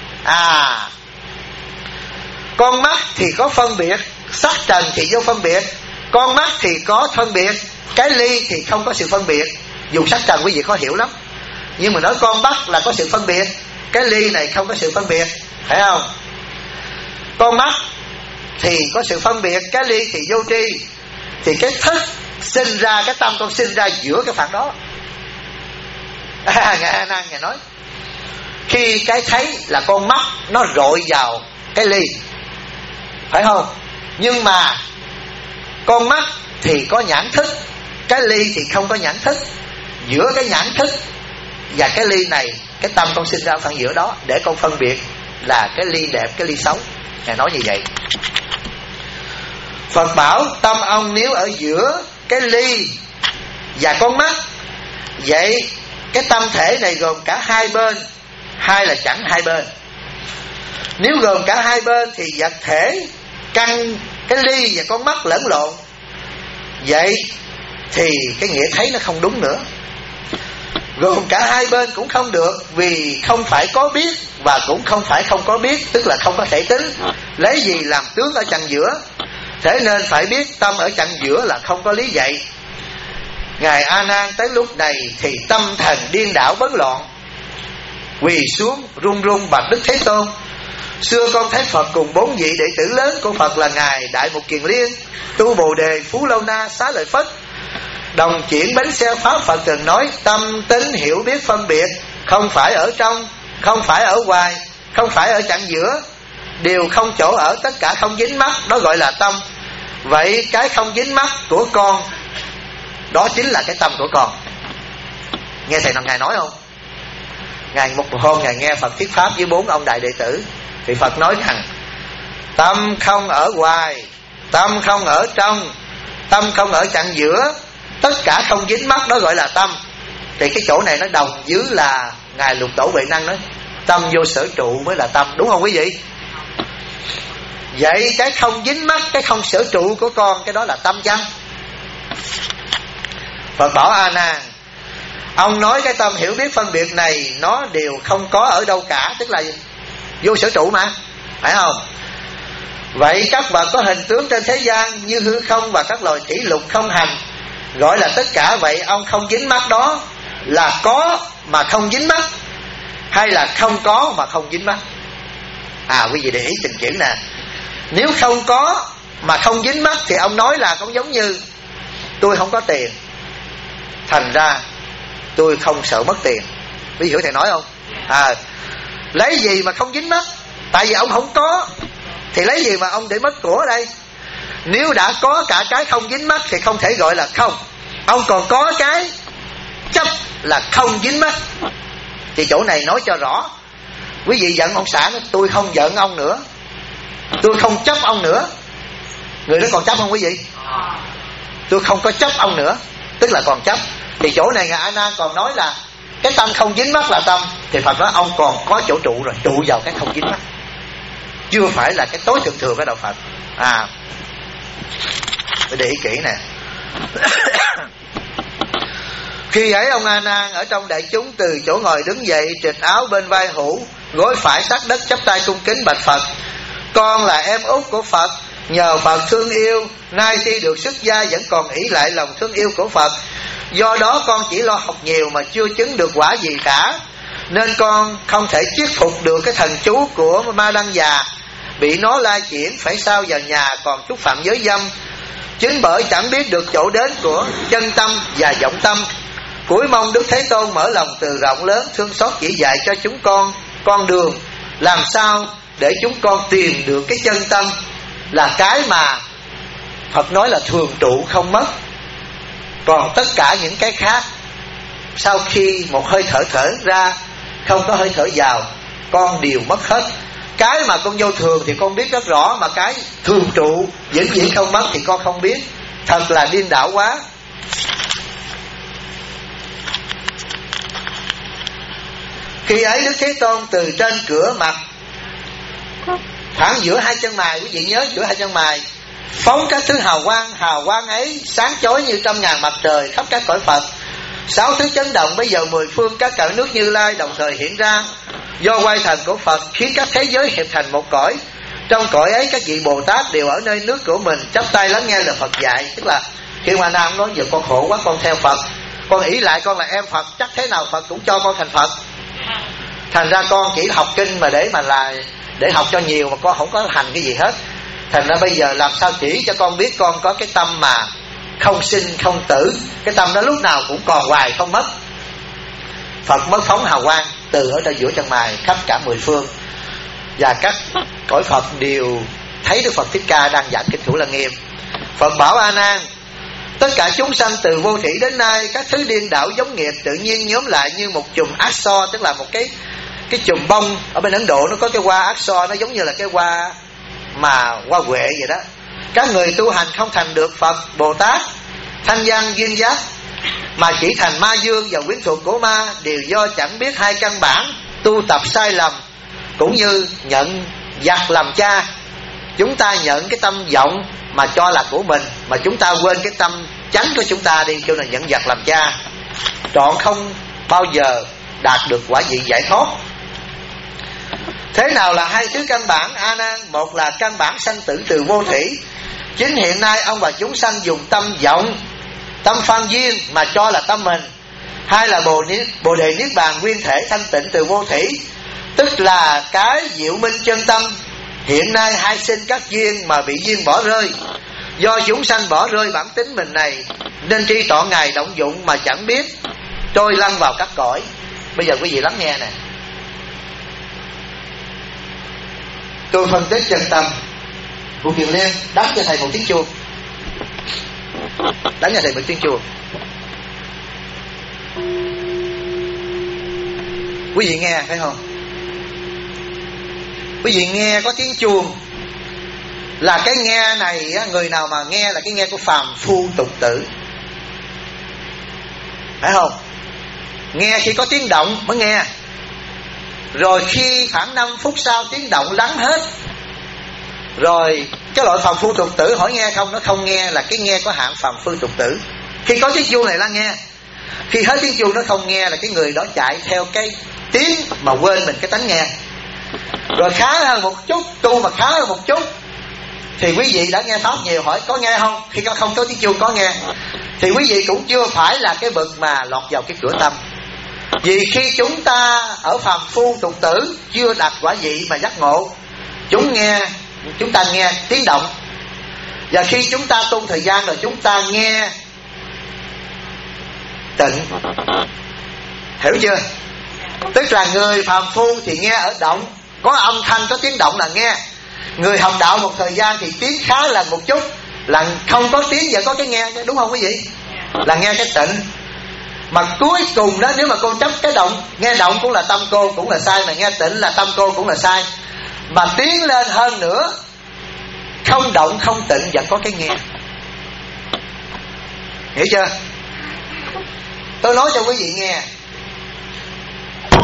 Con mắt thì có phân biệt, sắc trần thì vô phân biệt. Con mắt thì có phân biệt, cái ly thì không có sự phân biệt. Dùng sắc trần quý vị khó hiểu lắm, nhưng mà nói con mắt là có sự phân biệt, cái ly này không có sự phân biệt, phải không? Con mắt thì có sự phân biệt, cái ly thì vô tri. Thì cái thức sinh ra, cái tâm con sinh ra giữa cái khoảng đó. Ngài A Nan ngài nói, khi cái thấy là con mắt nó rọi vào cái ly, phải không? Nhưng mà con mắt thì có nhãn thức, cái ly thì không có nhãn thức. Giữa cái nhãn thức và cái ly này, cái tâm con sinh ra khoảng giữa đó để con phân biệt là cái ly đẹp, cái ly xấu. Ngài nói như vậy. Phật bảo tâm ông nếu ở giữa cái ly và con mắt, vậy cái tâm thể này gồm cả hai bên, hay là chẳng hai bên? Nếu gồm cả hai bên thì vật thể căn cái ly và con mắt lẫn lộn, vậy thì cái nghĩa thấy nó không đúng nữa. Gồm cả hai bên cũng không được, vì không phải có biết và cũng không phải không có biết, tức là không có thể tính. Lấy gì làm tướng ở chặng giữa? Thế nên phải biết tâm ở chặng giữa là không có lý vậy. Ngài A Nan tới lúc này thì tâm thần điên đảo bấn loạn, quỳ xuống run run bạch Đức Thế Tôn: xưa con thấy Phật cùng 4 vị đệ tử lớn của Phật là Ngài Đại Mục Kiền Liên, Tu Bồ Đề, Phú Lâu Na, Xá Lợi Phất, đồng chuyển bánh xe Pháp Phật từng nói tâm tính hiểu biết phân biệt không phải ở trong, không phải ở ngoài, không phải ở chặng giữa, đều không chỗ ở, tất cả không dính mắc, đó gọi là tâm. Vậy cái không dính mắc của con đó chính là cái tâm của con. Nghe thầy nào ngài nói không? Ngài một hôm ngài nghe Phật thuyết pháp với 4 ông đại đệ tử, thì Phật nói rằng tâm không ở ngoài, tâm không ở trong, tâm không ở chặng giữa, tất cả không dính mắc, đó gọi là tâm. Thì cái chỗ này nó đồng với là ngài Lục Tổ Huệ Năng nói tâm vô sở trụ mới là tâm, đúng không quý vị? Vậy cái không dính mắc, cái không sở trụ của con, cái đó là tâm chăng? Phật bảo A Nan, ông nói cái tâm hiểu biết phân biệt này nó đều không có ở đâu cả, tức là vô sở trụ mà, phải không? Vậy các vật có hình tướng trên thế gian như hư không và các loài thủy lục không hành, gọi là tất cả, vậy ông không dính mắc đó là có mà không dính mắc, hay là không có mà không dính mắc? Quý vị để ý tình chữ nè. Nếu không có mà không dính mắc thì ông nói là cũng giống như tôi không có tiền, thành ra tôi không sợ mất tiền. Quý vị hiểu thầy nói không? Lấy gì mà không dính mắc? Tại vì ông không có thì lấy gì mà ông để mất của ở đây? Nếu đã có cả cái không dính mắc thì không thể gọi là không. Ông còn có cái chấp là không dính mắc. Thì chỗ này nói cho rõ. Quý vị giận ông xã, tôi không giận ông nữa, tôi không chấp ông nữa. Người đó còn chấp không quý vị? Tôi không có chấp ông nữa, tức là còn chấp. Thì chỗ này ngài A Nan còn nói là cái tâm không dính mắc là tâm, thì Phật nói ông còn có chỗ trụ rồi, trụ vào cái không dính mắc, chưa phải là cái tối thượng thừa của đạo Phật. Phải để ý kỹ nè. Khi ấy ông A Nan ở trong đại chúng từ chỗ ngồi đứng dậy, trịch áo bên vai hữu, gối phải sát đất, chắp tay cung kính bạch Phật: con là em út của Phật, nhờ Phật thương yêu, nay khi được xuất gia vẫn còn ỷ lại lòng thương yêu của Phật. Do đó con chỉ lo học nhiều mà chưa chứng được quả gì cả, nên con không thể thuyết phục được cái thần chú của Ma Đăng già, bị nó lai chuyển phải sao vào nhà còn xúc phạm giới dâm. Chính bởi chẳng biết được chỗ đến của chân tâm và vọng tâm, cuối mong Đức Thế Tôn mở lòng từ rộng lớn thương xót chỉ dạy cho chúng con đường làm sao để chúng con tìm được cái chân tâm, là cái mà Phật nói là thường trụ không mất. Còn tất cả những cái khác, sau khi một hơi thở thở ra, không có hơi thở vào, con đều mất hết. Cái mà con vô thường thì con biết rất rõ, mà cái thường trụ vĩnh viễn không mất thì con không biết. Thật là điên đảo quá. Khi ấy Đức Thế Tôn từ trên cửa mặt, khoảng giữa hai chân mày, quý vị nhớ giữa hai chân mày, phóng các thứ hào quang ấy sáng chói như trăm ngàn mặt trời khắp các cõi Phật. 6 thứ chấn động bây giờ 10 phương các cõi nước Như Lai đồng thời hiện ra, do quay thần của Phật khiến các thế giới hiệp thành một cõi. Trong cõi ấy các vị Bồ Tát đều ở nơi nước của mình, chắp tay lắng nghe lời Phật dạy. Tức là khi mà Nam nói giờ con khổ quá, con theo Phật, con ỷ lại con là em Phật, chắc thế nào Phật cũng cho con thành Phật. Thành ra con chỉ học kinh mà để học cho nhiều, mà con không có hành cái gì hết. Thành ra bây giờ làm sao chỉ cho con biết con có cái tâm mà không sinh không tử, cái tâm đó lúc nào cũng còn hoài không mất. Phật mới phóng hào quang từ ở đây giữa chân mày khắp cả 10 phương, và các cõi Phật đều thấy Đức Phật Thích Ca đang giảng kinh Thủ Lăng Nghiêm. Phật bảo A Nan: tất cả chúng sanh từ vô thủy đến nay, các thứ điên đảo giống nghiệp tự nhiên nhóm lại như một chùm ác so, tức là một cái chùm bông. Ở bên Ấn Độ nó có cái hoa ác so, nó giống như là cái hoa huệ vậy đó. Các người tu hành không thành được Phật, Bồ Tát, Thanh Văn, Duyên Giác, mà chỉ thành ma dương và quyến thuộc của ma, đều do chẳng biết hai căn bản, tu tập sai lầm, cũng như nhận giặc làm cha. Chúng ta nhận cái tâm vọng mà cho là của mình, mà chúng ta quên cái tâm chánh của chúng ta đi, kêu là nhận giặc làm cha, trọn không bao giờ đạt được quả vị giải thoát. Thế nào là hai thứ căn bản A Nan? Một là căn bản sanh tử từ vô thủy, chính hiện nay ông và chúng sanh dùng tâm vọng, tâm phan duyên mà cho là tâm mình. Hai là Bồ Đề Niết Bàn nguyên thể thanh tịnh từ vô thủy, tức là cái diệu minh chân tâm. Hiện nay hai sinh các duyên mà bị duyên bỏ rơi, do chúng sanh bỏ rơi bản tính mình này, nên tri tọa ngày động dụng mà chẳng biết, trôi lăn vào các cõi. Bây giờ quý vị lắng nghe nè, tôi phân tích chân tâm. Vũ Kiều Liên đánh cho thầy một tiếng chuông, đánh cho thầy một tiếng chuông. Quý vị nghe phải không? Quý vị nghe có tiếng chuông là cái nghe này, người nào mà nghe là cái nghe của phàm phu tục tử, phải không? Nghe khi có tiếng động mới nghe, rồi khi khoảng 5 phút sau tiếng động lắng hết, rồi cái loại phàm phu tục tử hỏi nghe không, nó không nghe, là cái nghe có hạng phàm phu tục tử. Khi có tiếng chuông này là nghe, khi hết tiếng chuông nó không nghe, là cái người đó chạy theo cái tiếng mà quên mình cái tánh nghe. Rồi khá hơn một chút, tu mà khá hơn một chút, thì quý vị đã nghe pháp nhiều, hỏi có nghe không? Khi không có tiếng chuông có nghe, thì quý vị cũng chưa phải là cái bậc mà lọt vào cái cửa tâm. Vì khi chúng ta ở phàm phu tục tử chưa đạt quả vị mà giác ngộ, chúng ta nghe tiếng động. Và khi chúng ta tu thời gian rồi, chúng ta nghe tịnh. Hiểu chưa? Tức là người phàm phu thì nghe ở động, có âm thanh có tiếng động là nghe. Người học đạo một thời gian thì tiếng khá là một chút, là không có tiếng và có cái nghe, đúng không quý vị? Là nghe cái tịnh. Mà cuối cùng đó, nếu mà cô chấp cái động, nghe động cũng là tâm cô, cũng là sai, mà nghe tịnh là tâm cô cũng là sai. Mà tiến lên hơn nữa, không động không tịnh vẫn có cái nghe. Hiểu chưa? Tôi nói cho quý vị nghe,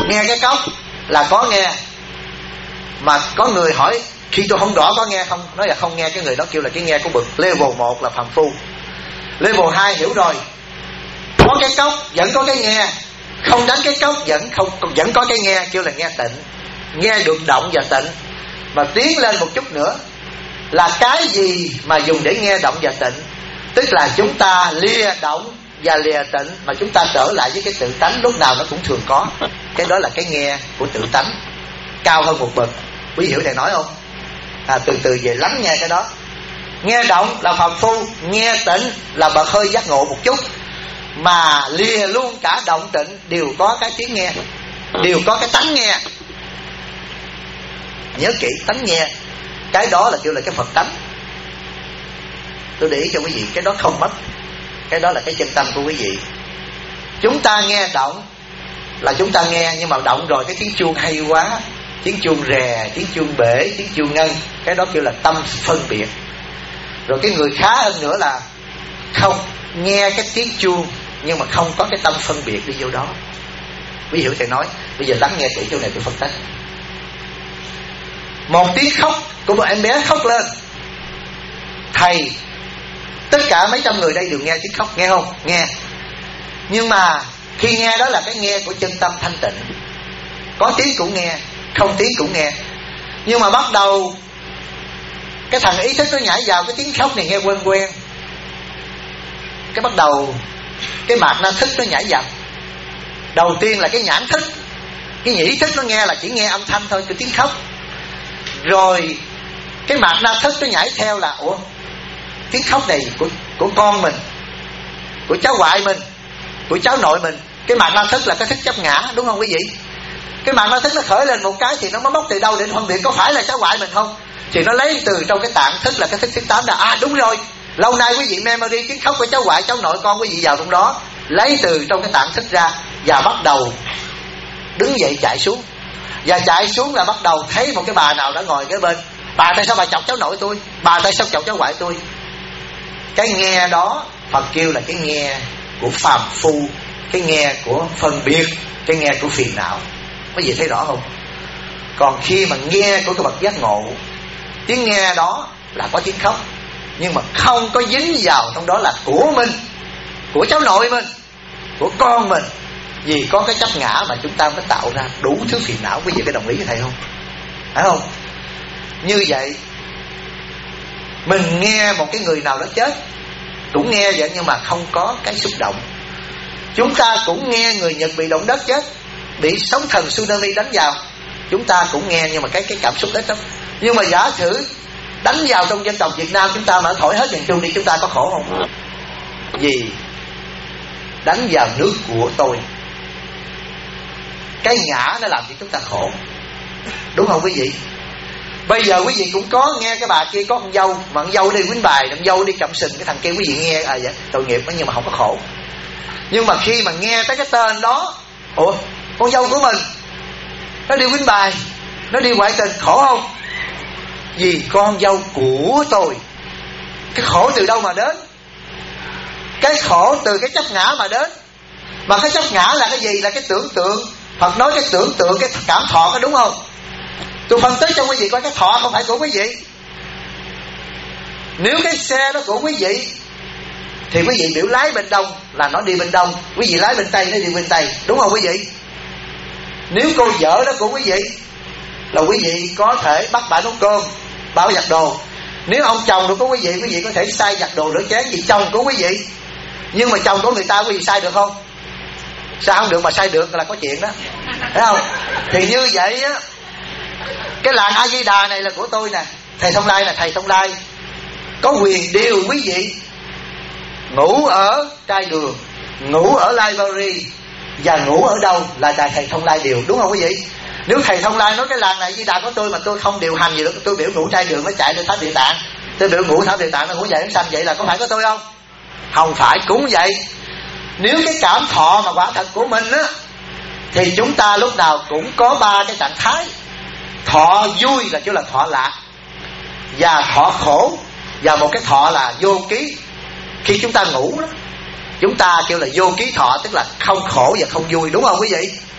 Nghe cái cốc là có nghe. Mà có người hỏi khi tôi không rõ có nghe không, nói là không nghe, cái người đó kêu là cái nghe của bậc level 1 là phàm phu. Level 2 hiểu rồi, có cái cốc vẫn có cái nghe, không đánh cái cốc vẫn có cái nghe, kêu là nghe tịnh, nghe được động và tịnh. Mà tiến lên một chút nữa là cái gì mà dùng để nghe động và tịnh, tức là chúng ta lìa động và lìa tịnh mà chúng ta trở lại với cái tự tánh lúc nào nó cũng thường có. Cái đó là cái nghe của tự tánh, cao hơn một bậc. Quý vị hiểu thầy nói không? Từ từ về lắng nghe cái đó. Nghe động là phàm phu, nghe tịnh là bậc hơi giác ngộ một chút. Mà lìa luôn cả động tịnh đều có cái tiếng nghe, đều có cái tánh nghe. Nhớ kỹ, tánh nghe, cái đó là kêu là cái Phật tánh. Tôi để ý cho quý vị, cái đó không mất. Cái đó là cái chân tâm của quý vị. Chúng ta nghe động là chúng ta nghe, nhưng mà động rồi cái tiếng chuông hay quá, tiếng chuông rè, tiếng chuông bể, tiếng chuông ngân, cái đó kêu là tâm phân biệt. Rồi cái người khá hơn nữa là không nghe cái tiếng chuông nhưng mà không có cái tâm phân biệt đi vô đó. Quý vị hiểu thầy nói. Bây giờ lắng nghe kỹ chỗ này tôi phân tích. Một tiếng khóc của một em bé khóc lên, thầy, tất cả mấy trăm người đây đều nghe tiếng khóc, nghe không? Nghe. Nhưng mà khi nghe đó là cái nghe của chân tâm thanh tịnh. Có tiếng cũng nghe, không tiếng cũng nghe. Nhưng mà bắt đầu cái thằng ý thức nó nhảy vào cái tiếng khóc này nghe quen quen, cái bắt đầu cái mạt na thức nó nhảy vào. Đầu tiên là cái nhãn thức, cái nhĩ thức nó nghe là chỉ nghe âm thanh thôi, cái tiếng khóc. Rồi cái mạt na thức nó nhảy theo là ủa, tiếng khóc này của con mình, của cháu ngoại mình, của cháu nội mình. Cái mạt na thức là cái thức chấp ngã, đúng không quý vị? Cái mạt na thức nó khởi lên một cái thì nó mới móc từ đâu để phân biệt có phải là cháu ngoại mình không? Thì nó lấy từ trong cái tạng thức là cái thức thứ 8 là đúng rồi. Lâu nay quý vị memory tiếng khóc của cháu ngoại, cháu nội con quý vị vào trong đó, lấy từ trong cái tạng thức ra và bắt đầu đứng dậy chạy xuống. Và chạy xuống là bắt đầu thấy một cái bà nào đã ngồi kế bên. Bà tại sao bà chọc cháu nội tôi? Bà tại sao chọc cháu ngoại tôi? Cái nghe đó Phật kêu là cái nghe của phàm phu, cái nghe của phân biệt, cái nghe của phiền não. Quý vị thấy rõ không? Còn khi mà nghe của cái bậc giác ngộ, tiếng nghe đó là có tiếng khóc, nhưng mà không có dính vào trong đó là của mình, của cháu nội mình, của con mình. Vì có cái chấp ngã mà chúng ta mới tạo ra đủ thứ phiền não. Quý vị có đồng ý với thầy không? Phải không? Như vậy mình nghe một cái người nào đó chết cũng nghe vậy, nhưng mà không có cái xúc động. Chúng ta cũng nghe người Nhật bị động đất chết, bị sóng thần tsunami đánh vào, chúng ta cũng nghe, nhưng mà cái cảm xúc ít lắm. Nhưng mà giả sử đánh vào trong dân tộc Việt Nam chúng ta mà thổi hết miền Trung đi, chúng ta có khổ không? Vì đánh vào nước của tôi, cái ngã nó làm cho chúng ta khổ, đúng không quý vị? Bây giờ quý vị cũng có nghe cái bà kia có con dâu, mà con dâu đi quýnh bài, con dâu đi cầm sình, cái thằng kia quý vị nghe vậy tội nghiệp đó, nhưng mà không có khổ. Nhưng mà khi mà nghe tới cái tên đó, ủa, con dâu của mình nó đi quýnh bài, nó đi ngoại tình, khổ không? Vì con dâu của tôi. Cái khổ từ đâu mà đến? Cái khổ từ cái chấp ngã mà đến. Mà cái chấp ngã là cái gì? Là cái tưởng tượng. Phật nói cái tưởng tượng, cái cảm thọ, có đúng không? Tôi phân tích cho quý vị coi, cái thọ không phải của quý vị. Nếu cái xe đó của quý vị thì quý vị biểu lái bên đông là nó đi bên đông, quý vị lái bên tây nó đi bên tây, đúng không quý vị? Nếu cô vợ đó của quý vị là quý vị có thể bắt bà nấu cơm, bảo giặt đồ. Nếu ông chồng đó của quý vị có thể sai giặt đồ rửa chén vì chồng của quý vị. Nhưng mà chồng của người ta quý vị sai được không? Sao không được, mà sai được là có chuyện đó, thấy không? Thì như vậy á, cái làng A Di Đà này là của tôi nè, thầy Thông Lai là thầy Thông Lai có quyền điều quý vị ngủ ở trai đường, ngủ ở library và ngủ ở đâu là thầy Thông Lai điều, đúng không quý vị? Nếu thầy Thông Lai nói cái làng này Di Đà của tôi mà tôi không điều hành gì đó, tôi biểu ngủ trai đường nó chạy lên Tháp Địa Tạng, tôi biểu ngủ Tháp Địa Tạng nó ngủ dậy nó xanh, vậy là có phải của tôi không? Không phải. Cũng vậy, nếu cái cảm thọ mà quả thật của mình á, thì chúng ta lúc nào cũng có ba cái trạng thái. Thọ vui là kiểu là thọ lạc, và thọ khổ, và một cái thọ là vô ký. Khi chúng ta ngủ đó, chúng ta kêu là vô ký thọ, tức là không khổ và không vui, đúng không quý vị?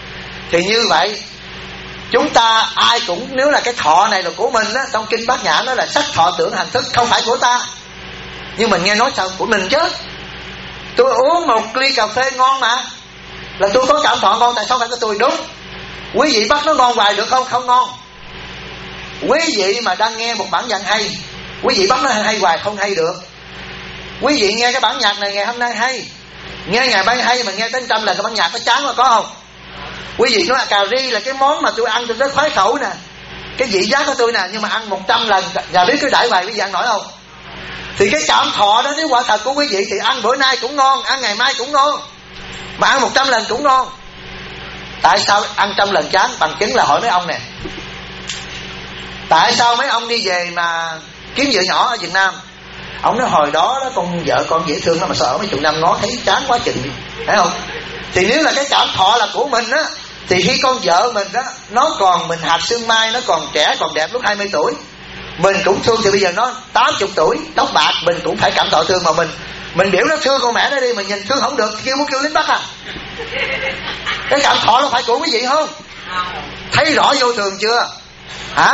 Thì như vậy chúng ta ai cũng, nếu là cái thọ này là của mình á, trong kinh Bát Nhã nói là sắc thọ tưởng hành thức không phải của ta, nhưng mình nghe nói sao của mình chứ. Tôi uống một ly cà phê ngon mà, là tôi có cảm thọ ngon, tại sao phải của tôi? Đúng. Quý vị bắt nó ngon hoài được không? Không ngon. Quý vị mà đang nghe một bản nhạc hay, quý vị bắt nó hay hoài không hay được. Quý vị nghe cái bản nhạc này ngày hôm nay hay, nghe ngày mai hay, mà nghe tới 100 lần cái bản nhạc nó chán mà, có không? Quý vị nói là cà ri là cái món mà tôi ăn tôi rất khoái khẩu nè, cái vị giác của tôi nè, nhưng mà ăn 100 lần cà ri cứ đãi hoài, quý vị ăn nổi không? Thì cái cảm thọ đó nếu quả thật của quý vị thì ăn bữa nay cũng ngon, ăn ngày mai cũng ngon, mà ăn 100 lần cũng ngon. Tại sao ăn 100 lần chán? Bằng chứng là hỏi mấy ông nè, tại sao mấy ông đi về mà kiếm vợ nhỏ ở Việt Nam, ông nói hồi đó con vợ con dễ thương lắm mà sao ở mấy chục năm nó thấy chán quá chừng đi, thấy không? Thì nếu là cái cảm thọ là của mình á, thì khi con vợ mình đó nó còn mình hạt xương mai, nó còn trẻ còn đẹp lúc 20 tuổi mình cũng thương, thì bây giờ nó 80 tuổi tóc bạc mình cũng phải cảm thọ thương. Mà mình biểu nó thương con mẹ nó đi, mình nhìn thương không được kêu muốn kêu lính Bắc à. Cái cảm thọ nó phải của quý vị không? Thấy rõ vô thường chưa hả?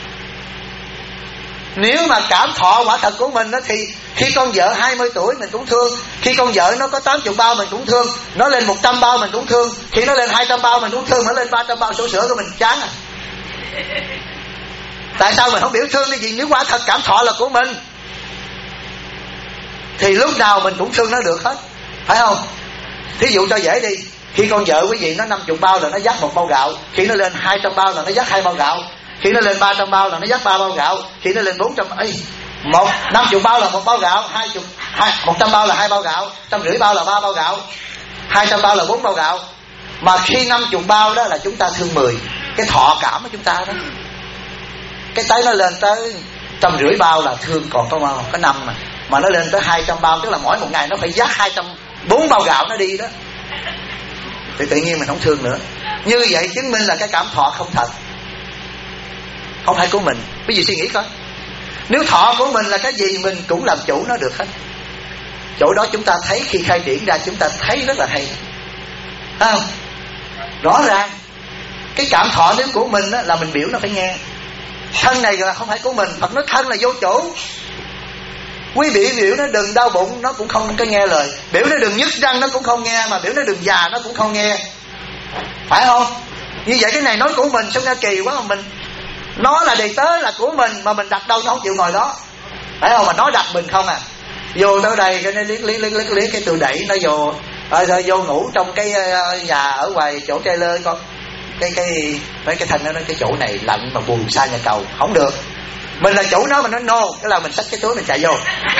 Nếu mà cảm thọ quả thật của mình đó, thì khi con vợ 20 tuổi mình cũng thương, khi con vợ nó có 80 bao mình cũng thương, nó lên 100 bao mình cũng thương, khi nó lên 200 bao mình cũng thương, nó lên 300 bao sữa của mình chán à. Tại sao mình không biểu thương cái gì? Nếu quả thật cảm thọ là của mình thì lúc nào mình cũng thương nó được hết, phải không? Thí dụ cho dễ đi, khi con vợ quý vị nó 50 bao là nó dắt 1 bao gạo, khi nó lên 200 bao là nó dắt 2 bao gạo, khi nó lên 300 bao là nó dắt 3 bao gạo, khi nó lên 400 50 bao là 1 bao gạo, 100 bao là 2 bao gạo, 150 bao là 3 bao gạo, 200 bao là 4 bao gạo. Mà khi 50 bao đó là chúng ta thương 10, cái thọ cảm của chúng ta đó. Cái tới nó lên tới 150 bao là thương còn có 5 mà nó lên tới 200 bao, tức là mỗi một ngày nó phải dắt 204 bao gạo nó đi đó, thì tự nhiên mình không thương nữa. Như vậy chứng minh là cái cảm thọ không thật, không phải của mình. Quý vị suy nghĩ coi, nếu thọ của mình là cái gì mình cũng làm chủ nó được hết. Chỗ đó chúng ta thấy khi khai triển ra chúng ta thấy rất là hay, thấy không? Rõ ràng cái cảm thọ nếu của mình là mình biểu nó phải nghe. Thân này là không phải của mình, Phật nói thân là vô chủ. Quý vị biểu nó đừng đau bụng nó cũng không có nghe lời, biểu nó đừng nhức răng nó cũng không nghe, mà biểu nó đừng già nó cũng không nghe, phải không? Như vậy cái này nói của mình sao nghe kỳ quá. Mà mình nó là đầy tớ là của mình mà mình đặt đâu nó không chịu ngồi đó, phải không? Mà nó đặt mình không à. Vô tới đây cái nó liếc cái tôi đẩy nó vô rồi vô ngủ trong cái nhà ở ngoài chỗ trailer con, cái thanh nó nói cái chỗ này lạnh mà buồn xa nhà cầu không được. Mình là chủ nó, mình nói no, cái là mình xách cái túi mình chạy vô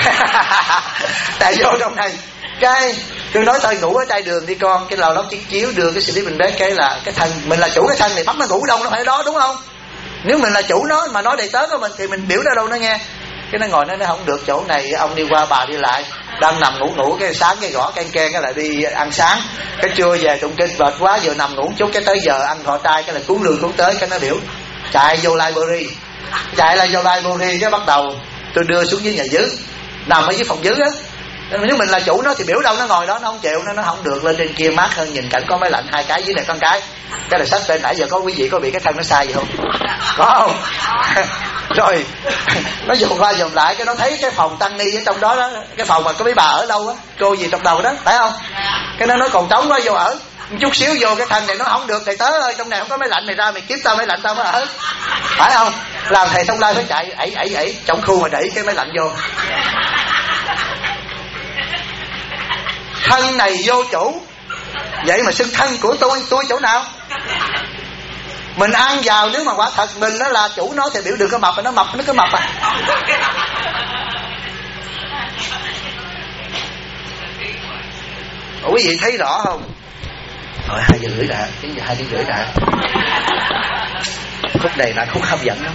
chạy vô trong này. Cái tôi nói thôi ngủ ở trai đường đi con, cái lò lóc chiếc chiếu đưa cái sleeping bag, cái là cái thân mình là chủ cái thân này, bắt nó ngủ đâu nó phải đó, đúng không? Nếu mình là chủ nó mà nói đầy tớ của mình thì mình biểu ra đâu nó nghe. Cái nó ngồi nó không được, chỗ này ông đi qua bà đi lại đang nằm ngủ cái sáng cái gõ ken cái là đi ăn sáng, cái trưa về tụng kinh mệt quá vừa nằm ngủ chút, cái tới giờ ăn thọ trai cái là cuốn lương cuốn tới, cái nó biểu chạy vô library, chạy lại vô library, cái bắt đầu tôi đưa xuống dưới nhà dưới, nằm ở dưới phòng dưới á. Nếu mình là chủ nó thì biểu đâu nó ngồi đó, nó không chịu, nó không được, lên trên kia mát hơn, nhìn cảnh có máy lạnh 2 cái, dưới này con cái là sách tên. Nãy giờ có quý vị có bị cái thân nó sai gì không? Có không? Rồi nó dồn qua dồn lại, cái nó thấy cái phòng tăng ni ở trong đó đó, cái phòng mà có mấy bà ở đâu á, cô gì trong đầu đó, phải không? Cái nó nói còn trống quá vô ở, chút xíu vô cái thân này nó không được, thầy tớ ơi trong này không có máy lạnh, mày ra mày kiếm tao máy lạnh tao mới ở, phải không? Làm thầy Thông Lai phải chạy ẩy trong khu mà đẩy cái máy lạnh vô. Thân này vô chủ, vậy mà xưng thân của tôi chỗ nào? Mình ăn vào, nếu mà quả thật mình nó là chủ nó thì biểu đừng có mập, mà nó mập nó cứ mập à. Ủa, quý vị thấy rõ không? Rồi 2 giờ rưỡi đã, đến giờ 2 tiếng rưỡi đã. Khúc này là khúc hấp dẫn lắm.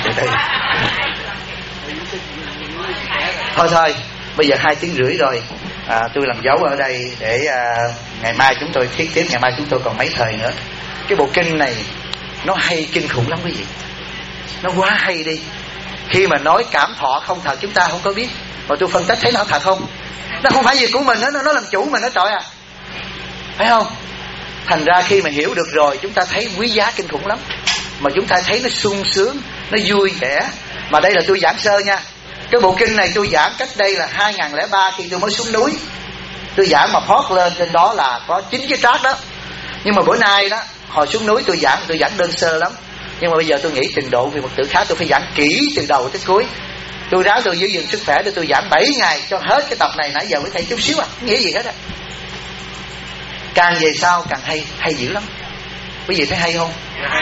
Thôi bây giờ 2 tiếng rưỡi rồi, tôi làm dấu ở đây để ngày mai chúng tôi thiết tiếp. Ngày mai chúng tôi còn mấy thời nữa. Cái bộ kinh này nó hay kinh khủng lắm quý vị, nó quá hay đi. Khi mà nói cảm thọ không thật chúng ta không có biết, mà tôi phân tích thấy nó thật không? Nó không phải gì của mình hết, nó làm chủ mình hết trọi à, phải không? Thành ra khi mà hiểu được rồi, chúng ta thấy quý giá kinh khủng lắm, mà chúng ta thấy nó sung sướng, nó vui vẻ. Mà đây là tôi giảng sơ nha. Cái bộ kinh này tôi giảng cách đây là 2003 khi tôi mới xuống núi. Tôi giảng mà post lên trên đó là có 9 cái track đó. Nhưng mà bữa nay đó, hồi xuống núi tôi giảng đơn sơ lắm. Nhưng mà bây giờ tôi nghĩ trình độ vì Phật tử khác, tôi phải giảng kỹ từ đầu tới cuối. Tôi ráng tôi giữ gìn sức khỏe để tôi giảng 7 ngày cho hết cái tập này nãy giờ mới thấy chút xíu không nghĩa gì hết á. Càng về sau càng hay dữ lắm. Quý vị thấy hay không?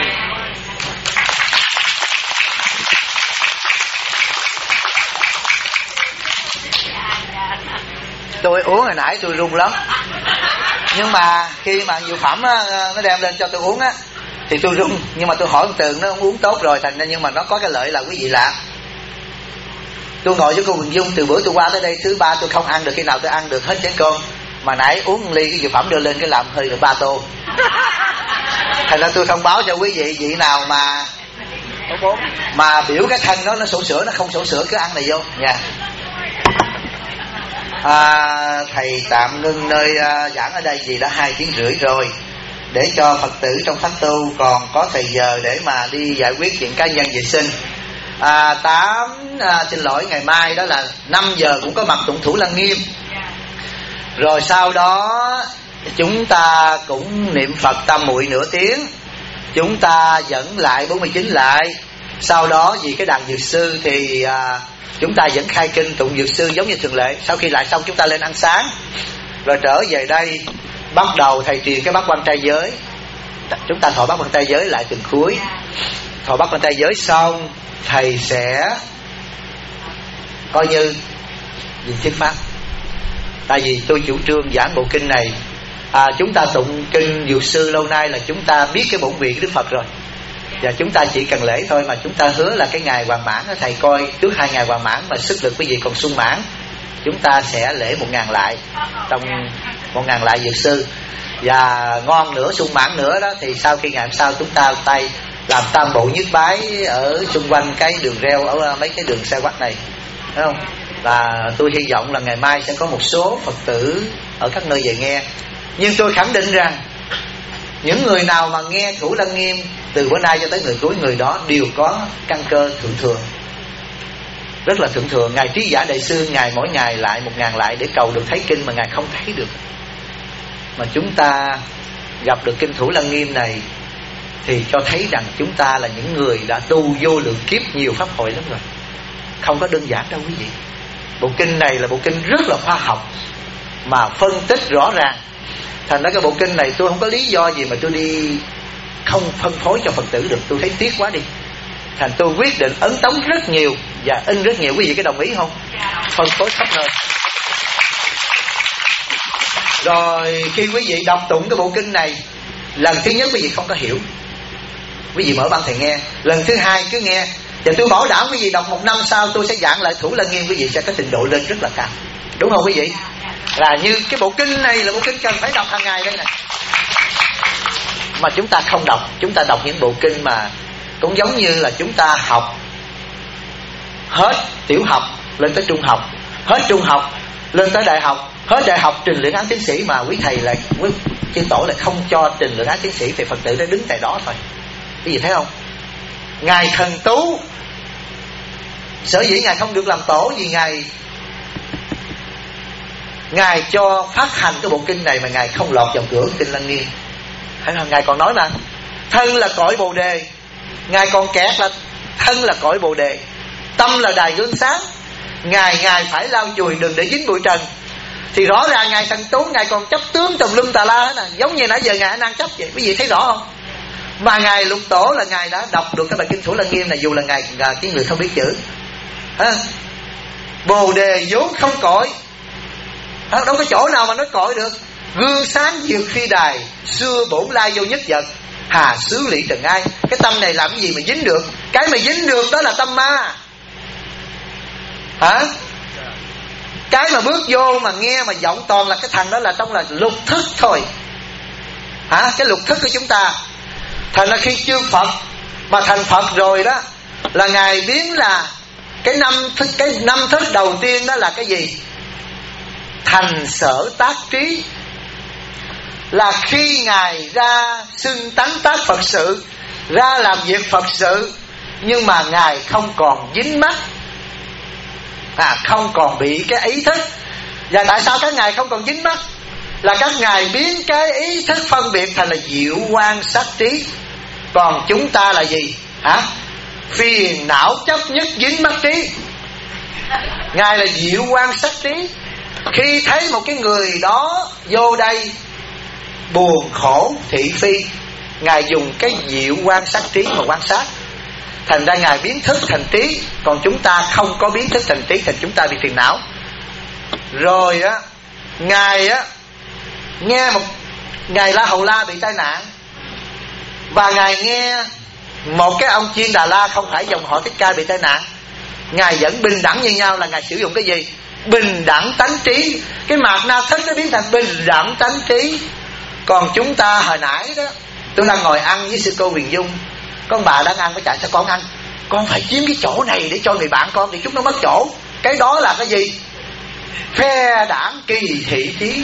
Tôi uống hồi nãy tôi run lắm. Nhưng mà khi mà Diệu Phẩm nó đem lên cho tôi uống á thì tôi run. Nhưng mà tôi hỏi Tường nó uống tốt rồi, thành ra nhưng mà nó có cái lợi là quý vị lạ. Tôi ngồi với cô Quỳnh Dung từ bữa tôi qua tới đây thứ 3 tôi không ăn được khi nào tôi ăn được hết chén cơm. Mà nãy uống một ly cái Diệu Phẩm đưa lên cái làm hơi được 3 tô. Thành ra tôi thông báo cho quý vị nào mà biểu cái thân nó sổ sữa, nó không sổ sữa cứ ăn này vô nha. Thầy tạm ngưng nơi giảng ở đây vì đã 2 tiếng rưỡi rồi, để cho Phật tử trong pháp tu còn có thời giờ để mà đi giải quyết chuyện cá nhân vệ sinh. Xin lỗi, ngày mai đó là 5 giờ cũng có mặt tụng Thủ Lăng Nghiêm. Rồi sau đó chúng ta cũng niệm Phật tam muội nửa tiếng. Chúng ta dẫn lại 49 lại. Sau đó vì cái đàn dược sư thì chúng ta vẫn khai kinh tụng dược sư giống như thường lệ. Sau khi lại xong chúng ta lên ăn sáng. Rồi trở về đây bắt đầu thầy truyền cái bát quan trai giới. Chúng ta thọ bát quan trai giới lại từng cuối. Thọ bát quan trai giới xong thầy sẽ coi như nhìn thuyết pháp. Tại vì tôi chủ trương giảng bộ kinh này. Chúng ta tụng kinh dược sư lâu nay là chúng ta biết cái bổn vị của Đức Phật rồi, và chúng ta chỉ cần lễ thôi. Mà chúng ta hứa là cái ngày Hoàng Mãn, thầy coi trước 2 ngày Hoàng Mãn mà sức lực quý vị còn sung mãn, chúng ta sẽ lễ 1000 lại, trong 1000 lại dược sư. Và ngon nữa, sung mãn nữa đó, thì sau khi ngày hôm sau chúng ta tay làm tam bộ nhất bái ở xung quanh cái đường reo, ở mấy cái đường xe quách này, thấy không? Và tôi hy vọng là ngày mai sẽ có một số Phật tử ở các nơi về nghe. Nhưng tôi khẳng định rằng những người nào mà nghe Thủ Lăng Nghiêm từ bữa nay cho tới người cuối, người đó đều có căn cơ thượng thừa, rất là thượng thừa. Ngài Trí Giả Đại Sư, Ngài mỗi ngày lại 1000 lại để cầu được thấy kinh mà Ngài không thấy được. Mà chúng ta gặp được kinh Thủ Lăng Nghiêm này thì cho thấy rằng chúng ta là những người đã tu vô lượng kiếp nhiều pháp hội lắm rồi, không có đơn giản đâu quý vị. Bộ kinh này là bộ kinh rất là khoa học mà phân tích rõ ràng. Thành ra cái bộ kinh này tôi không có lý do gì mà tôi đi không phân phối cho Phật tử được. Tôi thấy tiếc quá đi. Thành tôi quyết định ấn tống rất nhiều và in rất nhiều. Quý vị có đồng ý không? Phân phối khắp nơi. Rồi khi quý vị đọc tụng cái bộ kinh này, lần thứ nhất quý vị không có hiểu, quý vị mở băng thầy nghe. Lần thứ hai cứ nghe. Và tôi bảo đảm quý vị đọc 1 năm sau tôi sẽ giảng lại Thủ Lăng Nghiêm, quý vị sẽ có trình độ lên rất là cao. Đúng không quý vị? Là như cái bộ kinh này là bộ kinh cần phải đọc hàng ngày đây này. Mà chúng ta không đọc. Chúng ta đọc những bộ kinh mà cũng giống như là chúng ta học hết tiểu học lên tới trung học, hết trung học lên tới đại học, hết đại học trình luyện án tiến sĩ. Mà quý thầy là quý chư tổ lại không cho trình luyện án tiến sĩ, thì Phật tử đã đứng tại đó thôi. Cái gì thấy không? Ngài Thần Tú sở dĩ Ngài không được làm tổ vì Ngài cho phát hành cái bộ kinh này mà Ngài không lọt vào cửa kinh Lăng Nghiêm. Thấy không? Ngài còn nói mà thân là cõi Bồ Đề, Ngài còn kẹt là thân là cõi Bồ Đề, tâm là đài gương sáng. Ngài phải lau chùi đừng để dính bụi trần. Thì rõ ràng Ngài Thần Tú Ngài còn chấp tướng tùm lum tà la hết nè, giống như nãy giờ Ngài đang chấp vậy. Quý vị thấy rõ không? Mà Ngài Lục Tổ là Ngài đã đọc được cái bài kinh Thủ Lăng Nghiêm này, dù là Ngài cái người không biết chữ. Bồ Đề vốn không cõi, đâu có chỗ nào mà nói cõi được. Gương sáng diệt phi đài, xưa bổn lai vô nhất vật, hà xứ lỵ trần ai. Cái tâm này làm cái gì mà dính được? Cái mà dính được đó là tâm ma. Cái mà bước vô mà nghe mà vọng toàn là cái thằng đó là trong là lục thức thôi. Cái lục thức của chúng ta. Thành ra khi chư Phật mà thành Phật rồi đó, là Ngài biến là cái năm thức đầu tiên đó là cái gì? Thành sở tác trí. là khi Ngài ra xưng tán tác Phật sự, ra làm việc Phật sự, nhưng mà Ngài không còn dính mắc, không còn bị cái ý thức. Và tại sao các ngài không còn dính mắc? Là các ngài biến cái ý thức phân biệt thành là diệu quan sát trí. Còn chúng ta là gì? Phiền não chấp nhất dính mắc trí. Ngài là diệu quan sát trí. Khi thấy một cái người đó vô đây buồn khổ thị phi, Ngài dùng cái diệu quan sát trí mà quan sát. Thành ra Ngài biến thức thành trí. Còn chúng ta không có biến thức thành trí, thành chúng ta bị phiền não. Rồi Ngài nghe Ngài La Hầu La bị tai nạn, và Ngài nghe một cái ông Chiên Đà La không phải dòng họ Thích Ca bị tai nạn. Ngài vẫn bình đẳng như nhau. Là Ngài sử dụng cái gì? Bình đẳng tánh trí. Cái mạt na thức nó biến thành bình đẳng tánh trí. Còn chúng ta hồi nãy đó, tôi đang ngồi ăn với sư cô Huyền Dung, con bà đang ăn, có chạy sao con ăn, con phải chiếm cái chỗ này để cho người bạn con, thì chúng nó mất chỗ. Cái đó là cái gì? Phe đảng kỳ thị trí,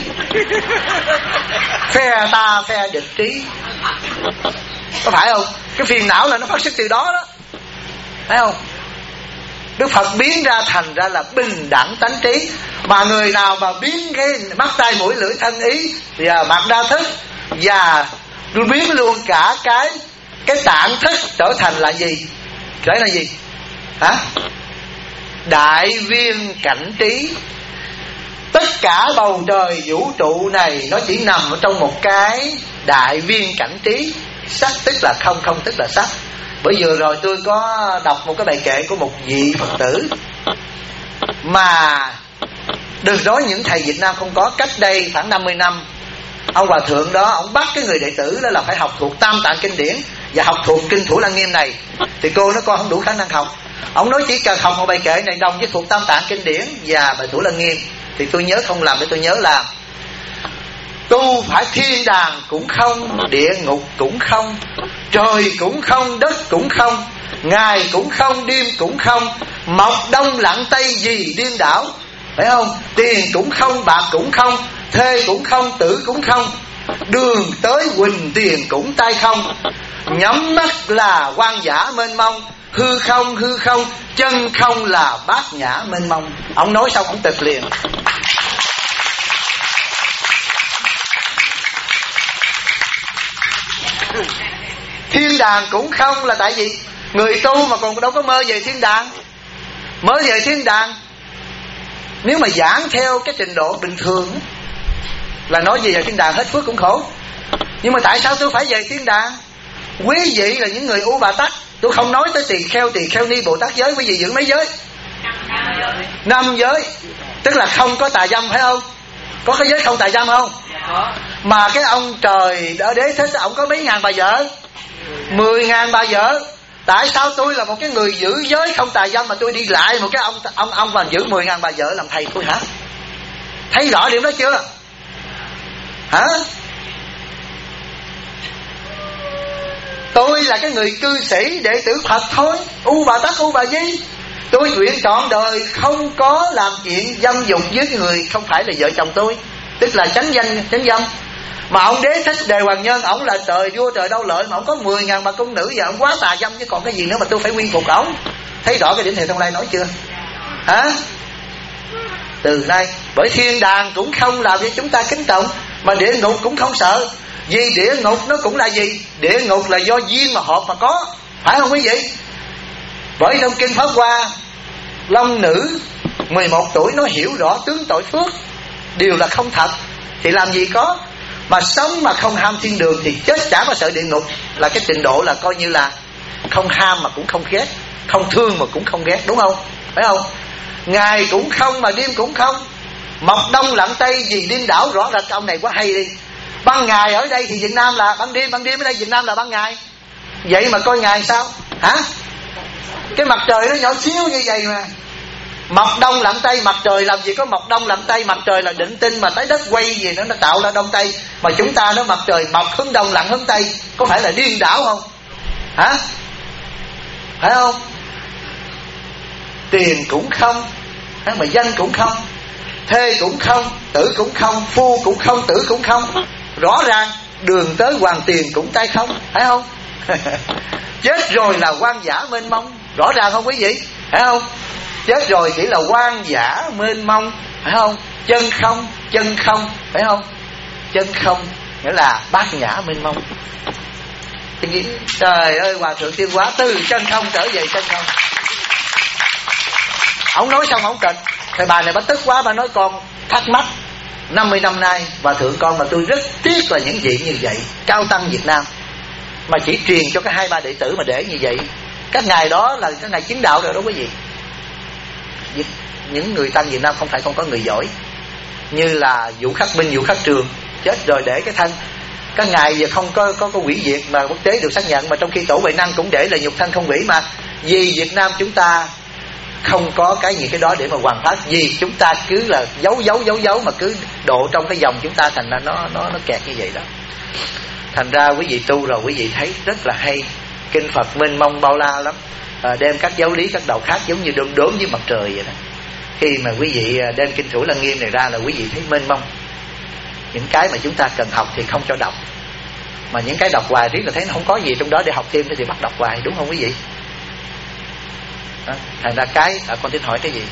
phe ta phe địch trí. Có phải không? Cái phiền não là nó phát xuất từ đó đó, thấy không? Đức Phật biến ra thành ra là bình đẳng tánh trí. Mà người nào mà biến cái mắt tai mũi lưỡi thân ý và mặt đa thức, và biến luôn cả cái tạng thức trở thành là gì? Trở là gì? Đại viên cảnh trí. Tất cả bầu trời vũ trụ này nó chỉ nằm ở trong một cái đại viên cảnh trí. Sắc tức là không, không tức là sắc. Bởi vừa rồi tôi có đọc một cái bài kệ của một vị Phật tử mà đừng nói những thầy Việt Nam không có. Cách đây khoảng 50 năm, ông hòa thượng đó, ông bắt cái người đệ tử đó là phải học thuộc Tam Tạng Kinh Điển và học thuộc Kinh Thủ Lăng Nghiêm này. Thì cô nói con không đủ khả năng học. Ông nói chỉ cần học một bài kệ này đồng với thuộc Tam Tạng Kinh Điển và bài Thủ Lăng Nghiêm. Thì tôi nhớ không làm để tôi nhớ là: tu phải thiên đàng cũng không, địa ngục cũng không, trời cũng không, đất cũng không, ngày cũng không, đêm cũng không, mọc đông lặn tây gì điên đảo, phải không? Tiền cũng không, bạc cũng không, thê cũng không, tử cũng không, đường tới huỳnh tiền cũng tay không, nhắm mắt là hoang dã mênh mông, hư không, hư không, chân không là bát nhã mênh mông. Ông nói xong ông tịch liền. Thiên đàng cũng không là tại vì người tu mà còn đâu có mơ về thiên đàng. Mơ về thiên đàng nếu mà giảng theo cái trình độ bình thường là nói gì về thiên đàng hết phước cũng khổ. Nhưng mà tại sao tôi phải về thiên đàng? Quý vị là những người U Bà Tắc. Tôi không nói tới tỳ kheo ni Bồ Tát giới. Quý vị giữ mấy giới? 5 giới. Tức là không có tà dâm, phải không? Có cái giới không tà dâm không? Mà cái ông trời ở Đế Thích, ông có mấy ngàn bà vợ? 10.000 bà vợ. Tại sao tôi là một cái người giữ giới không tà dâm mà tôi đi lại một cái ông mà giữ 10.000 bà vợ làm thầy tôi hả? Thấy rõ điểm đó chưa? Hả? Tôi là cái người cư sĩ đệ tử Phật thôi. U Bà Tắc, U Bà Di. Tôi nguyện trọn đời không có làm chuyện dâm dục với người không phải là vợ chồng tôi. Tức là chánh dâm. Mà ông Đế Thích Đề Hoàng Nhân, ổng là trời vua trời đâu lợi, mà ổng có 10.000 bà cung nữ và ổng quá tà dâm, chứ còn cái gì nữa mà tôi phải quy phục ổng. Thấy rõ cái điểm Thầy Thông Lai nói chưa? Hả? Từ nay bởi thiên đàng cũng không làm cho chúng ta kính trọng, mà địa ngục cũng không sợ. Vì địa ngục nó cũng là gì? Địa ngục là do duyên mà hợp mà có, phải không quý vị? Bởi trong Kinh Pháp Hoa, long nữ 11 tuổi nó hiểu rõ tướng tội phước đều là không thật, thì làm gì có. Mà sống mà không ham thiên đường thì chết chả có sợ địa ngục. Là cái trình độ là coi như là không ham mà cũng không ghét, không thương mà cũng không ghét, đúng không? Phải không? Ngày cũng không mà đêm cũng không, mọc đông lặn tây gì điên đảo. Rõ ràng ông này quá hay đi. Ban ngày ở đây thì Việt Nam là ban đêm ở đây Việt Nam là ban ngày. Vậy mà coi ngày sao? Hả? Cái mặt trời nó nhỏ xíu như vậy mà. Mọc đông lặn tây, mặt trời làm gì có mọc đông lặn tây? Mặt trời là định tinh mà trái đất quay gì nó tạo ra đông tây. Mà chúng ta nó mặt trời mọc hướng đông lặn hướng tây, có phải là điên đảo không? Hả? Phải không? Tiền cũng không, mà danh cũng không, thê cũng không, tử cũng không, phu cũng không, tử cũng không. rõ ràng đường tới hoàn tiền cũng tay không, phải không? Chết rồi là hoang dã mênh mông, rõ ràng không quý vị, phải không? Chết rồi chỉ là hoang dã mênh mông, phải không? Chân không, phải không? Chân không nghĩa là bát nhã mênh mông. Trời ơi, Hòa Thượng Tiên Hóa từ chân không trở về chân không. Ông nói xong ông kịch, thầy bà này bà tức quá, bà nói con thắc mắc 50 năm nay Hòa Thượng con mà tôi rất tiếc là những vị như vậy, cao tăng Việt Nam mà chỉ truyền cho cái 2-3 đệ tử mà để như vậy. Các ngài đó là các ngài chứng đạo rồi đó quý vị. Những người tăng Việt Nam không phải không có người giỏi, như là Vũ Khắc Minh, Vũ Khắc Trường chết rồi để cái thân. Các ngài giờ không có hủy diệt mà quốc tế được xác nhận, mà trong khi Tổ Huệ Năng cũng để là nhục thân không hủy mà. Vì Việt Nam chúng ta không có những cái đó để mà hoàn phát, vì chúng ta cứ là giấu mà cứ độ trong cái dòng chúng ta, thành ra nó kẹt như vậy đó. Thành ra quý vị tu rồi quý vị thấy rất là hay, kinh Phật mênh mông bao la lắm, đem các giáo lý các đạo khác giống như đốm với mặt trời vậy đó. Khi mà quý vị đem kinh Thủ Lăng Nghiêm này ra là quý vị thấy mênh mông. Những cái mà chúng ta cần học thì không cho đọc, mà những cái đọc hoài riết là thấy nó không có gì trong đó để học thêm thì bắt đọc hoài, đúng không quý vị? Đó. Thành ra con tính hỏi cái gì?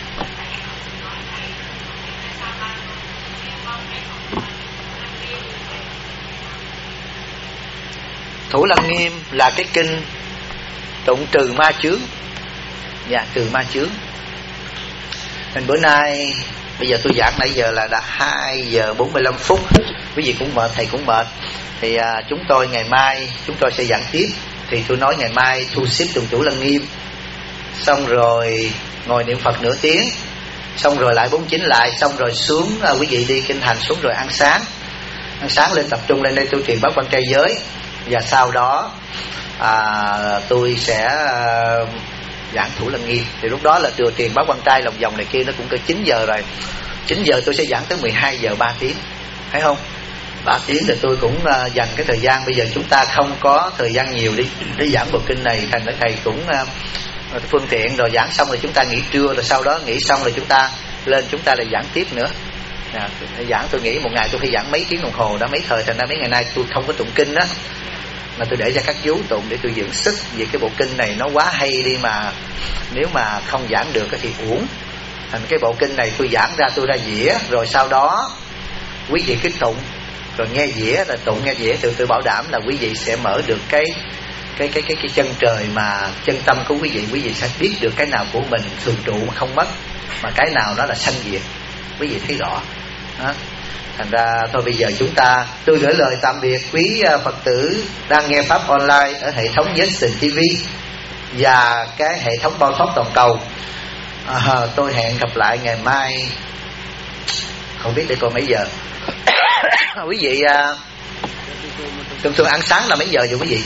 Thủ Lăng Nghiêm là cái kinh tụng trừ ma chướng. Dạ, trừ ma chướng. Nên bữa nay bây giờ tôi giảng nãy giờ là đã 2 giờ 45 phút. Quý vị cũng mệt, thầy cũng mệt. Thì chúng tôi ngày mai chúng tôi sẽ giảng tiếp. Thì tôi nói ngày mai thu xếp tụng Thủ Lăng Nghiêm, xong rồi ngồi niệm Phật nửa tiếng, xong rồi lại 49 lại, xong rồi xuống quý vị đi kinh hành xuống rồi ăn sáng lên tập trung lên đây tu trì bát quan trai giới. Và sau đó tôi sẽ giảng Thủ Lăng Nghiêm. Thì lúc đó là thừa tiền bát quan trai lòng vòng này kia nó cũng cỡ 9 giờ rồi. 9 giờ tôi sẽ giảng tới 12 giờ 3 tiếng, thấy không? 3 tiếng thì tôi cũng dành cái thời gian. Bây giờ chúng ta không có thời gian nhiều để giảng bộ kinh này, thành ra thầy cũng phương tiện rồi giảng xong rồi chúng ta nghỉ trưa, rồi sau đó nghỉ xong rồi chúng ta lên chúng ta lại giảng tiếp nữa. Giảng tôi nghĩ một ngày tôi phải giảng mấy tiếng đồng hồ đó, mấy thời, thành ra mấy ngày nay tôi không có tụng kinh đó, mà tôi để cho các chú tụng để tôi dưỡng sức. Vì cái bộ kinh này nó quá hay đi, mà nếu mà không giảng được thì uổng. Thành cái bộ kinh này tôi giảng ra, tôi ra dĩa, rồi sau đó quý vị cứ tụng, rồi nghe dĩa, rồi tụng nghe dĩa, tôi bảo đảm là quý vị sẽ mở được cái chân trời mà chân tâm của quý vị sẽ biết được cái nào của mình thường trụ mà không mất, mà cái nào nó là sanh diệt, quý vị thấy rõ đó. Thành ra thôi bây giờ tôi gửi lời tạm biệt quý Phật tử đang nghe pháp online ở hệ thống Vision TV và cái hệ thống Bao Thoát toàn cầu. Tôi hẹn gặp lại ngày mai, không biết để coi mấy giờ. Quý vị thường ăn sáng là mấy giờ vậy quý vị?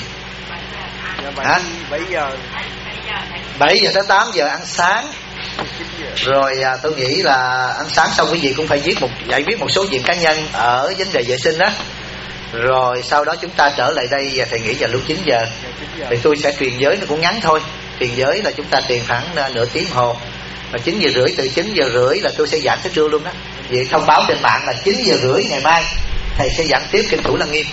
7 giờ tới 8 giờ ăn sáng. Rồi tôi nghĩ là ăn sáng xong quý vị cũng phải giải viết một số chuyện cá nhân ở vấn đề vệ sinh đó. Rồi sau đó chúng ta trở lại đây và thầy nghĩ vào lúc 9 giờ thì tôi sẽ truyền giới, nó cũng ngắn thôi. Truyền giới là chúng ta truyền khoảng nửa tiếng hồ. Và 9 giờ rưỡi, từ 9 giờ rưỡi là tôi sẽ giảng tới trưa luôn đó. Vậy thông báo trên mạng là 9 giờ rưỡi ngày mai thầy sẽ giảng tiếp kinh Thủ Lăng Nghiêm.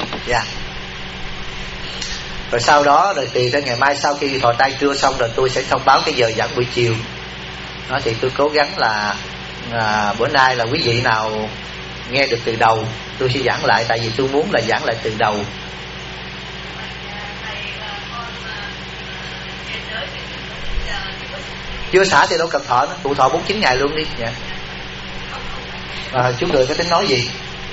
Rồi sau đó rồi tùy theo ngày mai sau khi thọ tay trưa xong rồi tôi sẽ thông báo cái giờ giảng buổi chiều. Đó thì tôi cố gắng là bữa nay là quý vị nào nghe được từ đầu tôi sẽ giảng lại, tại vì tôi muốn là giảng lại từ đầu. Chưa xả thì đâu cần thọ nữa, tụ thọ 49 ngày luôn đi. Chú người có tính nói gì?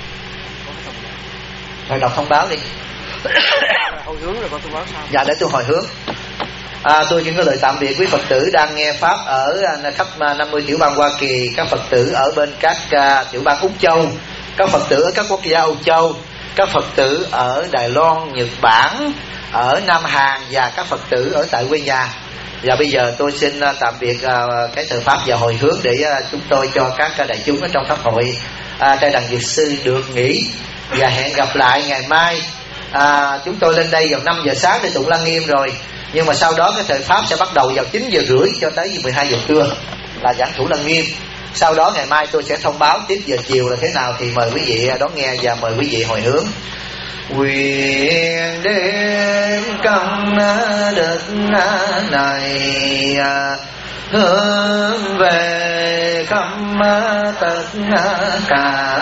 Rồi đọc thông báo đi. Hồi hướng rồi con thông báo sao? Dạ để tôi hồi hướng. Tôi chỉ có lời tạm biệt quý Phật tử đang nghe pháp ở khắp 50 tiểu bang Hoa Kỳ, các Phật tử ở bên các tiểu bang Úc Châu, các Phật tử ở các quốc gia Âu Châu, các Phật tử ở Đài Loan, Nhật Bản, ở Nam Hàn và các Phật tử ở tại quê nhà. Và bây giờ tôi xin tạm biệt cái thời pháp và hồi hướng để chúng tôi cho các đại chúng ở trong pháp hội Trai Đằng Dược Sư được nghỉ, và hẹn gặp lại ngày mai. Chúng tôi lên đây vào 5 giờ sáng để tụng Lăng Nghiêm rồi, nhưng mà sau đó cái thời pháp sẽ bắt đầu vào 9 giờ rưỡi cho tới 12 giờ trưa là giảng Thủ Lăng Nghiêm. Sau đó ngày mai tôi sẽ thông báo tiếp giờ chiều là thế nào, thì mời quý vị đón nghe và mời quý vị hồi hướng. Nguyện đến công đức này hướng về khắp tất cả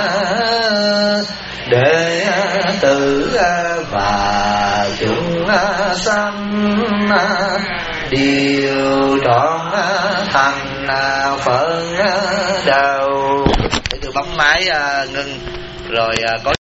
đệ tử và chúng sanh đều trọn thành Phật đạo. Để tôi bấm máy ngưng rồi có